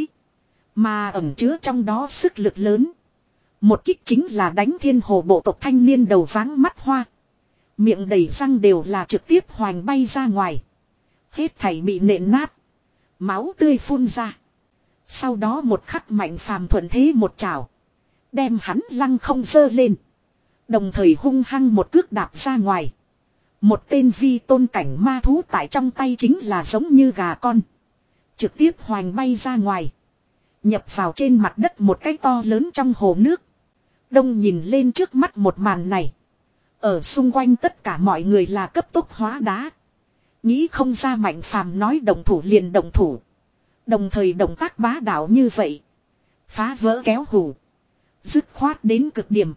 Mà ẩn chứa trong đó sức lực lớn. Một kích chính là đánh thiên hồ bộ tộc thanh niên đầu váng mắt hoa. Miệng đầy răng đều là trực tiếp hoành bay ra ngoài. Hết thảy bị nện nát. Máu tươi phun ra. Sau đó một khắc Mạnh Phàm thuận thế một chảo. Đem hắn lăng không dơ lên. Đồng thời hung hăng một cước đạp ra ngoài. Một tên vi tôn cảnh ma thú tại trong tay chính là giống như gà con. Trực tiếp hoành bay ra ngoài. Nhập vào trên mặt đất một cái to lớn trong hồ nước. Đông nhìn lên trước mắt một màn này. Ở xung quanh tất cả mọi người là cấp tốc hóa đá. Nghĩ không ra Mạnh Phàm nói động thủ liền động thủ. Đồng thời động tác bá đạo như vậy. Phá vỡ kéo hù. Dứt khoát đến cực điểm.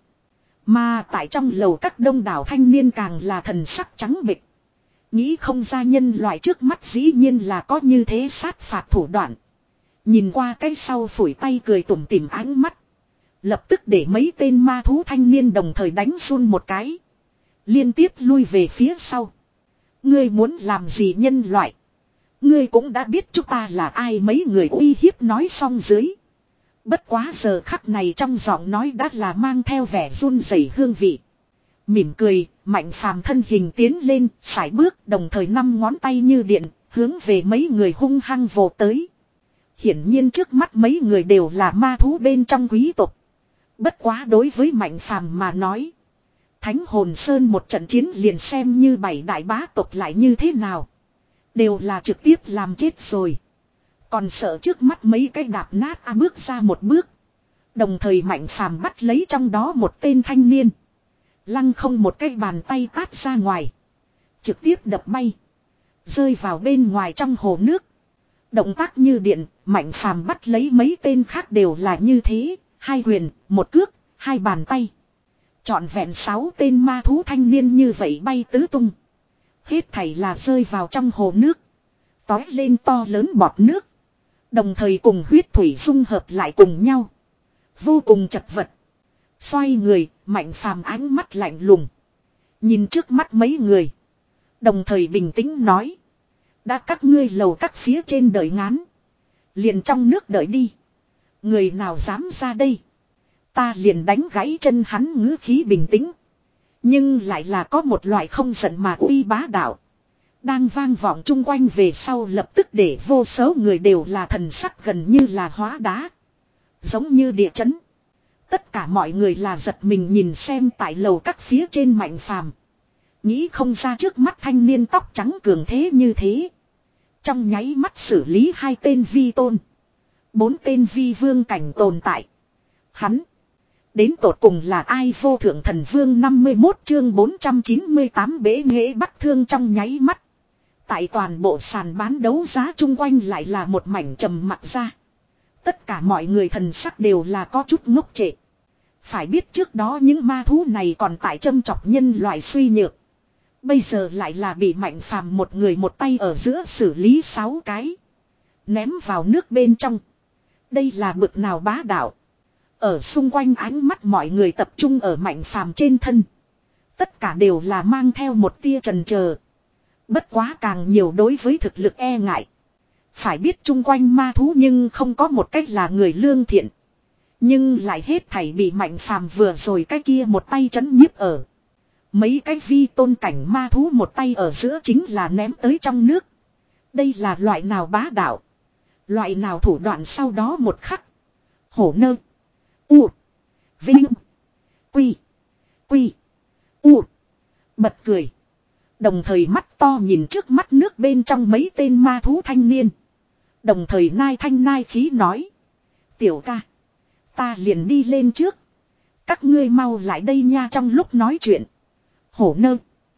Mà tại trong lầu các đông đảo thanh niên càng là thần sắc trắng bệch. Nghĩ không ra nhân loại trước mắt dĩ nhiên là có như thế sát phạt thủ đoạn. Nhìn qua cái sau phủi tay cười tủm tỉm ánh mắt. Lập tức để mấy tên ma thú thanh niên đồng thời đánh run một cái. Liên tiếp lui về phía sau. Ngươi muốn làm gì nhân loại? Ngươi cũng đã biết chúng ta là ai, mấy người uy hiếp nói xong dưới. Bất quá giờ khắc này trong giọng nói đã là mang theo vẻ run rẩy hương vị. Mỉm cười, Mạnh Phàm thân hình tiến lên, sải bước, đồng thời năm ngón tay như điện, hướng về mấy người hung hăng vồ tới. Hiển nhiên trước mắt mấy người đều là ma thú bên trong quý tộc. Bất quá đối với Mạnh Phàm mà nói, Thánh Hồn Sơn một trận chiến liền xem như bảy đại bá tộc lại như thế nào, đều là trực tiếp làm chết rồi. Còn sợ trước mắt mấy cái đạp nát a bước ra một bước. Đồng thời Mạnh Phàm bắt lấy trong đó một tên thanh niên. Lăng không một cái bàn tay tát ra ngoài. Trực tiếp đập bay. Rơi vào bên ngoài trong hồ nước. Động tác như điện, Mạnh Phàm bắt lấy mấy tên khác đều là như thế. Hai quyền, một cước, hai bàn tay. Trọn vẹn sáu tên ma thú thanh niên như vậy bay tứ tung. Hết thảy là rơi vào trong hồ nước. Tói lên to lớn bọt nước. Đồng thời cùng huyết thủy dung hợp lại cùng nhau. Vô cùng chật vật. Xoay người, Mạnh Phàm ánh mắt lạnh lùng. Nhìn trước mắt mấy người. Đồng thời bình tĩnh nói. Đã các ngươi lầu các phía trên đợi ngán. Liền trong nước đợi đi. Người nào dám ra đây. Ta liền đánh gãy chân hắn, ngữ khí bình tĩnh. Nhưng lại là có một loại không giận mà uy bá đạo. Đang vang vọng chung quanh về sau lập tức để vô số người đều là thần sắc gần như là hóa đá. Giống như địa chấn. Tất cả mọi người là giật mình nhìn xem tại lầu các phía trên Mạnh Phàm. Nghĩ không ra trước mắt thanh niên tóc trắng cường thế như thế. Trong nháy mắt xử lý hai tên vi tôn. Bốn tên vi vương cảnh tồn tại. Hắn. Đến tột cùng là ai? Vô thượng thần vương năm mươi mốt chương bốn trăm chín mươi tám bế nghệ bắt thương trong nháy mắt. Tại toàn bộ sàn bán đấu giá chung quanh lại là một mảnh trầm mặc ra. Tất cả mọi người thần sắc đều là có chút ngốc trệ. Phải biết trước đó những ma thú này còn tại châm chọc nhân loại suy nhược. Bây giờ lại là bị Mạnh Phàm một người một tay ở giữa xử lý sáu cái. Ném vào nước bên trong. Đây là bực nào bá đạo. Ở xung quanh ánh mắt mọi người tập trung ở Mạnh Phàm trên thân. Tất cả đều là mang theo một tia chần chờ. Bất quá càng nhiều đối với thực lực e ngại. Phải biết chung quanh ma thú nhưng không có một cách là người lương thiện. Nhưng lại hết thảy bị Mạnh Phàm vừa rồi cái kia một tay chấn nhiếp ở. Mấy cái vi tôn cảnh ma thú một tay ở giữa chính là ném tới trong nước. Đây là loại nào bá đạo. Loại nào thủ đoạn sau đó một khắc. Hổ nơ. U. Vinh. Quy. Quy. U. Bật cười. Đồng thời mắt to nhìn trước mắt nước bên trong mấy tên ma thú thanh niên. Đồng thời nai thanh nai khí nói. Tiểu ca. Ta liền đi lên trước. Các ngươi mau lại đây nha. Trong lúc nói chuyện. Hổ nơ.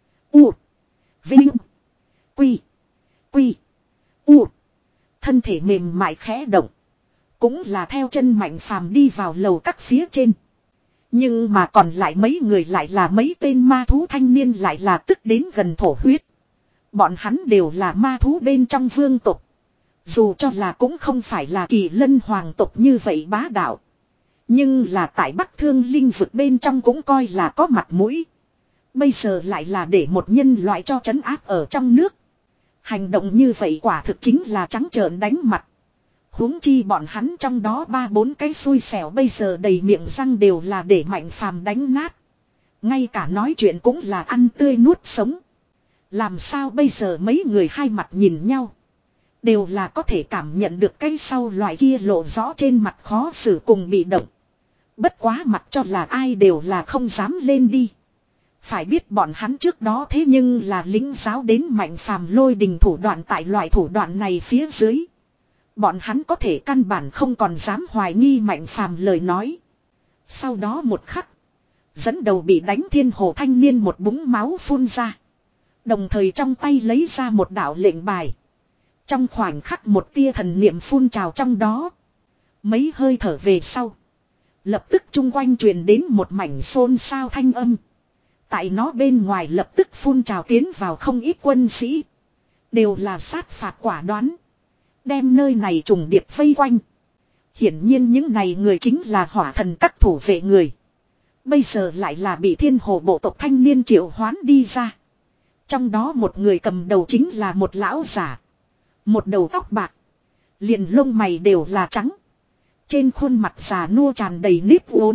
U. Vinh. Quy. Quy. U. Thân thể mềm mại khẽ động. Cũng là theo chân Mạnh Phàm đi vào lầu các phía trên. Nhưng mà còn lại mấy người lại là mấy tên ma thú thanh niên lại là tức đến gần thổ huyết. Bọn hắn đều là ma thú bên trong vương tộc. Dù cho là cũng không phải là kỳ lân hoàng tộc như vậy bá đạo. Nhưng là tại Bắc Thương Linh vực bên trong cũng coi là có mặt mũi. Bây giờ lại là để một nhân loại cho trấn áp ở trong nước. Hành động như vậy quả thực chính là trắng trợn đánh mặt. Huống chi bọn hắn trong đó ba bốn cái xui xẻo bây giờ đầy miệng răng đều là để Mạnh Phàm đánh nát. Ngay cả nói chuyện cũng là ăn tươi nuốt sống. Làm sao bây giờ mấy người hai mặt nhìn nhau. Đều là có thể cảm nhận được cái sau loại kia lộ rõ trên mặt khó xử cùng bị động. Bất quá mặt cho là ai đều là không dám lên đi. Phải biết bọn hắn trước đó thế nhưng là lính giáo đến Mạnh Phàm lôi đình thủ đoạn tại loại thủ đoạn này phía dưới. Bọn hắn có thể căn bản không còn dám hoài nghi Mạnh Phàm lời nói. Sau đó một khắc. Dẫn đầu bị đánh thiên hồ thanh niên một búng máu phun ra. Đồng thời trong tay lấy ra một đạo lệnh bài. Trong khoảnh khắc một tia thần niệm phun trào trong đó. Mấy hơi thở về sau. Lập tức chung quanh truyền đến một mảnh xôn xao thanh âm. Tại nó bên ngoài lập tức phun trào tiến vào không ít quân sĩ. Đều là sát phạt quả đoán. Đem nơi này trùng điệp vây quanh. Hiển nhiên những này người chính là hỏa thần các thủ vệ người. Bây giờ lại là bị thiên hồ bộ tộc thanh niên triệu hoán đi ra. Trong đó một người cầm đầu chính là một lão giả. Một đầu tóc bạc. Liền lông mày đều là trắng. Trên khuôn mặt già nua tràn đầy nếp uốn.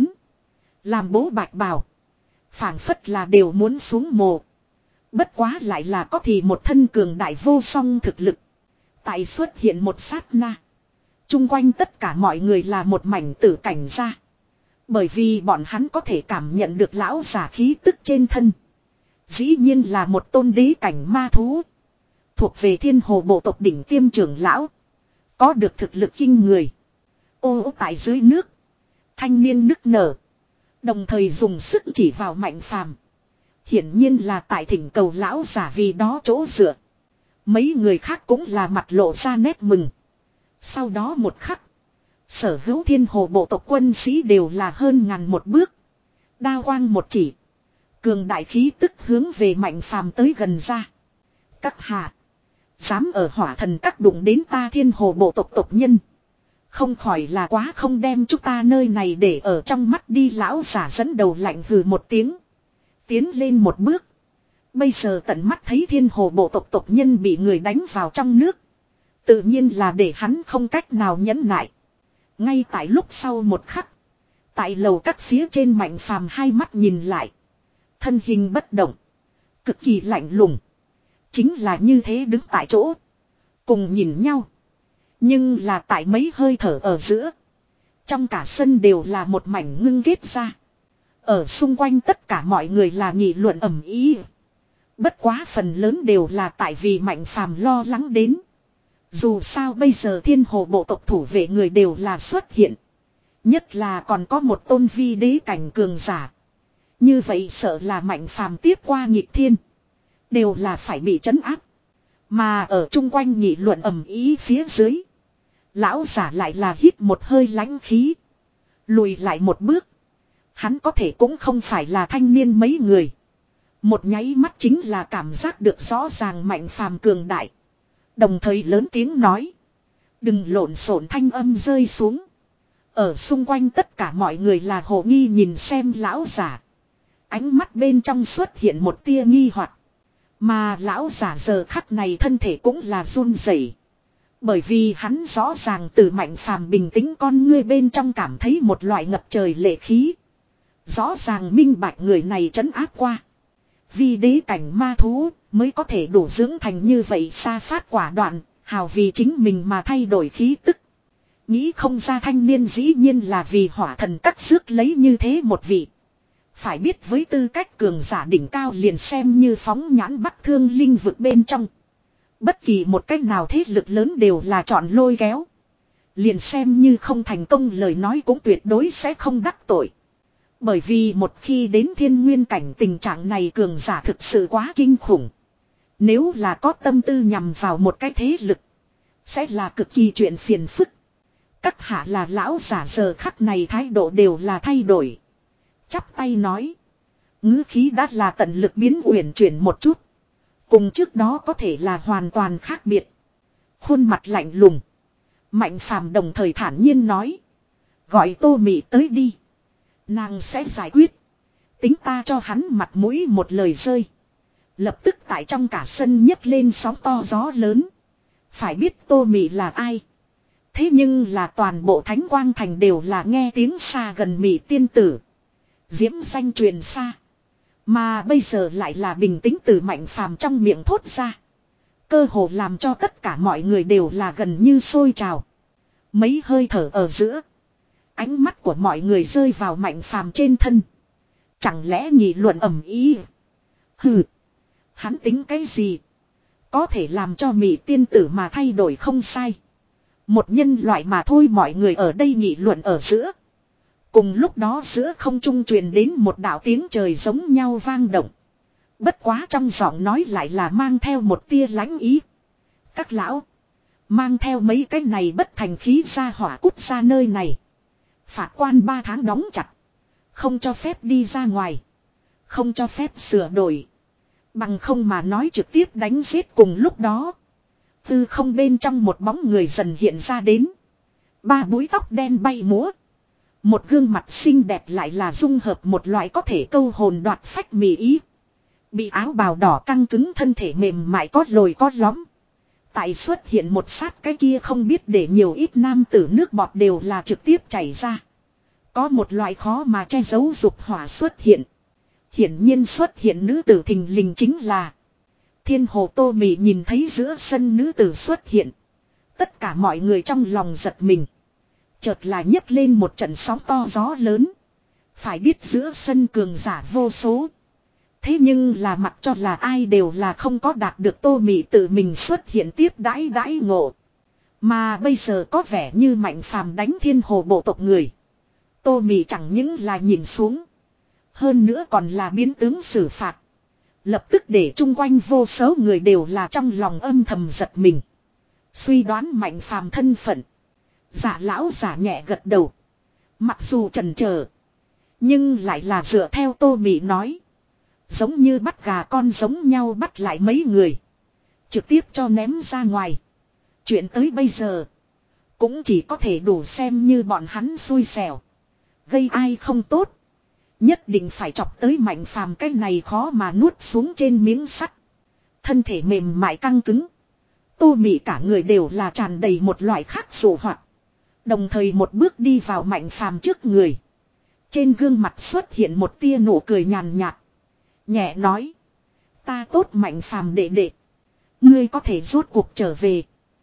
Làm bố bạch bào. Phảng phất là đều muốn xuống mồ. Bất quá lại là có thì một thân cường đại vô song thực lực. Tại xuất hiện một sát na. Trung quanh tất cả mọi người là một mảnh tử cảnh ra. Bởi vì bọn hắn có thể cảm nhận được lão giả khí tức trên thân. Dĩ nhiên là một tôn đế cảnh ma thú. Thuộc về thiên hồ bộ tộc đỉnh tiêm trưởng lão. Có được thực lực kinh người. Ô tại dưới nước. Thanh niên nức nở. Đồng thời dùng sức chỉ vào Mạnh Phàm. Hiển nhiên là tại thỉnh cầu lão giả vì đó chỗ dựa. Mấy người khác cũng là mặt lộ ra nét mừng. Sau đó một khắc. Sở hữu thiên hồ bộ tộc quân sĩ đều là hơn ngàn một bước. Đao quang một chỉ. Cường đại khí tức hướng về Mạnh Phàm tới gần ra. Các hạ. Dám ở hỏa thần các đụng đến ta thiên hồ bộ tộc tộc nhân. Không khỏi là quá không đem chúng ta nơi này để ở trong mắt đi, lão giả dẫn đầu lạnh hừ một tiếng. Tiến lên một bước. Bây giờ tận mắt thấy thiên hồ bộ tộc tộc nhân bị người đánh vào trong nước. Tự nhiên là để hắn không cách nào nhẫn nại. Ngay tại lúc sau một khắc. Tại lầu các phía trên Mạnh Phàm hai mắt nhìn lại. Thân hình bất động. Cực kỳ lạnh lùng. Chính là như thế đứng tại chỗ. Cùng nhìn nhau. Nhưng là tại mấy hơi thở ở giữa. Trong cả sân đều là một mảnh ngưng kết ra. Ở xung quanh tất cả mọi người là nghị luận ầm ĩ. Bất quá phần lớn đều là tại vì Mạnh Phàm lo lắng đến. Dù sao bây giờ thiên hồ bộ tộc thủ vệ người đều là xuất hiện. Nhất là còn có một tôn vi đế cảnh cường giả. Như vậy sợ là Mạnh Phàm tiếp qua nghịch thiên. Đều là phải bị trấn áp. Mà ở chung quanh nghị luận ầm ĩ phía dưới. Lão giả lại là hít một hơi lãnh khí. Lùi lại một bước. Hắn có thể cũng không phải là thanh niên mấy người. Một nháy mắt chính là cảm giác được rõ ràng Mạnh Phàm cường đại. Đồng thời lớn tiếng nói. Đừng lộn xộn, thanh âm rơi xuống. Ở xung quanh tất cả mọi người là hồ nghi nhìn xem lão giả. Ánh mắt bên trong xuất hiện một tia nghi hoặc. Mà lão giả giờ khắc này thân thể cũng là run rẩy. Bởi vì hắn rõ ràng từ Mạnh Phàm bình tĩnh con ngươi bên trong cảm thấy một loại ngập trời lệ khí. Rõ ràng minh bạch người này trấn áp qua. Vì đế cảnh ma thú mới có thể đủ dưỡng thành như vậy, xa phát quả đoạn, hào vì chính mình mà thay đổi khí tức. Nghĩ không ra thanh niên dĩ nhiên là vì hỏa thần cắt rước lấy như thế một vị. Phải biết với tư cách cường giả đỉnh cao liền xem như phóng nhãn bắc thương linh vực bên trong. Bất kỳ một cách nào thế lực lớn đều là chọn lôi kéo. Liền xem như không thành công lời nói cũng tuyệt đối sẽ không đắc tội. Bởi vì một khi đến thiên nguyên cảnh tình trạng này cường giả thực sự quá kinh khủng. Nếu là có tâm tư nhằm vào một cái thế lực. Sẽ là cực kỳ chuyện phiền phức. Các hạ là lão giả giờ khắc này thái độ đều là thay đổi. Chắp tay nói. Ngữ khí đã là tận lực biến uyển chuyển một chút. Cùng trước đó có thể là hoàn toàn khác biệt. Khuôn mặt lạnh lùng. Mạnh Phàm đồng thời thản nhiên nói. Gọi Tô Mị tới đi. Nàng sẽ giải quyết. Tính ta cho hắn mặt mũi một lời rơi. Lập tức tại trong cả sân nhấc lên sóng to gió lớn. Phải biết Tô Mị là ai. Thế nhưng là toàn bộ Thánh Quang Thành đều là nghe tiếng xa gần Mị tiên tử. Diễm danh truyền xa. Mà bây giờ lại là bình tĩnh từ Mạnh Phàm trong miệng thốt ra. Cơ hồ làm cho tất cả mọi người đều là gần như sôi trào. Mấy hơi thở ở giữa. Ánh mắt của mọi người rơi vào Mạnh Phàm trên thân. Chẳng lẽ nghị luận ầm ĩ? Hừ. Hắn tính cái gì? Có thể làm cho Mị tiên tử mà thay đổi không sai. Một nhân loại mà thôi, mọi người ở đây nghị luận ở giữa. Cùng lúc đó giữa không trung truyền đến một đạo tiếng trời giống nhau vang động. Bất quá trong giọng nói lại là mang theo một tia lãnh ý. Các lão. Mang theo mấy cái này bất thành khí ra hỏa cút ra nơi này. Phạt quan ba tháng đóng chặt. Không cho phép đi ra ngoài. Không cho phép sửa đổi. Bằng không mà nói trực tiếp đánh giết cùng lúc đó. Tư không bên trong một bóng người dần hiện ra đến. Ba búi tóc đen bay múa. Một gương mặt xinh đẹp lại là dung hợp một loại có thể câu hồn đoạt phách mì ý. Bị áo bào đỏ căng cứng thân thể mềm mại có lồi có lõm. Tại xuất hiện một sát cái kia không biết để nhiều ít nam tử nước bọt đều là trực tiếp chảy ra. Có một loại khó mà che giấu dục hỏa xuất hiện. Hiển nhiên xuất hiện nữ tử thình lình chính là Thiên Hồ Tô Mị. Nhìn thấy giữa sân nữ tử xuất hiện. Tất cả mọi người trong lòng giật mình. Chợt là nhấc lên một trận sóng to gió lớn. Phải biết giữa sân cường giả vô số. Thế nhưng là mặc cho là ai đều là không có đạt được Tô Mị tự mình xuất hiện tiếp đãi đãi ngộ. Mà bây giờ có vẻ như Mạnh Phàm đánh Thiên Hồ bộ tộc người. Tô Mị chẳng những là nhìn xuống. Hơn nữa còn là biến tướng xử phạt. Lập tức để chung quanh vô số người đều là trong lòng âm thầm giật mình. Suy đoán Mạnh Phàm thân phận. Giả lão giả nhẹ gật đầu. Mặc dù chần chờ, nhưng lại là dựa theo Tô Mị nói. Giống như bắt gà con giống nhau bắt lại mấy người. Trực tiếp cho ném ra ngoài. Chuyện tới bây giờ. Cũng chỉ có thể đủ xem như bọn hắn xui xẻo. Gây ai không tốt. Nhất định phải chọc tới Mạnh Phàm cái này khó mà nuốt xuống trên miếng sắt. Thân thể mềm mại căng cứng. Tô Mị cả người đều là tràn đầy một loại khác dụ hoạt. Đồng thời một bước đi vào Mạnh Phàm trước người. Trên gương mặt xuất hiện một tia nụ cười nhàn nhạt. Nhẹ nói. Ta tốt Mạnh Phàm đệ đệ. Ngươi có thể rốt cuộc trở về.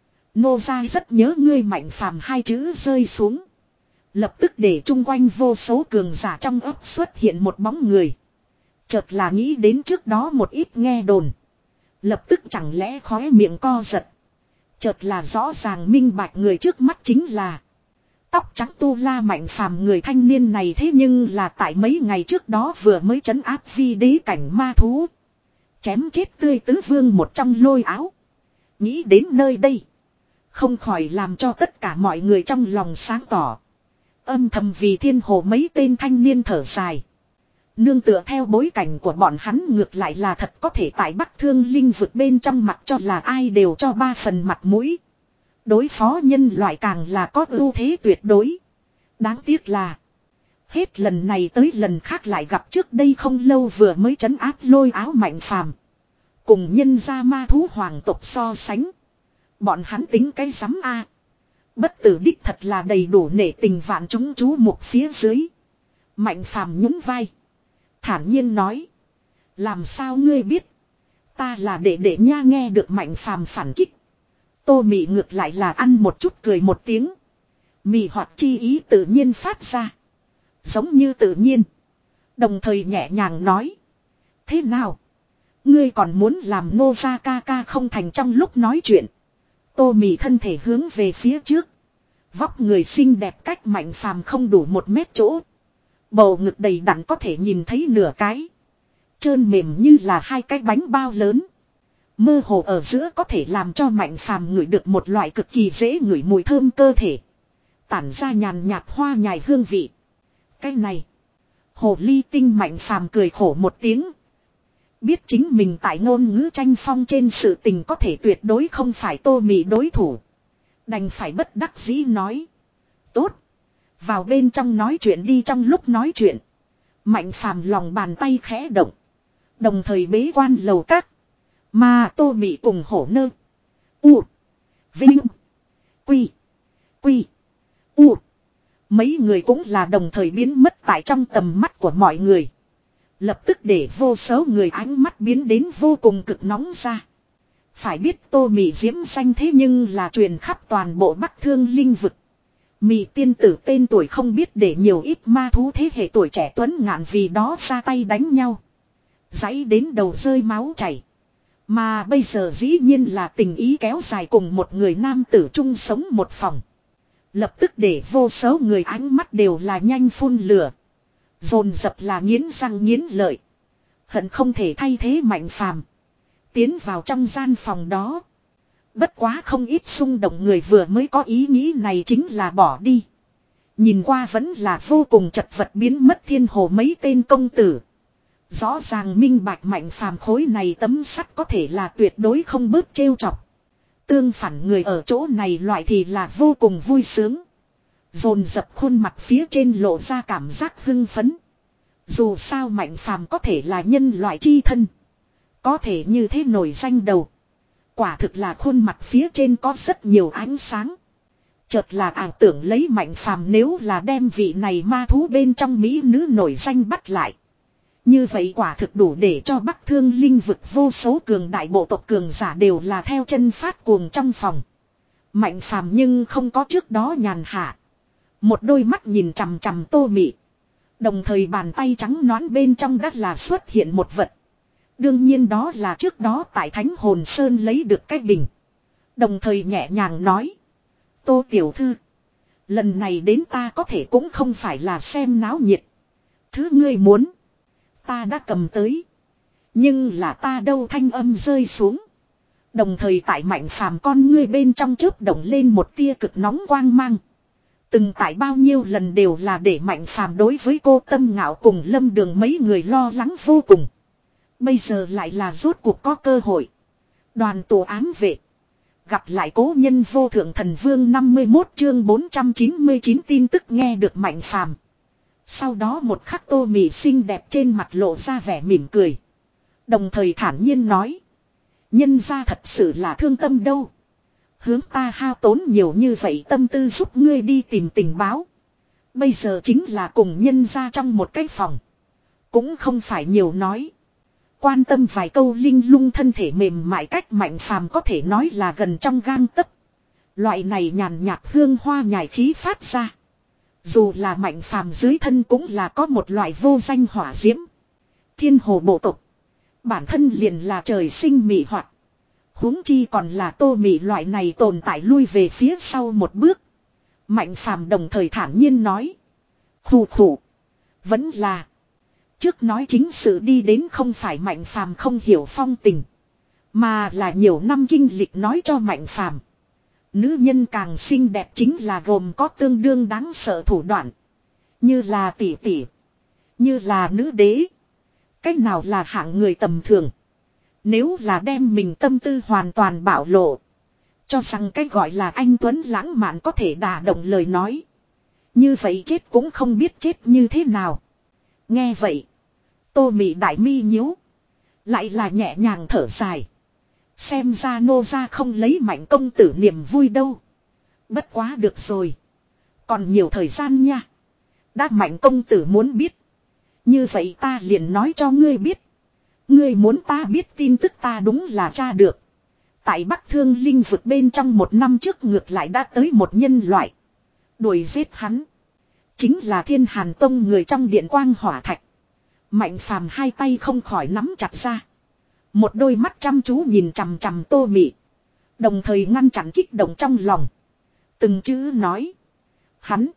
Nô gia rất nhớ ngươi. Mạnh Phàm hai chữ rơi xuống. Lập tức để chung quanh vô số cường giả trong ấp xuất hiện một bóng người. Chợt là nghĩ đến trước đó một ít nghe đồn. Lập tức chẳng lẽ khóe miệng co giật. Chợt là rõ ràng minh bạch người trước mắt chính là tóc trắng tu la Mạnh Phàm. Người thanh niên này thế nhưng là tại mấy ngày trước đó vừa mới trấn áp vi đế cảnh ma thú. Chém chết tươi tứ vương một trong lôi áo. Nghĩ đến nơi đây. Không khỏi làm cho tất cả mọi người trong lòng sáng tỏ. Âm thầm vì Thiên Hồ mấy tên thanh niên thở dài. Nương tựa theo bối cảnh của bọn hắn ngược lại là thật có thể tại Bắc Thương Linh vực bên trong mặt cho là ai đều cho ba phần mặt mũi. Đối phó nhân loại càng là có ưu thế tuyệt đối. Đáng tiếc là hết lần này tới lần khác lại gặp trước đây không lâu vừa mới trấn áp lôi áo Mạnh Phàm. Cùng nhân gia ma thú hoàng tộc so sánh. Bọn hắn tính cái rắm a. Bất tử đích thật là đầy đủ nể tình vạn chúng chú mục phía dưới. Mạnh Phàm nhún vai. Thản nhiên nói. Làm sao ngươi biết. Ta là đệ đệ nha. Nghe được Mạnh Phàm phản kích. Tô Mị ngược lại là ăn một chút cười một tiếng. Mị hoạt chi ý tự nhiên phát ra. Giống như tự nhiên. Đồng thời nhẹ nhàng nói. Thế nào? Ngươi còn muốn làm nô gia ca ca không thành. Trong lúc nói chuyện. Tô Mị thân thể hướng về phía trước. Vóc người xinh đẹp cách Mạnh Phàm không đủ một mét chỗ. Bầu ngực đầy đặn có thể nhìn thấy nửa cái. Trơn mềm như là hai cái bánh bao lớn. Mơ hồ ở giữa có thể làm cho Mạnh Phàm ngửi được một loại cực kỳ dễ ngửi mùi thơm cơ thể. Tản ra nhàn nhạt hoa nhài hương vị. Cái này. Hồ ly tinh. Mạnh Phàm cười khổ một tiếng. Biết chính mình tại ngôn ngữ tranh phong trên sự tình có thể tuyệt đối không phải Tô Mị đối thủ. Đành phải bất đắc dĩ nói. Tốt. Vào bên trong nói chuyện đi. Trong lúc nói chuyện. Mạnh Phàm lòng bàn tay khẽ động. Đồng thời bế quan lầu các. Mà Tô Mị cùng hổ nơ. U. Vinh. Quy. Quy. U. Mấy người cũng là đồng thời biến mất tại trong tầm mắt của mọi người. Lập tức để vô số người ánh mắt biến đến vô cùng cực nóng ra. Phải biết Tô Mị diễm danh thế nhưng là truyền khắp toàn bộ Bắc Thương Linh vực. Mị tiên tử tên tuổi không biết để nhiều ít ma thú thế hệ tuổi trẻ tuấn ngạn vì đó ra tay đánh nhau. Giấy đến đầu rơi máu chảy. Mà bây giờ dĩ nhiên là tình ý kéo dài cùng một người nam tử chung sống một phòng. Lập tức để vô số người ánh mắt đều là nhanh phun lửa. Dồn dập là nghiến răng nghiến lợi. Hận không thể thay thế Mạnh Phàm tiến vào trong gian phòng đó. Bất quá không ít xung động người vừa mới có ý nghĩ này chính là bỏ đi. Nhìn qua vẫn là vô cùng chật vật biến mất thiên hồ mấy tên công tử. Rõ ràng minh bạch Mạnh Phàm khối này tấm sắt có thể là tuyệt đối không bớt trêu chọc. Tương phản người ở chỗ này loại thì là vô cùng vui sướng. Dồn dập khuôn mặt phía trên lộ ra cảm giác hưng phấn. Dù sao Mạnh Phàm có thể là nhân loại chi thân. Có thể như thế nổi danh đầu. Quả thực là khuôn mặt phía trên có rất nhiều ánh sáng. Chợt là ảo tưởng lấy Mạnh Phàm nếu là đem vị này ma thú bên trong mỹ nữ nổi danh bắt lại. Như vậy quả thực đủ để cho Bắc Thương Linh vực vô số cường đại bộ tộc cường giả đều là theo chân phát cuồng trong phòng. Mạnh Phàm nhưng không có trước đó nhàn hạ. Một đôi mắt nhìn chằm chằm Tô Mị. Đồng thời bàn tay trắng nõn bên trong đã là xuất hiện một vật. Đương nhiên đó là trước đó tại Thánh Hồn Sơn lấy được cái bình. Đồng thời nhẹ nhàng nói. Tô tiểu thư. Lần này đến ta có thể cũng không phải là xem náo nhiệt. Thứ ngươi muốn. Ta đã cầm tới. Nhưng là ta đâu thanh âm rơi xuống. Đồng thời tại Mạnh Phàm con ngươi bên trong chớp động lên một tia cực nóng quang mang. Từng tại bao nhiêu lần đều là để Mạnh Phàm đối với cô Tâm Ngạo cùng Lâm Đường mấy người lo lắng vô cùng. Bây giờ lại là rốt cuộc có cơ hội. Đoàn tổ ám vệ. Gặp lại cố nhân vô thượng thần vương năm mươi mốt chương bốn trăm chín mươi chín tin tức nghe được Mạnh Phàm. Sau đó một khắc Tô Mị xinh đẹp trên mặt lộ ra vẻ mỉm cười. Đồng thời thản nhiên nói. Nhân ra thật sự là thương tâm đâu. Hướng ta hao tốn nhiều như vậy tâm tư giúp ngươi đi tìm tình báo. Bây giờ chính là cùng nhân ra trong một cái phòng. Cũng không phải nhiều nói. Quan tâm vài câu linh lung thân thể mềm mại cách Mạnh Phàm có thể nói là gần trong gang tấc. Loại này nhàn nhạt hương hoa nhài khí phát ra. Dù là Mạnh Phàm dưới thân cũng là có một loại vô danh hỏa diễm. Thiên hồ bộ tộc. Bản thân liền là trời sinh mị hoạt. Huống chi còn là Tô Mị loại này tồn tại lui về phía sau một bước. Mạnh Phàm đồng thời thản nhiên nói. Khủ khủ. Vẫn là. Trước nói chính sự đi đến không phải Mạnh Phàm không hiểu phong tình. Mà là nhiều năm kinh lịch nói cho Mạnh Phàm. Nữ nhân càng xinh đẹp chính là gồm có tương đương đáng sợ thủ đoạn. Như là tỷ tỷ. Như là nữ đế. Cách nào là hạng người tầm thường. Nếu là đem mình tâm tư hoàn toàn bảo lộ. Cho rằng cách gọi là anh Tuấn lãng mạn có thể đả động lời nói. Như vậy chết cũng không biết chết như thế nào. Nghe vậy. Tô Mị đại mi nhíu. Lại là nhẹ nhàng thở dài. Xem ra nô gia không lấy Mạnh công tử niềm vui đâu. Bất quá được rồi. Còn nhiều thời gian nha. Đã Mạnh công tử muốn biết. Như vậy ta liền nói cho ngươi biết. Ngươi muốn ta biết tin tức ta đúng là tra được. Tại Bắc Thương Linh vực bên trong một năm trước ngược lại đã tới một nhân loại. Đuổi giết hắn. Chính là Thiên Hàn Tông người trong điện quang hỏa thạch. Mạnh Phàm hai tay không khỏi nắm chặt ra. Một đôi mắt chăm chú nhìn chằm chằm Tô Mị. Đồng thời ngăn chặn kích động trong lòng. Từng chữ nói. Hắn.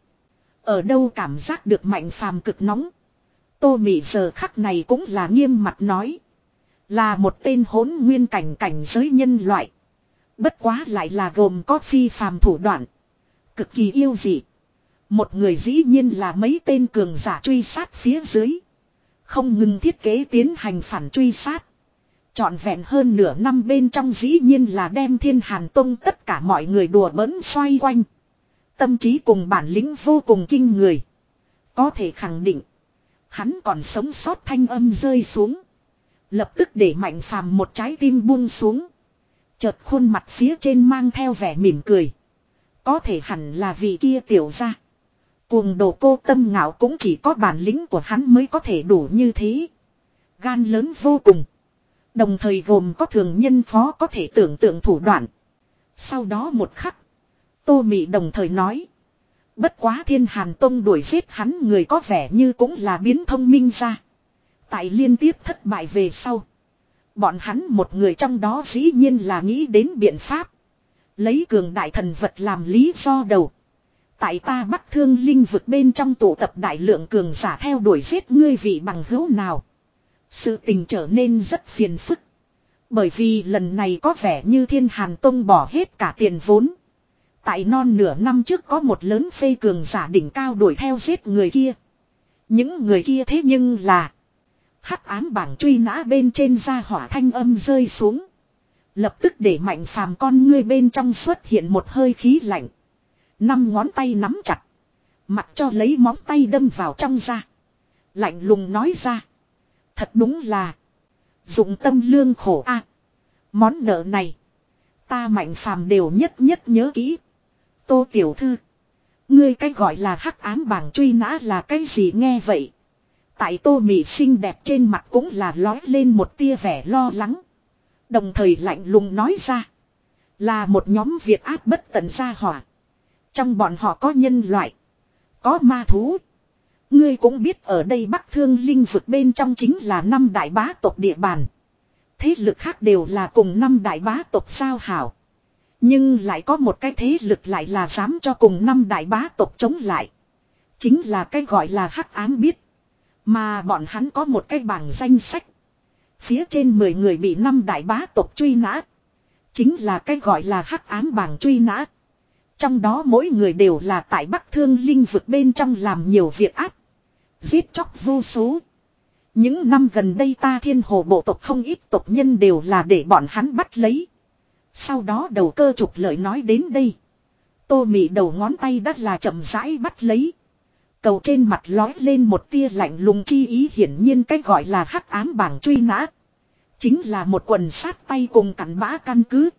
Ở đâu cảm giác được Mạnh Phàm cực nóng. Tô Mị giờ khắc này cũng là nghiêm mặt nói. Là một tên hỗn nguyên cảnh cảnh giới nhân loại. Bất quá lại là gồm có phi phàm thủ đoạn. Cực kỳ yêu dị. Một người dĩ nhiên là mấy tên cường giả truy sát phía dưới. Không ngừng thiết kế tiến hành phản truy sát. Trọn vẹn hơn nửa năm bên trong dĩ nhiên là đem Thiên Hàn Tông tất cả mọi người đùa bỡn xoay quanh. Tâm trí cùng bản lĩnh vô cùng kinh người. Có thể khẳng định. Hắn còn sống sót thanh âm rơi xuống. Lập tức để Mạnh Phàm một trái tim buông xuống. Chợt khuôn mặt phía trên mang theo vẻ mỉm cười. Có thể hẳn là vì kia tiểu ra. Cuồng đồ cô Tâm Ngạo cũng chỉ có bản lĩnh của hắn mới có thể đủ như thế. Gan lớn vô cùng. Đồng thời gồm có thường nhân phó có thể tưởng tượng thủ đoạn. Sau đó một khắc. Tô Mị đồng thời nói. Bất quá Thiên Hàn Tông đuổi giết hắn người có vẻ như cũng là biến thông minh ra. Tại liên tiếp thất bại về sau. Bọn hắn một người trong đó dĩ nhiên là nghĩ đến biện pháp. Lấy cường đại thần vật làm lý do đầu. Tại ta Bắc Thương Linh vực bên trong tụ tập đại lượng cường giả theo đuổi giết ngươi vị bằng hữu nào. Sự tình trở nên rất phiền phức. Bởi vì lần này có vẻ như Thiên Hàn Tông bỏ hết cả tiền vốn. Tại non nửa năm trước có một lớn phê cường giả đỉnh cao đuổi theo giết người kia. Những người kia thế nhưng là hắc ám bảng truy nã bên trên gia hỏa thanh âm rơi xuống. Lập tức để Mạnh Phàm con ngươi bên trong xuất hiện một hơi khí lạnh. Năm ngón tay nắm chặt. Mặc cho lấy móng tay đâm vào trong da. Lạnh lùng nói ra. Thật đúng là dụng tâm lương khổ a. Món nợ này ta Mạnh Phàm đều nhất nhất nhớ kỹ. Tô tiểu thư, ngươi cái gọi là hắc ám bảng truy nã là cái gì nghe vậy? Tại Tô Mị xinh đẹp trên mặt cũng là lói lên một tia vẻ lo lắng. Đồng thời lạnh lùng nói ra. Là một nhóm việc ác bất tận gia hỏa. Trong bọn họ có nhân loại, có ma thú. Ngươi cũng biết ở đây Bắc Thương Linh vực bên trong chính là năm đại bá tộc địa bàn. Thế lực khác đều là cùng năm đại bá tộc giao hảo. Nhưng lại có một cái thế lực lại là dám cho cùng năm đại bá tộc chống lại. Chính là cái gọi là hắc ám biết. Mà bọn hắn có một cái bảng danh sách. Phía trên mười người bị năm đại bá tộc truy nã. Chính là cái gọi là hắc ám bảng truy nã. Trong đó mỗi người đều là tại Bắc Thương Linh vực bên trong làm nhiều việc ác. Giết chóc vô số. Những năm gần đây ta Thiên Hồ bộ tộc không ít tộc nhân đều là để bọn hắn bắt lấy. Sau đó đầu cơ trục lợi nói đến đây. Tô Mị đầu ngón tay đắt là chậm rãi bắt lấy. Cầu trên mặt lói lên một tia lạnh lùng chi ý, hiển nhiên cách gọi là hắc ám bảng truy nã. Chính là một quần sát tay cùng cặn bã căn cứ.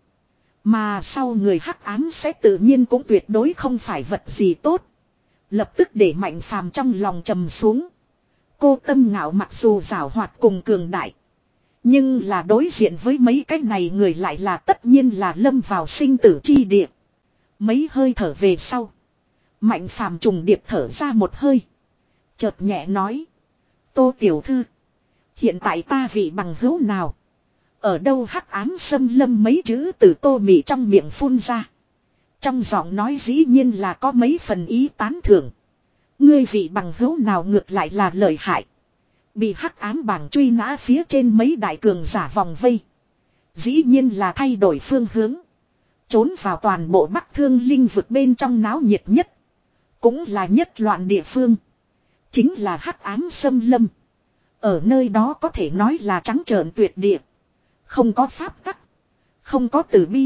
Mà sau người hắc ám sẽ tự nhiên cũng tuyệt đối không phải vật gì tốt. Lập tức để Mạnh Phàm trong lòng trầm xuống. Cô Tâm Ngạo mặc dù giảo hoạt cùng cường đại. Nhưng là đối diện với mấy cái này người lại là tất nhiên là lâm vào sinh tử chi địa. Mấy hơi thở về sau. Mạnh Phàm trùng điệp thở ra một hơi. Chợt nhẹ nói. Tô tiểu thư. Hiện tại ta vị bằng hữu nào? Ở đâu hắc ám xâm lâm mấy chữ từ Tô Mị trong miệng phun ra. Trong giọng nói dĩ nhiên là có mấy phần ý tán thưởng. Ngươi vị bằng hữu nào ngược lại là lợi hại. Bị hắc ám bảng truy nã phía trên mấy đại cường giả vòng vây. Dĩ nhiên là thay đổi phương hướng. Trốn vào toàn bộ Bắc Thương Linh vực bên trong náo nhiệt nhất. Cũng là nhất loạn địa phương. Chính là hắc ám xâm lâm. Ở nơi đó có thể nói là trắng trợn tuyệt địa. Không có pháp tắc. Không có tử bi.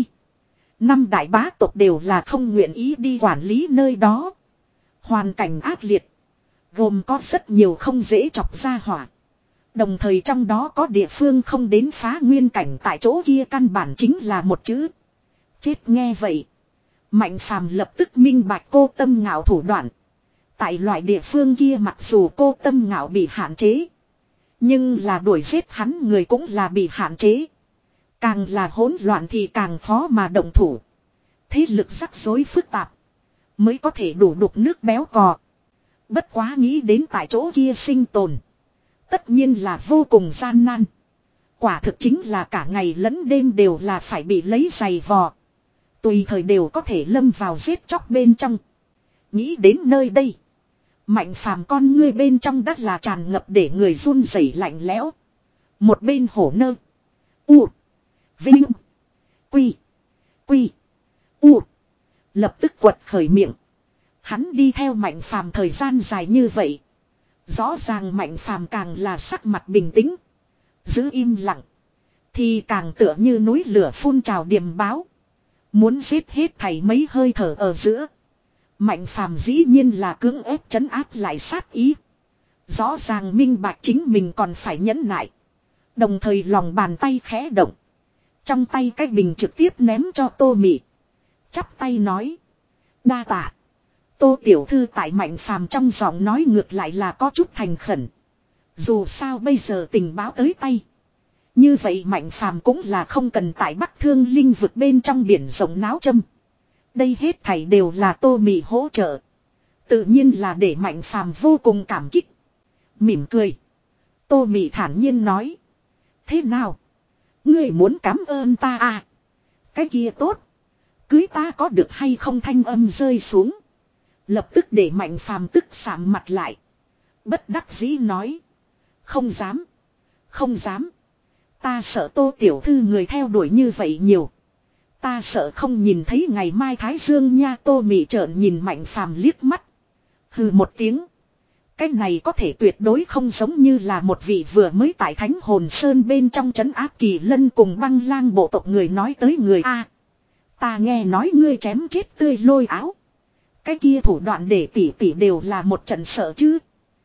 Năm đại bá tộc đều là không nguyện ý đi quản lý nơi đó. Hoàn cảnh ác liệt. Gồm có rất nhiều không dễ chọc ra hỏa. Đồng thời trong đó có địa phương không đến phá nguyên cảnh, tại chỗ kia căn bản chính là một chữ. Chết nghe vậy. Mạnh Phàm lập tức minh bạch Cô Tâm Ngạo thủ đoạn. Tại loại địa phương kia mặc dù Cô Tâm Ngạo bị hạn chế. Nhưng là đuổi giết hắn người cũng là bị hạn chế. Càng là hỗn loạn thì càng khó mà động thủ. Thế lực rắc rối phức tạp. Mới có thể đủ đục nước béo cò. Bất quá nghĩ đến tại chỗ kia sinh tồn. Tất nhiên là vô cùng gian nan. Quả thực chính là cả ngày lẫn đêm đều là phải bị lấy giày vò. Tùy thời đều có thể lâm vào giết chóc bên trong. Nghĩ đến nơi đây. Mạnh Phàm con ngươi bên trong đất là tràn ngập để người run rẩy lạnh lẽo. Một bên hổ nơ. U. Vinh. Quy. Quy. U. Lập tức quật khởi miệng. Hắn đi theo Mạnh Phàm thời gian dài như vậy. Rõ ràng Mạnh Phàm càng là sắc mặt bình tĩnh. Giữ im lặng. Thì càng tựa như núi lửa phun trào điềm báo. Muốn giết hết thảy mấy hơi thở ở giữa. Mạnh Phàm dĩ nhiên là cưỡng ép trấn áp lại sát ý. Rõ ràng minh bạch chính mình còn phải nhẫn nại. Đồng thời lòng bàn tay khẽ động. Trong tay cái bình trực tiếp ném cho Tô Mị. Chắp tay nói. Đa tạ. Tô tiểu thư tại Mạnh Phàm trong giọng nói ngược lại là có chút thành khẩn. Dù sao bây giờ tình báo tới tay. Như vậy Mạnh Phàm cũng là không cần tại Bắc Thương Linh vực bên trong biển rộng náo châm. Đây hết thảy đều là Tô Mị hỗ trợ. Tự nhiên là để Mạnh Phàm vô cùng cảm kích. Mỉm cười. Tô Mị thản nhiên nói. Thế nào? Ngươi muốn cảm ơn ta à? Cái kia tốt. Cưới ta có được hay không thanh âm rơi xuống. Lập tức để Mạnh Phàm tức sạm mặt lại. Bất đắc dĩ nói. Không dám. Không dám. Ta sợ Tô tiểu thư người theo đuổi như vậy nhiều. Ta sợ không nhìn thấy ngày mai thái dương nha. Tô Mị trợn nhìn Mạnh Phàm liếc mắt. Hừ một tiếng. Cái này có thể tuyệt đối không giống như là một vị vừa mới tại Thánh Hồn Sơn bên trong trấn áp Kỳ Lân cùng Băng Lang bộ tộc người nói tới người A. Ta nghe nói ngươi chém chết tươi Lôi Áo. Cái kia thủ đoạn để tỷ tỷ đều là một trận sợ chứ.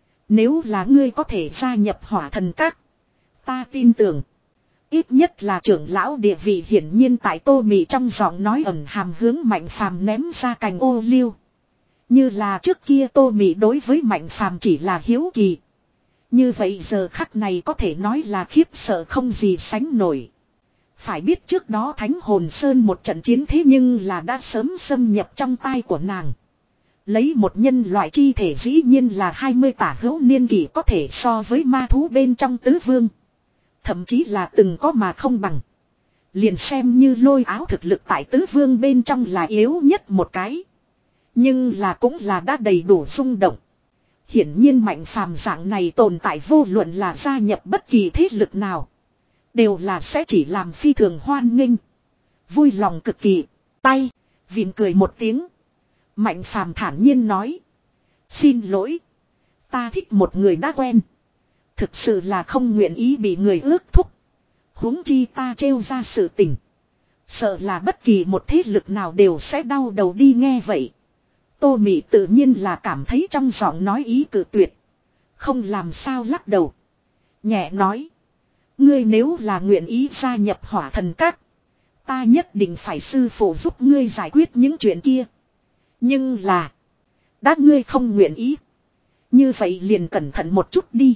Nếu là ngươi có thể gia nhập Hỏa Thần Các, ta tin tưởng. Ít nhất là trưởng lão địa vị hiển nhiên tại Tô Mị trong giọng nói ẩn hàm hướng Mạnh Phàm ném ra cành ô liu. Như là trước kia Tô Mị đối với Mạnh Phàm chỉ là hiếu kỳ. Như vậy giờ khắc này có thể nói là khiếp sợ không gì sánh nổi. Phải biết trước đó Thánh Hồn Sơn một trận chiến thế nhưng là đã sớm xâm nhập trong tai của nàng. Lấy một nhân loại chi thể dĩ nhiên là hai mươi tả hữu niên kỷ có thể so với ma thú bên trong tứ vương. Thậm chí là từng có mà không bằng. Liền xem như Lôi Áo thực lực tại tứ vương bên trong là yếu nhất một cái. Nhưng là cũng là đã đầy đủ rung động. Hiển nhiên Mạnh Phàm dạng này tồn tại vô luận là gia nhập bất kỳ thế lực nào. Đều là sẽ chỉ làm phi thường hoan nghênh. Vui lòng cực kỳ. Tay. Vịn cười một tiếng. Mạnh Phàm thản nhiên nói. Xin lỗi. Ta thích một người đã quen. Thực sự là không nguyện ý bị người ước thúc. Huống chi ta trêu ra sự tình. Sợ là bất kỳ một thế lực nào đều sẽ đau đầu đi nghe vậy. Tô Mị tự nhiên là cảm thấy trong giọng nói ý cự tuyệt. Không làm sao lắc đầu. Nhẹ nói. Ngươi nếu là nguyện ý gia nhập Hỏa Thần Các, ta nhất định phải sư phụ giúp ngươi giải quyết những chuyện kia. Nhưng là. Đã ngươi không nguyện ý. Như vậy liền cẩn thận một chút đi.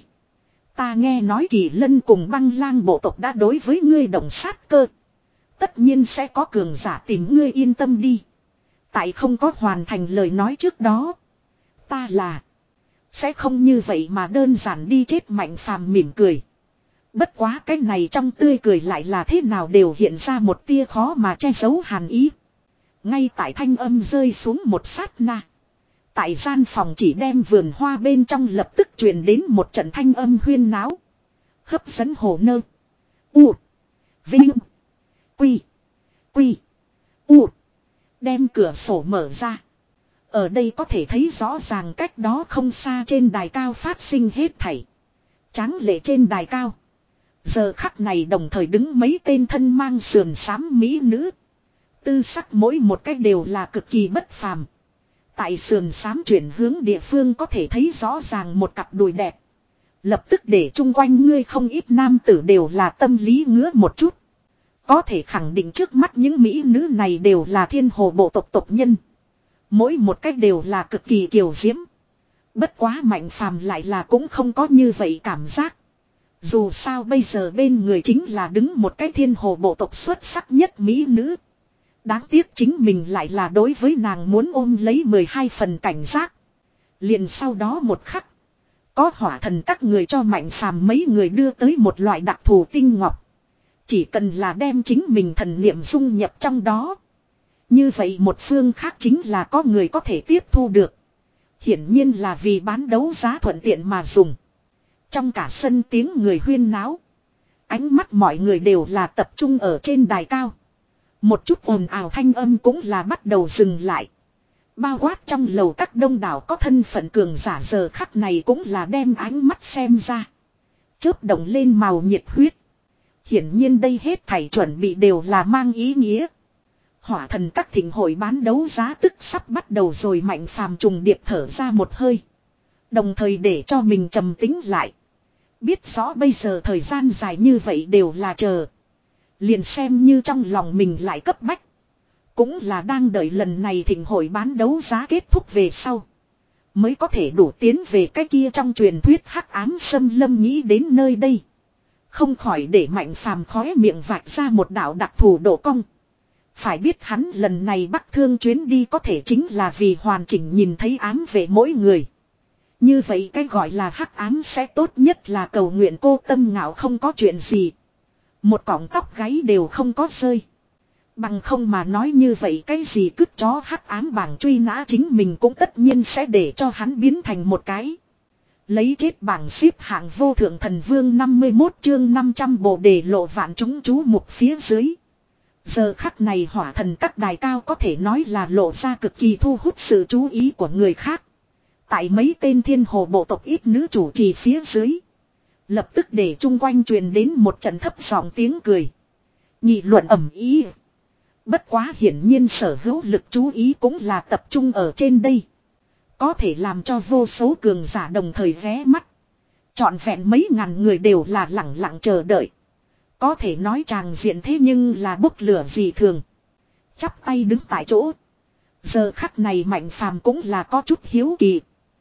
Ta nghe nói Kỳ Lân cùng Băng Lang bộ tộc đã đối với ngươi động sát cơ. Tất nhiên sẽ có cường giả tìm ngươi, yên tâm đi. Tại không có hoàn thành lời nói trước đó. Ta là. Sẽ không như vậy mà đơn giản đi chết. Mạnh Phàm mỉm cười. Bất quá cái này trong tươi cười lại là thế nào đều hiện ra một tia khó mà che giấu hàn ý. Ngay tại thanh âm rơi xuống một sát na. Tại gian phòng chỉ đem vườn hoa bên trong lập tức truyền đến một trận thanh âm huyên náo. Hấp dẫn hồ nơ. U. Vinh. Quy. Quy. U. Đem cửa sổ mở ra. Ở đây có thể thấy rõ ràng cách đó không xa trên đài cao phát sinh hết thảy. Tráng lệ trên đài cao. Giờ khắc này đồng thời đứng mấy tên thân mang sườn xám mỹ nữ. Tư sắc mỗi một cách đều là cực kỳ bất phàm. Tại sườn xám chuyển hướng địa phương có thể thấy rõ ràng một cặp đùi đẹp. Lập tức để chung quanh ngươi không ít nam tử đều là tâm lý ngứa một chút. Có thể khẳng định trước mắt những mỹ nữ này đều là thiên hồ bộ tộc tộc nhân. Mỗi một cách đều là cực kỳ kiều diễm. Bất quá Mạnh Phàm lại là cũng không có như vậy cảm giác. Dù sao bây giờ bên người chính là đứng một cái thiên hồ bộ tộc xuất sắc nhất mỹ nữ. Đáng tiếc chính mình lại là đối với nàng muốn ôm lấy mười hai phần cảnh giác. Liền sau đó một khắc. Có Hỏa Thần các người cho Mạnh Phàm mấy người đưa tới một loại đặc thù tinh ngọc. Chỉ cần là đem chính mình thần niệm dung nhập trong đó. Như vậy một phương khác chính là có người có thể tiếp thu được. Hiển nhiên là vì bán đấu giá thuận tiện mà dùng. Trong cả sân tiếng người huyên náo. Ánh mắt mọi người đều là tập trung ở trên đài cao. Một chút ồn ào thanh âm cũng là bắt đầu dừng lại. Bao quát trong lầu các đông đảo có thân phận cường giả giờ khắc này cũng là đem ánh mắt xem ra. Chớp động lên màu nhiệt huyết. Hiển nhiên đây hết thảy chuẩn bị đều là mang ý nghĩa. Hỏa Thần các thịnh hội bán đấu giá tức sắp bắt đầu rồi. Mạnh Phàm trùng điệp thở ra một hơi. Đồng thời để cho mình trầm tĩnh lại. Biết rõ bây giờ thời gian dài như vậy đều là chờ. Liền xem như trong lòng mình lại cấp bách. Cũng là đang đợi lần này thịnh hội bán đấu giá kết thúc về sau. Mới có thể đủ tiến về cái kia trong truyền thuyết hắc ám xâm lâm. Nghĩ đến nơi đây. Không khỏi để Mạnh Phàm khóe miệng vạch ra một đạo đặc thù độ cong. Phải biết hắn lần này Bắc Thương chuyến đi có thể chính là vì hoàn chỉnh nhìn thấy ám về mỗi người. Như vậy cái gọi là hắc ám sẽ tốt nhất là cầu nguyện cô tâm ngạo không có chuyện gì. Một cọng tóc gáy đều không có rơi. Bằng không mà nói như vậy cái gì cứt chó hắc ám bảng truy nã chính mình cũng tất nhiên sẽ để cho hắn biến thành một cái. Lấy chết bảng xếp hạng vô thượng thần vương năm mươi mốt chương năm trăm bộ đề lộ vạn chúng chú mục phía dưới. Giờ khắc này hỏa thần các đài cao có thể nói là lộ ra cực kỳ thu hút sự chú ý của người khác. Tại mấy tên thiên hồ bộ tộc ít nữ chủ trì phía dưới. Lập tức để chung quanh truyền đến một trận thấp giọng tiếng cười. Nghị luận ầm ĩ. Bất quá hiển nhiên sở hữu lực chú ý cũng là tập trung ở trên đây. Có thể làm cho vô số cường giả đồng thời ghé mắt. Trọn vẹn mấy ngàn người đều là lẳng lặng chờ đợi. Có thể nói tràng diện thế nhưng là bốc lửa gì thường. Chắp tay đứng tại chỗ. Giờ khắc này Mạnh Phàm cũng là có chút hiếu kỳ.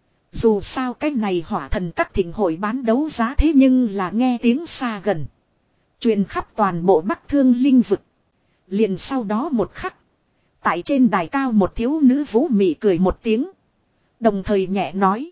Dù sao cái này hỏa thần các thịnh hội bán đấu giá thế nhưng là nghe tiếng xa gần. Truyền khắp toàn bộ Bắc Thương linh vực. Liền sau đó một khắc. Tại trên đài cao một thiếu nữ vũ mị cười một tiếng. Đồng thời nhẹ nói.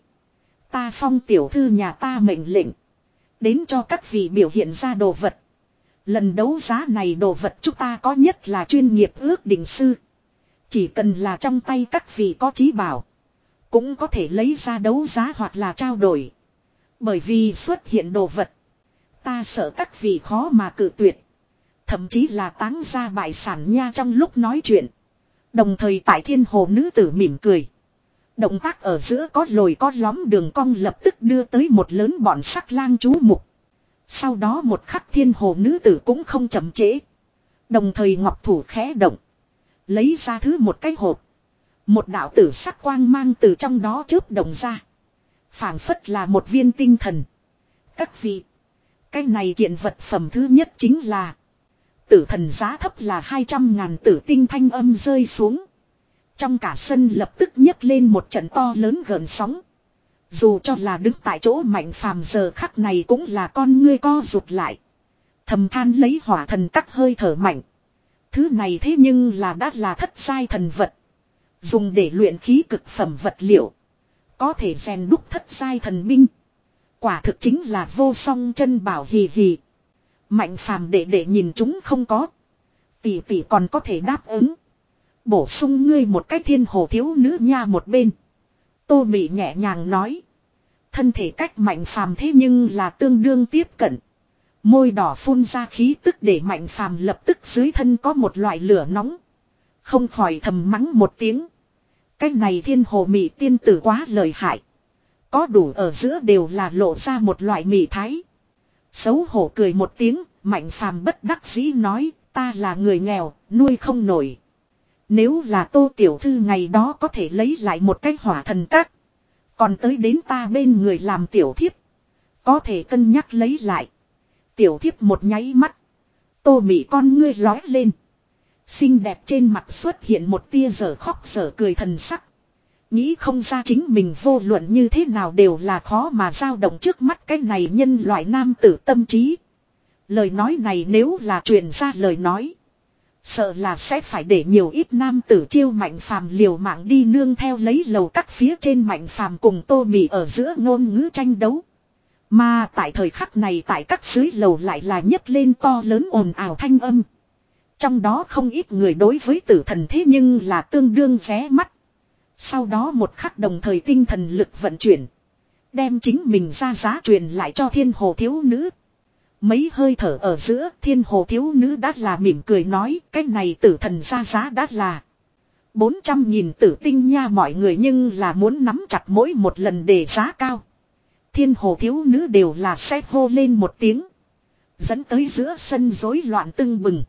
Ta Phong tiểu thư nhà ta mệnh lệnh. Đến cho các vị biểu hiện ra đồ vật. Lần đấu giá này đồ vật chúng ta có nhất là chuyên nghiệp ước định sư. Chỉ cần là trong tay các vị có trí bảo. Cũng có thể lấy ra đấu giá hoặc là trao đổi. Bởi vì xuất hiện đồ vật. Ta sợ các vị khó mà cự tuyệt. Thậm chí là táng ra bại sản nha. Trong lúc nói chuyện. Đồng thời tại thiên hồ nữ tử mỉm cười. Động tác ở giữa có lồi có lõm đường cong lập tức đưa tới một lớn bọn sắc lang chú mục. Sau đó một khắc thiên hồ nữ tử cũng không chậm trễ. Đồng thời ngọc thủ khẽ động. Lấy ra thứ một cái hộp. Một đạo tử sắc quang mang từ trong đó chớp động ra. Phảng phất là một viên tinh thần. Các vị. Cái này kiện vật phẩm thứ nhất chính là. Tử thần giá thấp là hai trăm ngàn tử tinh thanh âm rơi xuống. Trong cả sân lập tức nhấc lên một trận to lớn gợn sóng. Dù cho là đứng tại chỗ Mạnh Phàm giờ khắc này cũng là con ngươi co rụt lại. Thầm than lấy hỏa thần các hơi thở mạnh. Thứ này thế nhưng là đã là thất giai thần vật. Dùng để luyện khí cực phẩm vật liệu. Có thể rèn đúc thất giai thần binh. Quả thực chính là vô song chân bảo hì hì. Mạnh Phàm đệ đệ nhìn chúng không có. Tỷ tỷ còn có thể đáp ứng. Bổ sung ngươi một cái thiên hồ thiếu nữ nha một bên. Tô Mị nhẹ nhàng nói. Thân thể cách Mạnh Phàm thế nhưng là tương đương tiếp cận. Môi đỏ phun ra khí tức để Mạnh Phàm lập tức dưới thân có một loại lửa nóng. Không khỏi thầm mắng một tiếng. Cái này thiên hồ Mị tiên tử quá lợi hại. Có đủ ở giữa đều là lộ ra một loại mị thái. Xấu hổ cười một tiếng. Mạnh Phàm bất đắc dĩ nói. Ta là người nghèo, nuôi không nổi. Nếu là Tô tiểu thư ngày đó có thể lấy lại một cái hỏa thần các. Còn tới đến ta bên người làm tiểu thiếp. Có thể cân nhắc lấy lại. Tiểu thiếp một nháy mắt. Tô Mị con ngươi lói lên. Xinh đẹp trên mặt xuất hiện một tia dở khóc dở cười thần sắc. Nghĩ không ra chính mình vô luận như thế nào đều là khó mà dao động trước mắt cái này nhân loại nam tử tâm trí. Lời nói này nếu là truyền ra lời nói. Sợ là sẽ phải để nhiều ít nam tử chiêu Mạnh Phàm liều mạng đi nương theo lấy lầu các phía trên Mạnh Phàm cùng Tô Mị ở giữa ngôn ngữ tranh đấu. Mà tại thời khắc này tại các dưới lầu lại là nhấc lên to lớn ồn ào thanh âm. Trong đó không ít người đối với tử thần thế nhưng là tương đương vé mắt. Sau đó một khắc đồng thời tinh thần lực vận chuyển. Đem chính mình ra giá truyền lại cho thiên hồ thiếu nữ. Mấy hơi thở ở giữa thiên hồ thiếu nữ đã là mỉm cười nói cái này tử thần ra giá đã là bốn trăm nghìn tử tinh nha mọi người nhưng là muốn nắm chặt mỗi một lần để giá cao. Thiên hồ thiếu nữ đều là sẽ hô lên một tiếng. Dẫn tới giữa sân rối loạn tưng bừng.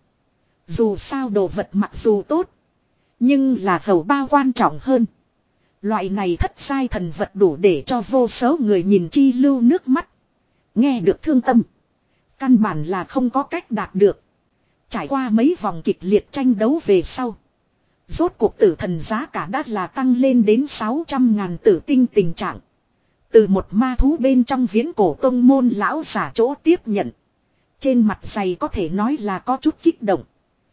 Dù sao đồ vật mặc dù tốt. Nhưng là hầu bao quan trọng hơn. Loại này thất giai thần vật đủ để cho vô số người nhìn chi lưu nước mắt. Nghe được thương tâm. Căn bản là không có cách đạt được. Trải qua mấy vòng kịch liệt tranh đấu về sau. Rốt cuộc tử thần giá cả đã là tăng lên đến sáu trăm ngàn tử tinh tình trạng. Từ một ma thú bên trong viễn cổ tông môn lão giả chỗ tiếp nhận. Trên mặt dày có thể nói là có chút kích động.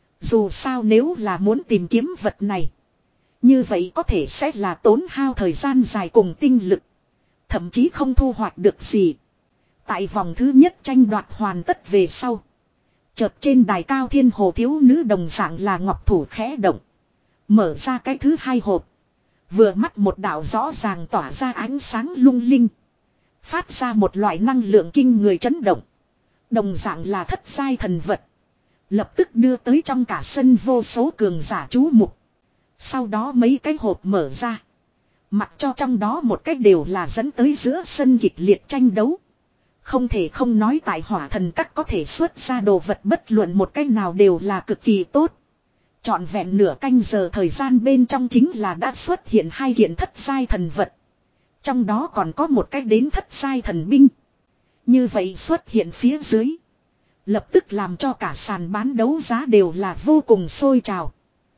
Dù sao nếu là muốn tìm kiếm vật này. Như vậy có thể sẽ là tốn hao thời gian dài cùng tinh lực. Thậm chí không thu hoạch được gì. Tại vòng thứ nhất tranh đoạt hoàn tất về sau. Chợt trên đài cao thiên hồ thiếu nữ đồng dạng là ngọc thủ khẽ động. Mở ra cái thứ hai hộp. Vừa mắt một đạo rõ ràng tỏa ra ánh sáng lung linh. Phát ra một loại năng lượng kinh người chấn động. Đồng dạng là thất giai thần vật. Lập tức đưa tới trong cả sân vô số cường giả chú mục. Sau đó mấy cái hộp mở ra. Mặc cho trong đó một cách đều là dẫn tới giữa sân kịch liệt tranh đấu. Không thể không nói tại hỏa thần các có thể xuất ra đồ vật bất luận một cách nào đều là cực kỳ tốt. Trọn vẹn nửa canh giờ thời gian bên trong chính là đã xuất hiện hai kiện thất giai thần vật. Trong đó còn có một cách đến thất giai thần binh. Như vậy xuất hiện phía dưới. Lập tức làm cho cả sàn bán đấu giá đều là vô cùng sôi trào.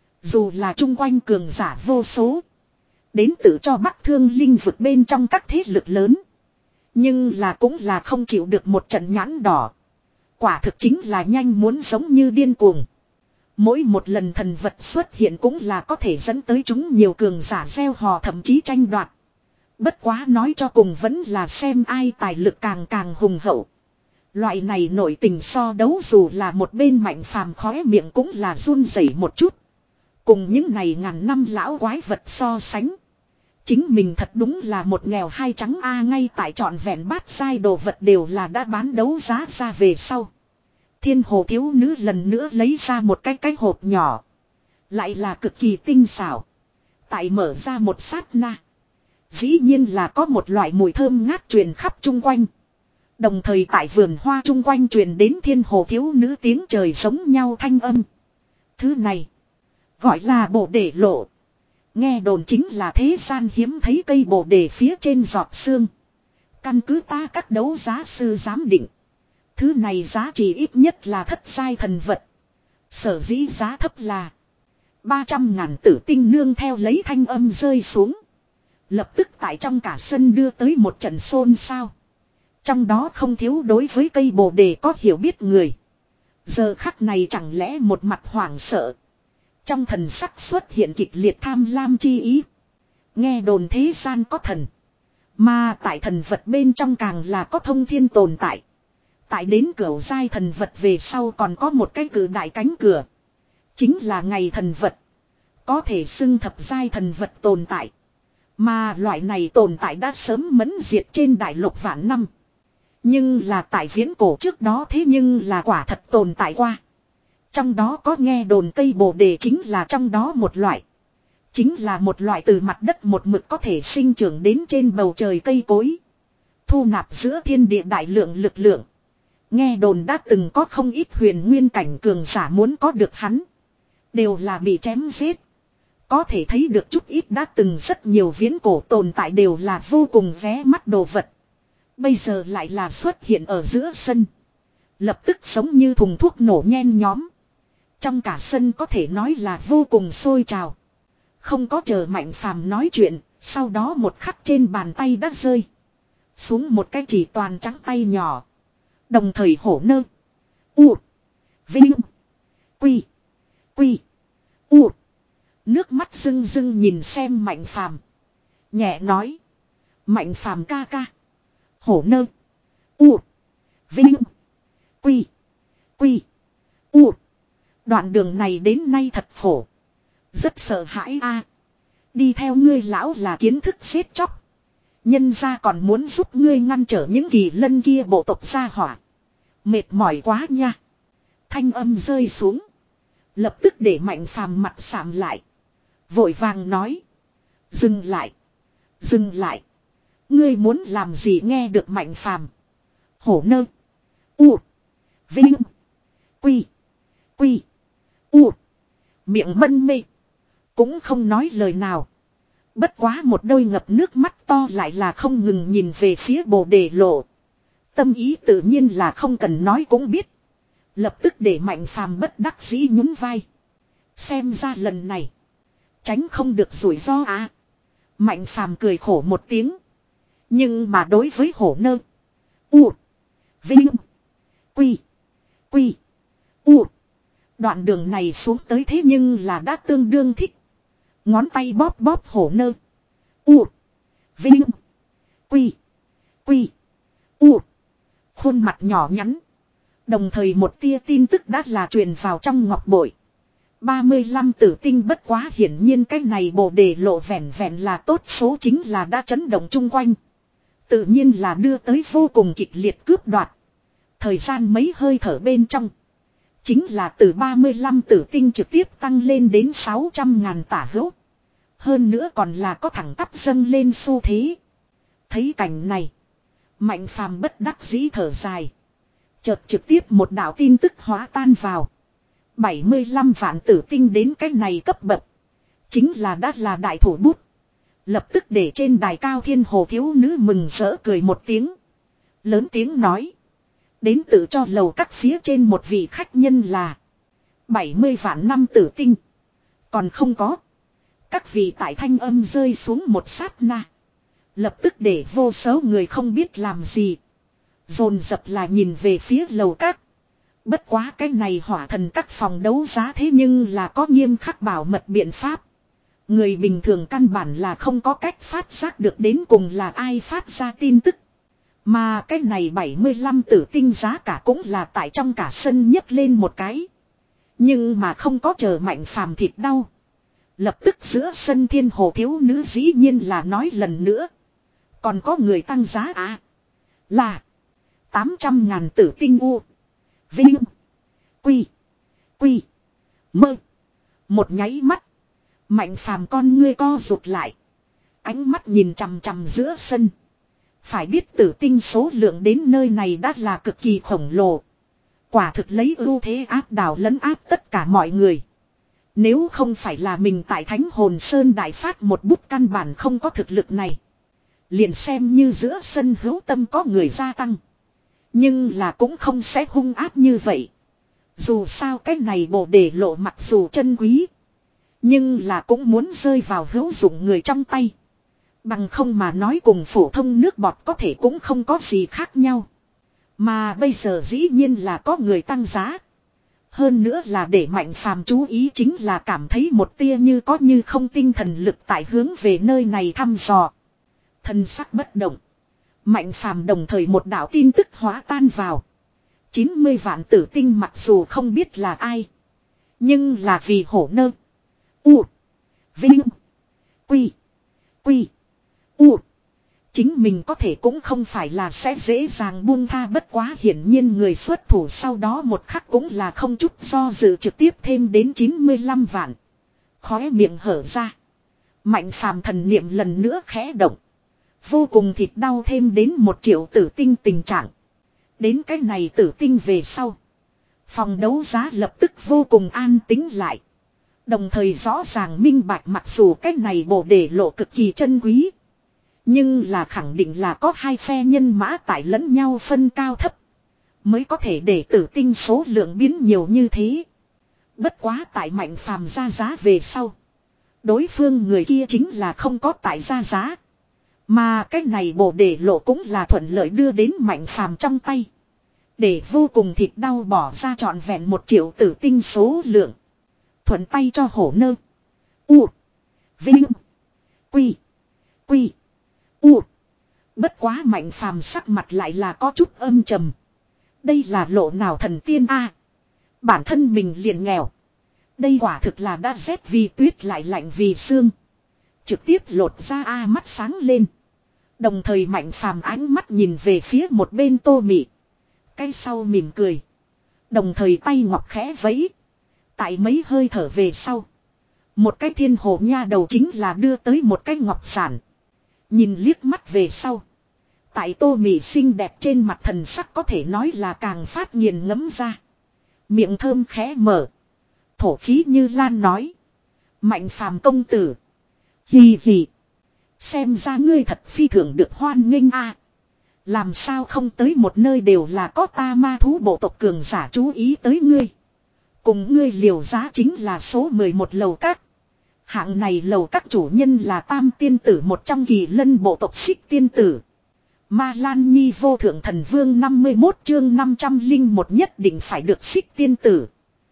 Dù là chung quanh cường giả vô số. Đến tự cho Bắc Thương Linh vực bên trong các thế lực lớn. Nhưng là cũng là không chịu được một trận nhãn đỏ. Quả thực chính là nhanh muốn giống như điên cuồng. Mỗi một lần thần vật xuất hiện cũng là có thể dẫn tới chúng nhiều cường giả gieo hò thậm chí tranh đoạt. Bất quá nói cho cùng vẫn là xem ai tài lực càng càng hùng hậu. Loại này nổi tình so đấu dù là một bên Mạnh Phàm khóe miệng cũng là run rẩy một chút. Cùng những này ngàn năm lão quái vật so sánh. Chính mình thật đúng là một nghèo hai trắng A ngay tại trọn vẹn bát sai đồ vật đều là đã bán đấu giá ra về sau. Thiên hồ thiếu nữ lần nữa lấy ra một cái cái hộp nhỏ. Lại là cực kỳ tinh xảo. Tại mở ra một sát na. Dĩ nhiên là có một loại mùi thơm ngát truyền khắp chung quanh. Đồng thời tại vườn hoa chung quanh truyền đến thiên hồ thiếu nữ tiếng trời giống nhau thanh âm. Thứ này gọi là bồ đề lộ. Nghe đồn chính là thế gian hiếm thấy cây bồ đề phía trên giọt sương. Căn cứ ta các đấu giá sư giám định. Thứ này giá trị ít nhất là thất giai thần vật. Sở dĩ giá thấp là ba trăm ngàn tử tinh nương theo lấy thanh âm rơi xuống. Lập tức tại trong cả sân đưa tới một trận xôn xao. Trong đó không thiếu đối với cây bồ đề có hiểu biết người. Giờ khắc này chẳng lẽ một mặt hoảng sợ. Trong thần sắc xuất hiện kịch liệt tham lam chi ý. Nghe đồn thế gian có thần. Mà tại thần vật bên trong càng là có thông thiên tồn tại. Tại đến cửa giai thần vật về sau còn có một cái cử đại cánh cửa. Chính là ngày thần vật. Có thể xưng thập giai thần vật tồn tại. Mà loại này tồn tại đã sớm mẫn diệt trên đại lục vạn năm. Nhưng là tại viễn cổ trước đó thế nhưng là quả thật tồn tại qua. Trong đó có nghe đồn cây bồ đề chính là trong đó một loại. Chính là một loại từ mặt đất một mực có thể sinh trưởng đến trên bầu trời cây cối. Thu nạp giữa thiên địa đại lượng lực lượng. Nghe đồn đã từng có không ít huyền nguyên cảnh cường giả muốn có được hắn. Đều là bị chém giết. Có thể thấy được chút ít đã từng rất nhiều viễn cổ tồn tại đều là vô cùng vé mắt đồ vật. Bây giờ lại là xuất hiện ở giữa sân. Lập tức giống như thùng thuốc nổ nhen nhóm. Trong cả sân có thể nói là vô cùng sôi trào. Không có chờ Mạnh Phàm nói chuyện, sau đó một khắc trên bàn tay đã rơi xuống một cái chỉ toàn trắng tay nhỏ. Đồng thời hổ nơ. U. Vinh. Quy. Quy. U. Nước mắt rưng rưng nhìn xem Mạnh Phàm, nhẹ nói. Mạnh Phàm ca ca. Hổ nơ. U. Vinh. Quy. Quy. U. Đoạn đường này đến nay thật khổ. Rất sợ hãi a. Đi theo ngươi lão là kiến thức xếp chóc. Nhân ra còn muốn giúp ngươi ngăn trở những kỳ lân kia bộ tộc gia hỏa. Mệt mỏi quá nha. Thanh âm rơi xuống. Lập tức để Mạnh Phàm mặt sạm lại. Vội vàng nói. Dừng lại. Dừng lại. Ngươi muốn làm gì nghe được Mạnh Phàm. Hổ nơ. U. Vinh. Quy. Quy. U. Miệng mân mê. Cũng không nói lời nào. Bất quá một đôi ngập nước mắt to lại là không ngừng nhìn về phía bồ đề lộ. Tâm ý tự nhiên là không cần nói cũng biết. Lập tức để Mạnh Phàm bất đắc dĩ nhún vai. Xem ra lần này tránh không được rủi ro à. Mạnh Phàm cười khổ một tiếng. Nhưng mà đối với hổ nơ. U. Vinh. Quy. Quy. U. Đoạn đường này xuống tới thế nhưng là đã tương đương thích. Ngón tay bóp bóp hổ nơ. U. Vinh. Quy. Quy. U. Khuôn mặt nhỏ nhắn. Đồng thời một tia tin tức đã là truyền vào trong ngọc bội. ba mươi lăm tử tinh bất quá hiển nhiên cái này bồ đề lộ vẹn vẹn là tốt số chính là đã chấn động chung quanh. Tự nhiên là đưa tới vô cùng kịch liệt cướp đoạt. Thời gian mấy hơi thở bên trong. Chính là từ ba mươi lăm tử tinh trực tiếp tăng lên đến sáu trăm ngàn tả hữu. Hơn nữa còn là có thẳng tắp dâng lên xu thế. Thấy cảnh này. Mạnh phàm bất đắc dĩ thở dài. Chợt trực tiếp một đạo tin tức hóa tan vào. bảy mươi lăm vạn tử tinh đến cái này cấp bậc. Chính là đã là đại thủ bút. Lập tức để trên đài cao thiên hồ thiếu nữ mừng rỡ cười một tiếng. Lớn tiếng nói. Đến tự cho lầu các phía trên một vị khách nhân là bảy mươi vạn năm tử tinh. Còn không có. Các vị tại thanh âm rơi xuống một sát na. Lập tức để vô số người không biết làm gì. Dồn dập là nhìn về phía lầu các. Bất quá cái này hỏa thần các phòng đấu giá thế nhưng là có nghiêm khắc bảo mật biện pháp. Người bình thường căn bản là không có cách phát giác được đến cùng là ai phát ra tin tức. Mà cái này bảy mươi lăm tử tinh giá cả cũng là tại trong cả sân nhấc lên một cái. Nhưng mà không có chờ Mạnh Phàm thịt đau. Lập tức giữa sân thiên hồ thiếu nữ dĩ nhiên là nói lần nữa. Còn có người tăng giá à? Là tám trăm ngàn tử tinh u. Vinh. Quy. Quy. Mơ. Một nháy mắt. Mạnh Phàm con ngươi co rụt lại. Ánh mắt nhìn chằm chằm giữa sân. Phải biết tử tinh số lượng đến nơi này đã là cực kỳ khổng lồ. Quả thực lấy ưu thế áp đảo lấn áp tất cả mọi người. Nếu không phải là mình tại Thánh Hồn Sơn đại phát một bút căn bản không có thực lực này. Liền xem như giữa sân hữu tâm có người gia tăng. Nhưng là cũng không sẽ hung áp như vậy. Dù sao cái này bồ đề lộ mặc dù chân quý. Nhưng là cũng muốn rơi vào hữu dụng người trong tay. Bằng không mà nói cùng phổ thông nước bọt có thể cũng không có gì khác nhau. Mà bây giờ dĩ nhiên là có người tăng giá. Hơn nữa là để Mạnh Phàm chú ý chính là cảm thấy một tia như có như không tinh thần lực tại hướng về nơi này thăm dò. Thân sắc bất động. Mạnh Phàm đồng thời một đạo tin tức hóa tan vào. chín mươi vạn tử tinh mặc dù không biết là ai. Nhưng là vì hổ nơ. U. Vinh. Quy. Quy. U. Chính mình có thể cũng không phải là sẽ dễ dàng buông tha, bất quá hiển nhiên người xuất thủ sau đó một khắc cũng là không chút do dự trực tiếp thêm đến chín mươi lăm vạn. Khóe miệng hở ra. Mạnh Phàm thần niệm lần nữa khẽ động. Vô cùng thịt đau thêm đến một triệu tử tinh tình trạng. Đến cái này tử tinh về sau. Phòng đấu giá lập tức vô cùng an tĩnh lại. Đồng thời rõ ràng minh bạch mặc dù cái này bồ đề lộ cực kỳ chân quý. Nhưng là khẳng định là có hai phe nhân mã tại lẫn nhau phân cao thấp. Mới có thể để tử tinh số lượng biến nhiều như thế. Bất quá tại Mạnh Phàm ra giá về sau. Đối phương người kia chính là không có tại ra giá. Mà cái này bồ đề lộ cũng là thuận lợi đưa đến Mạnh Phàm trong tay. Để vô cùng thịt đau bỏ ra trọn vẹn một triệu tử tinh số lượng. Thuận tay cho hổ nơ. U. Vinh. Quy. Quy. U. Bất quá Mạnh Phàm sắc mặt lại là có chút âm trầm. Đây là lộ nào thần tiên a? Bản thân mình liền nghèo. Đây quả thực là đã rét vì tuyết lại lạnh vì xương. Trực tiếp lột ra a mắt sáng lên. Đồng thời Mạnh Phàm ánh mắt nhìn về phía một bên Tô Mị. Cái sau mỉm cười. Đồng thời tay ngọc khẽ vẫy. Tại mấy hơi thở về sau. Một cái thiên hồ nha đầu chính là đưa tới một cái ngọc sản. Nhìn liếc mắt về sau. Tại Tô Mị xinh đẹp trên mặt thần sắc có thể nói là càng phát nghiền ngẫm ra. Miệng thơm khẽ mở. Thổ khí như lan nói. Mạnh Phàm công tử. Hì hì. Xem ra ngươi thật phi thường được hoan nghênh a. Làm sao không tới một nơi đều là có ta ma thú bộ tộc cường giả chú ý tới ngươi. Cùng ngươi liều giá chính là số mười một lầu các. Hạng này lầu các chủ nhân là tam tiên tử một trong kỳ lân bộ tộc Xích tiên tử. Ma Lan Nhi vô thượng thần vương năm mươi mốt chương năm trăm linh một nhất định phải được Xích tiên tử.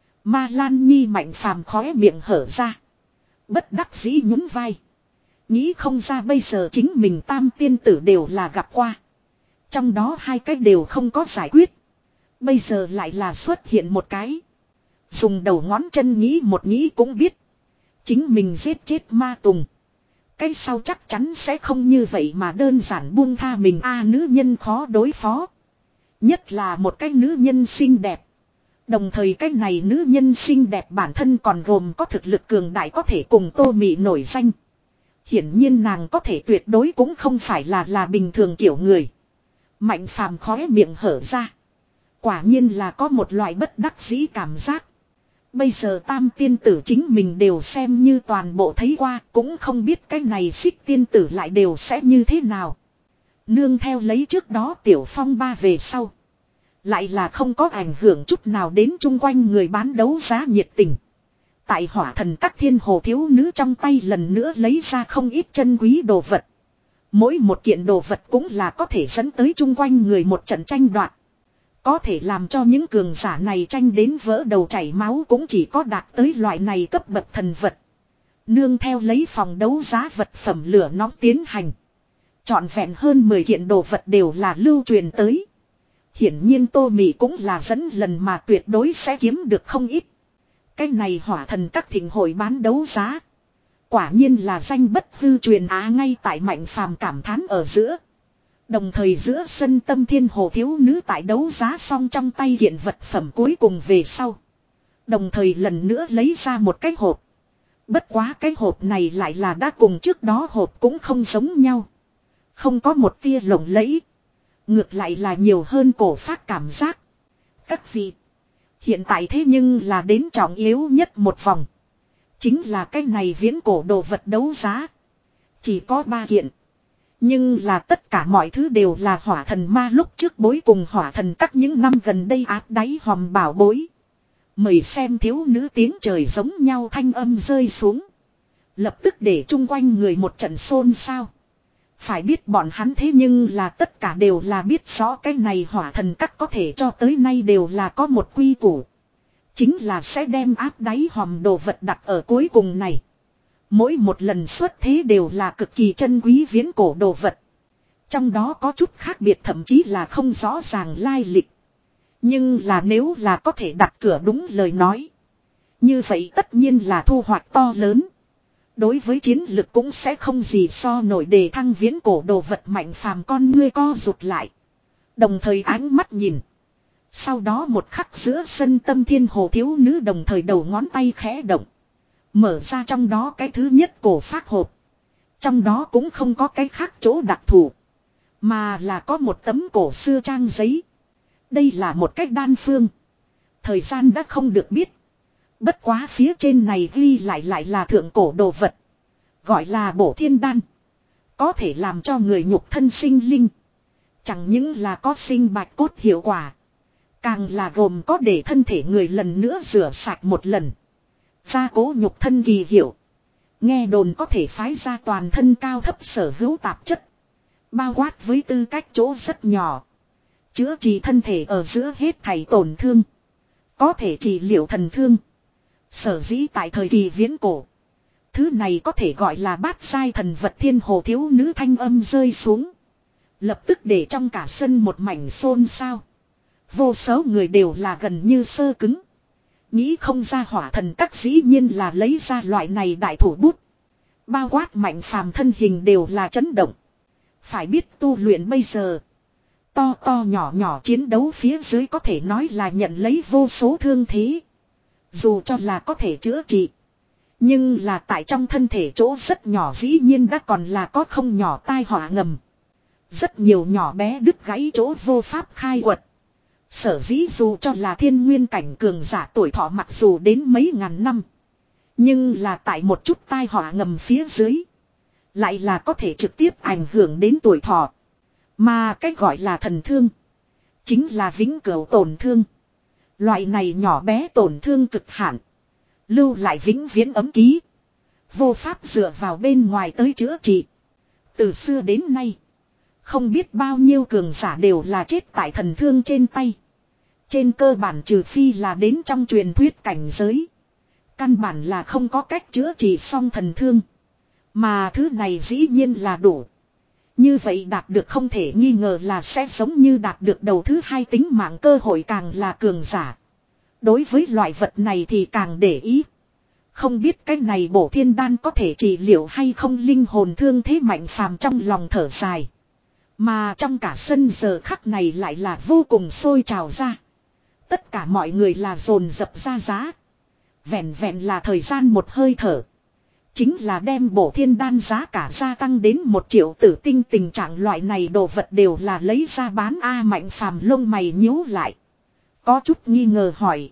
Ma Lan Nhi Mạnh Phàm khóe miệng hở ra. Bất đắc dĩ nhún vai. Nghĩ không ra bây giờ chính mình tam tiên tử đều là gặp qua. Trong đó hai cái đều không có giải quyết. Bây giờ lại là xuất hiện một cái. Dùng đầu ngón chân nghĩ một nghĩ cũng biết. Chính mình giết chết ma tùng. Cái sau chắc chắn sẽ không như vậy mà đơn giản buông tha mình a. Nữ nhân khó đối phó. Nhất là một cái nữ nhân xinh đẹp. Đồng thời cái này nữ nhân xinh đẹp bản thân còn gồm có thực lực cường đại có thể cùng Tô Mị nổi danh. Hiển nhiên nàng có thể tuyệt đối cũng không phải là là bình thường kiểu người. Mạnh phàm khóe miệng hở ra. Quả nhiên là có một loại bất đắc dĩ cảm giác. Bây giờ tam tiên tử chính mình đều xem như toàn bộ thấy qua, cũng không biết cái này xích tiên tử lại đều sẽ như thế nào. Nương theo lấy trước đó tiểu phong ba về sau. Lại là không có ảnh hưởng chút nào đến chung quanh người bán đấu giá nhiệt tình. Tại hỏa thần các thiên hồ thiếu nữ trong tay lần nữa lấy ra không ít chân quý đồ vật. Mỗi một kiện đồ vật cũng là có thể dẫn tới chung quanh người một trận tranh đoạt. Có thể làm cho những cường giả này tranh đến vỡ đầu chảy máu cũng chỉ có đạt tới loại này cấp bậc thần vật. Nương theo lấy phòng đấu giá vật phẩm lửa nóng tiến hành. Trọn vẹn hơn mười kiện đồ vật đều là lưu truyền tới. Hiển nhiên Tô Mị cũng là dẫn lần mà tuyệt đối sẽ kiếm được không ít. Cái này hỏa thần các thịnh hội bán đấu giá. Quả nhiên là danh bất hư truyền á ngay tại Mạnh Phàm cảm thán ở giữa. Đồng thời giữa sân Tâm Thiên Hồ thiếu nữ tại đấu giá xong trong tay hiện vật phẩm cuối cùng về sau. Đồng thời lần nữa lấy ra một cái hộp. Bất quá cái hộp này lại là đã cùng trước đó hộp cũng không giống nhau. Không có một tia lộng lẫy. Ngược lại là nhiều hơn cổ phát cảm giác. Các vị. Hiện tại thế nhưng là đến trọng yếu nhất một vòng. Chính là cái này viễn cổ đồ vật đấu giá. Chỉ có ba kiện. Nhưng là tất cả mọi thứ đều là hỏa thần ma lúc trước bối cùng hỏa thần các những năm gần đây áp đáy hòm bảo bối. Mời xem thiếu nữ tiếng trời giống nhau thanh âm rơi xuống. Lập tức để chung quanh người một trận xôn xao. Phải biết bọn hắn thế nhưng là tất cả đều là biết rõ cái này hỏa thần các có thể cho tới nay đều là có một quy củ. Chính là sẽ đem áp đáy hòm đồ vật đặt ở cuối cùng này. Mỗi một lần xuất thế đều là cực kỳ chân quý viễn cổ đồ vật. Trong đó có chút khác biệt thậm chí là không rõ ràng lai lịch. Nhưng là nếu là có thể đặt cửa đúng lời nói. Như vậy tất nhiên là thu hoạch to lớn. Đối với chiến lực cũng sẽ không gì so nổi đề thăng viễn cổ đồ vật Mạnh Phàm con ngươi co rụt lại. Đồng thời ánh mắt nhìn. Sau đó một khắc giữa sân Tâm Thiên Hồ thiếu nữ đồng thời đầu ngón tay khẽ động. Mở ra trong đó cái thứ nhất cổ phát hộp. Trong đó cũng không có cái khác chỗ đặc thù. Mà là có một tấm cổ xưa trang giấy. Đây là một cách đan phương. Thời gian đã không được biết. Bất quá phía trên này ghi lại lại là thượng cổ đồ vật. Gọi là bổ thiên đan. Có thể làm cho người nhục thân sinh linh. Chẳng những là có sinh bạch cốt hiệu quả. Càng là gồm có để thân thể người lần nữa rửa sạch một lần. Gia cố nhục thân kỳ hiệu. Nghe đồn có thể phái ra toàn thân cao thấp sở hữu tạp chất. Bao quát với tư cách chỗ rất nhỏ. Chữa trị thân thể ở giữa hết thảy tổn thương. Có thể trị liệu thần thương. Sở dĩ tại thời kỳ viễn cổ. Thứ này có thể gọi là bát giai thần vật thiên hồ thiếu nữ thanh âm rơi xuống. Lập tức để trong cả sân một mảnh xôn xao. Vô số người đều là gần như sơ cứng. Nghĩ không ra hỏa thần các dĩ nhiên là lấy ra loại này đại thủ bút. Bao quát Mạnh Phàm thân hình đều là chấn động. Phải biết tu luyện bây giờ. To to nhỏ nhỏ chiến đấu phía dưới có thể nói là nhận lấy vô số thương thế. Dù cho là có thể chữa trị. Nhưng là tại trong thân thể chỗ rất nhỏ dĩ nhiên đã còn là có không nhỏ tai họa ngầm. Rất nhiều nhỏ bé đứt gãy chỗ vô pháp khai quật. Sở dĩ dù cho là thiên nguyên cảnh cường giả tuổi thọ mặc dù đến mấy ngàn năm. Nhưng là tại một chút tai họa ngầm phía dưới. Lại là có thể trực tiếp ảnh hưởng đến tuổi thọ. Mà cách gọi là thần thương. Chính là vĩnh cửu tổn thương. Loại này nhỏ bé tổn thương cực hạn. Lưu lại vĩnh viễn ấm ký. Vô pháp dựa vào bên ngoài tới chữa trị. Từ xưa đến nay. Không biết bao nhiêu cường giả đều là chết tại thần thương trên tay. Trên cơ bản trừ phi là đến trong truyền thuyết cảnh giới. Căn bản là không có cách chữa trị xong thần thương. Mà thứ này dĩ nhiên là đủ. Như vậy đạt được không thể nghi ngờ là sẽ giống như đạt được đầu thứ hai tính mạng cơ hội càng là cường giả. Đối với loại vật này thì càng để ý. Không biết cái này bổ thiên đan có thể trị liệu hay không linh hồn thương thế Mạnh Phàm trong lòng thở dài. Mà trong cả sân giờ khắc này lại là vô cùng sôi trào ra. Tất cả mọi người là dồn dập ra giá. Vẹn vẹn là thời gian một hơi thở. Chính là đem bổ thiên đan giá cả gia tăng đến một triệu tử tinh, tình trạng loại này đồ vật đều là lấy ra bán a. Mạnh phàm lông mày nhíu lại. Có chút nghi ngờ hỏi.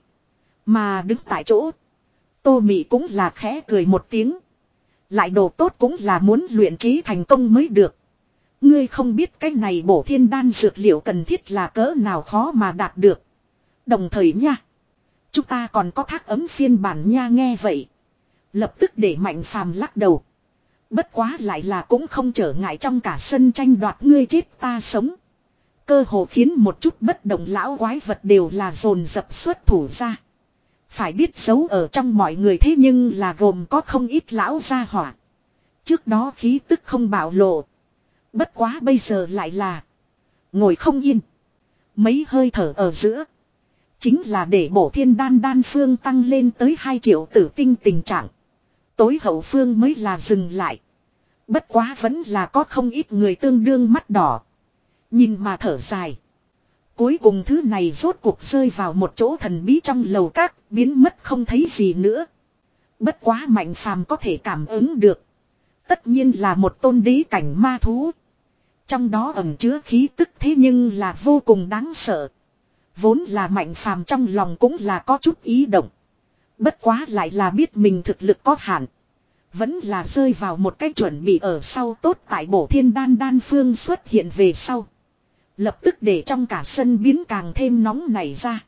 Mà đứng tại chỗ. Tô Mị cũng là khẽ cười một tiếng. Lại đồ tốt cũng là muốn luyện chế thành công mới được. Ngươi không biết cái này bổ thiên đan dược liệu cần thiết là cỡ nào khó mà đạt được. Đồng thời nha. Chúng ta còn có thác ấm phiên bản nha. Nghe vậy. Lập tức để Mạnh phàm lắc đầu. Bất quá lại là cũng không trở ngại trong cả sân tranh đoạt ngươi chết ta sống. Cơ hồ khiến một chút bất động lão quái vật đều là dồn dập xuất thủ ra. Phải biết giấu ở trong mọi người thế nhưng là gồm có không ít lão gia hỏa. Trước đó khí tức không bạo lộ. Bất quá bây giờ lại là ngồi không yên. Mấy hơi thở ở giữa. Chính là để bổ thiên đan đan phương tăng lên tới hai triệu tử tinh tình trạng. Tối hậu phương mới là dừng lại. Bất quá vẫn là có không ít người tương đương mắt đỏ. Nhìn mà thở dài. Cuối cùng thứ này rốt cuộc rơi vào một chỗ thần bí trong lầu các, biến mất không thấy gì nữa. Bất quá Mạnh phàm có thể cảm ứng được. Tất nhiên là một tôn đế cảnh ma thú. Trong đó ẩn chứa khí tức thế nhưng là vô cùng đáng sợ. Vốn là Mạnh phàm trong lòng cũng là có chút ý động. Bất quá lại là biết mình thực lực có hạn. Vẫn là rơi vào một cái chuẩn bị ở sau tốt tại bổ thiên đan đan phương xuất hiện về sau. Lập tức để trong cả sân biến càng thêm nóng nảy ra.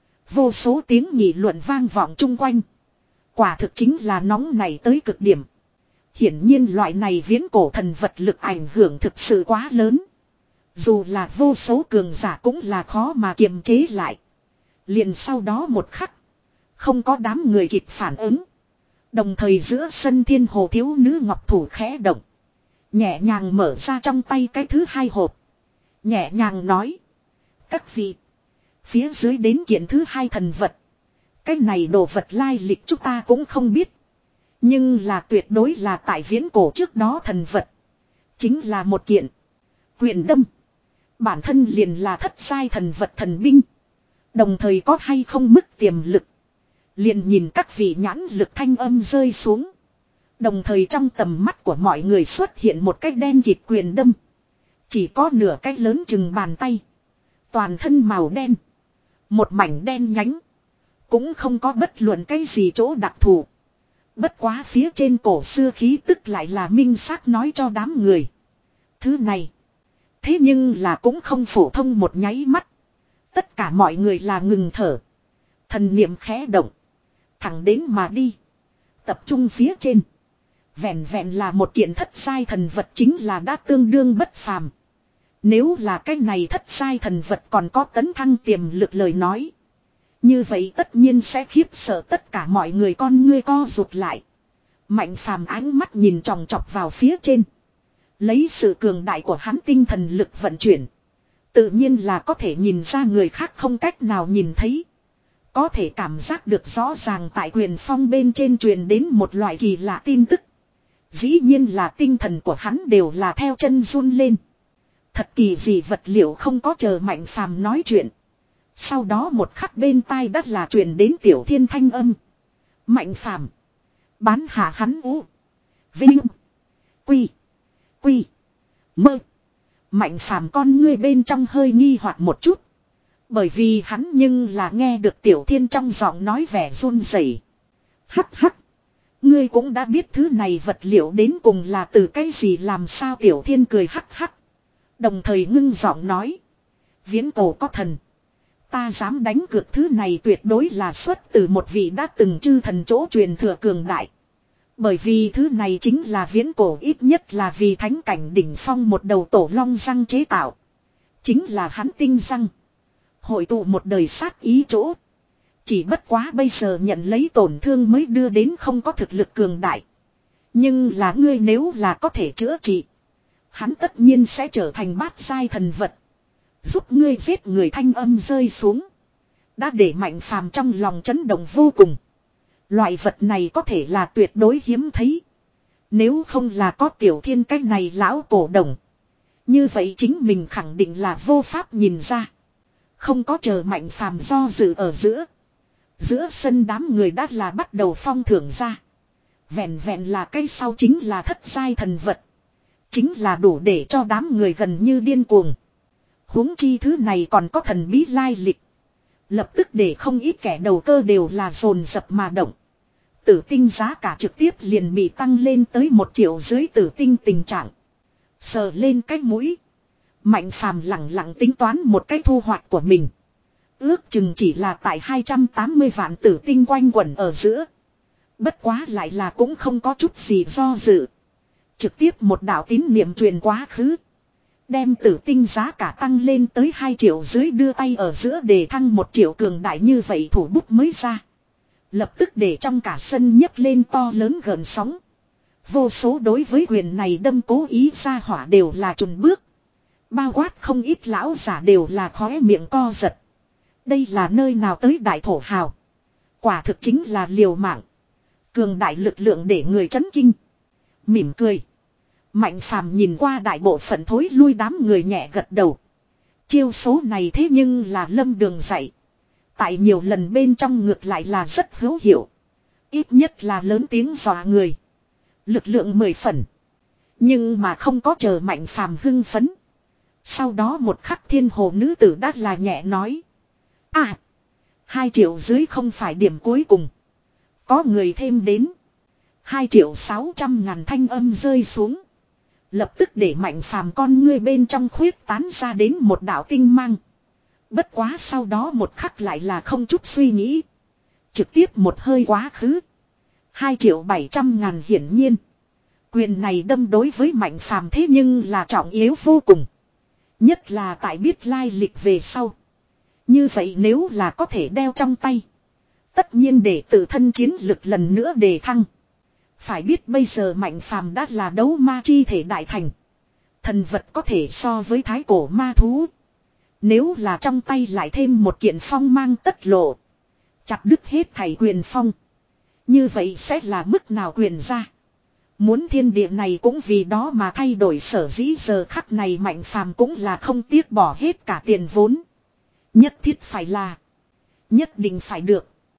Vô số tiếng nghị luận vang vọng chung quanh. Quả thực chính là nóng nảy tới cực điểm. Hiển nhiên loại này viễn cổ thần vật lực ảnh hưởng thực sự quá lớn. Dù là vô số cường giả cũng là khó mà kiềm chế lại. Liền sau đó một khắc. Không có đám người kịp phản ứng. Đồng thời giữa sân thiên hồ thiếu nữ ngọc thủ khẽ động. Nhẹ nhàng mở ra trong tay cái thứ hai hộp. Nhẹ nhàng nói. Các vị. Phía dưới đến kiện thứ hai thần vật. Cái này đồ vật lai lịch chúng ta cũng không biết. Nhưng là tuyệt đối là tại viễn cổ trước đó thần vật. Chính là một kiện. Quyền đâm. Bản thân liền là thất sai thần vật thần binh. Đồng thời có hay không mức tiềm lực. Liền nhìn các vị nhãn lực thanh âm rơi xuống. Đồng thời trong tầm mắt của mọi người xuất hiện một cái đen kịt quyền đâm. Chỉ có nửa cái lớn chừng bàn tay. Toàn thân màu đen. Một mảnh đen nhánh. Cũng không có bất luận cái gì chỗ đặc thù. Bất quá phía trên cổ xưa khí tức lại là minh xác nói cho đám người. Thứ này. Thế nhưng là cũng không phổ thông một nháy mắt. Tất cả mọi người là ngừng thở. Thần niệm khẽ động. Thẳng đến mà đi. Tập trung phía trên. Vẹn vẹn là một kiện thất sai thần vật chính là đã tương đương bất phàm. Nếu là cái này thất sai thần vật còn có tấn thăng tiềm lực lời nói. Như vậy tất nhiên sẽ khiếp sợ tất cả mọi người con ngươi co rụt lại. Mạnh phàm ánh mắt nhìn tròng trọc vào phía trên. Lấy sự cường đại của hắn tinh thần lực vận chuyển. Tự nhiên là có thể nhìn ra người khác không cách nào nhìn thấy. Có thể cảm giác được rõ ràng tại quyền phong bên trên truyền đến một loại kỳ lạ tin tức. Dĩ nhiên là tinh thần của hắn đều là theo chân run lên. Thật kỳ gì vật liệu không có chờ Mạnh phàm nói chuyện. Sau đó một khắc bên tai đất là truyền đến Tiểu Thiên thanh âm. Mạnh phàm. Bán hạ hắn u. Vinh. Quy. Quy. Mơ. Mạnh phàm con ngươi bên trong hơi nghi hoặc một chút. Bởi vì hắn nhưng là nghe được Tiểu Thiên trong giọng nói vẻ run rẩy. Hắc hắc. Ngươi cũng đã biết thứ này vật liệu đến cùng là từ cái gì làm sao Tiểu Thiên cười hắc hắc. Đồng thời ngưng giọng nói. Viễn cổ có thần. Ta dám đánh cược thứ này tuyệt đối là xuất từ một vị đã từng chư thần chỗ truyền thừa cường đại. Bởi vì thứ này chính là viễn cổ ít nhất là vì thánh cảnh đỉnh phong một đầu tổ long răng chế tạo. Chính là hắn tinh răng. Hội tụ một đời sát ý chỗ. Chỉ bất quá bây giờ nhận lấy tổn thương mới đưa đến không có thực lực cường đại. Nhưng là ngươi nếu là có thể chữa trị. Hắn tất nhiên sẽ trở thành bát giai thần vật. Giúp ngươi giết người thanh âm rơi xuống. Đã để Mạnh phàm trong lòng chấn động vô cùng. Loại vật này có thể là tuyệt đối hiếm thấy. Nếu không là có Tiểu Thiên cái này lão cổ đồng. Như vậy chính mình khẳng định là vô pháp nhìn ra. Không có chờ Mạnh Phàm do dự ở giữa. Giữa sân đám người đã là bắt đầu phong thưởng ra. Vẹn vẹn là cái sau chính là thất giai thần vật. Chính là đủ để cho đám người gần như điên cuồng. Huống chi thứ này còn có thần bí lai lịch. Lập tức để không ít kẻ đầu cơ đều là dồn dập mà động. Tử tinh giá cả trực tiếp liền bị tăng lên tới một triệu dưới tử tinh tình trạng. Sờ lên cái mũi. Mạnh Phàm lặng lặng tính toán một cái thu hoạch của mình. Ước chừng chỉ là tại hai trăm tám mươi vạn tử tinh quanh quẩn ở giữa. Bất quá lại là cũng không có chút gì do dự. Trực tiếp một đạo tín niệm truyền quá khứ. Đem tử tinh giá cả tăng lên tới hai triệu dưới, đưa tay ở giữa để thăng một triệu cường đại như vậy thủ bút mới ra. Lập tức để trong cả sân nhấc lên to lớn gợn sóng. Vô số đối với quyền này đâm cố ý ra hỏa đều là chùn bước. Bao quát không ít lão giả đều là khóe miệng co giật. Đây là nơi nào tới đại thổ hào. Quả thực chính là liều mạng. Cường đại lực lượng để người chấn kinh. Mỉm cười. Mạnh Phàm nhìn qua đại bộ phận thối lui đám người nhẹ gật đầu. Chiêu số này thế nhưng là lâm đường dạy. Tại nhiều lần bên trong ngược lại là rất hữu hiệu. Ít nhất là lớn tiếng dọa người. Lực lượng mười phần. Nhưng mà không có chờ Mạnh Phàm hưng phấn. Sau đó một khắc thiên hồ nữ tử đắt là nhẹ nói. À. Hai triệu dưới không phải điểm cuối cùng. Có người thêm đến. Hai triệu sáu trăm ngàn thanh âm rơi xuống. Lập tức để Mạnh Phàm con ngươi bên trong khuyết tán ra đến một đạo tinh mang. Bất quá sau đó một khắc lại là không chút suy nghĩ. Trực tiếp một hơi quá khứ. Hai triệu bảy trăm ngàn hiển nhiên. Quyền này đâm đối với Mạnh Phàm thế nhưng là trọng yếu vô cùng. Nhất là tại biết lai lịch về sau. Như vậy nếu là có thể đeo trong tay. Tất nhiên để tự thân chiến lực lần nữa đề thăng. Phải biết bây giờ Mạnh Phàm đã là đấu ma chi thể đại thành. Thần vật có thể so với thái cổ ma thú. Nếu là trong tay lại thêm một kiện phong mang tất lộ. Chặt đứt hết thảy quyền phong. Như vậy sẽ là mức nào quyền ra. Muốn thiên địa này cũng vì đó mà thay đổi, sở dĩ giờ khắc này Mạnh Phàm cũng là không tiếc bỏ hết cả tiền vốn. Nhất thiết phải là. Nhất định phải được.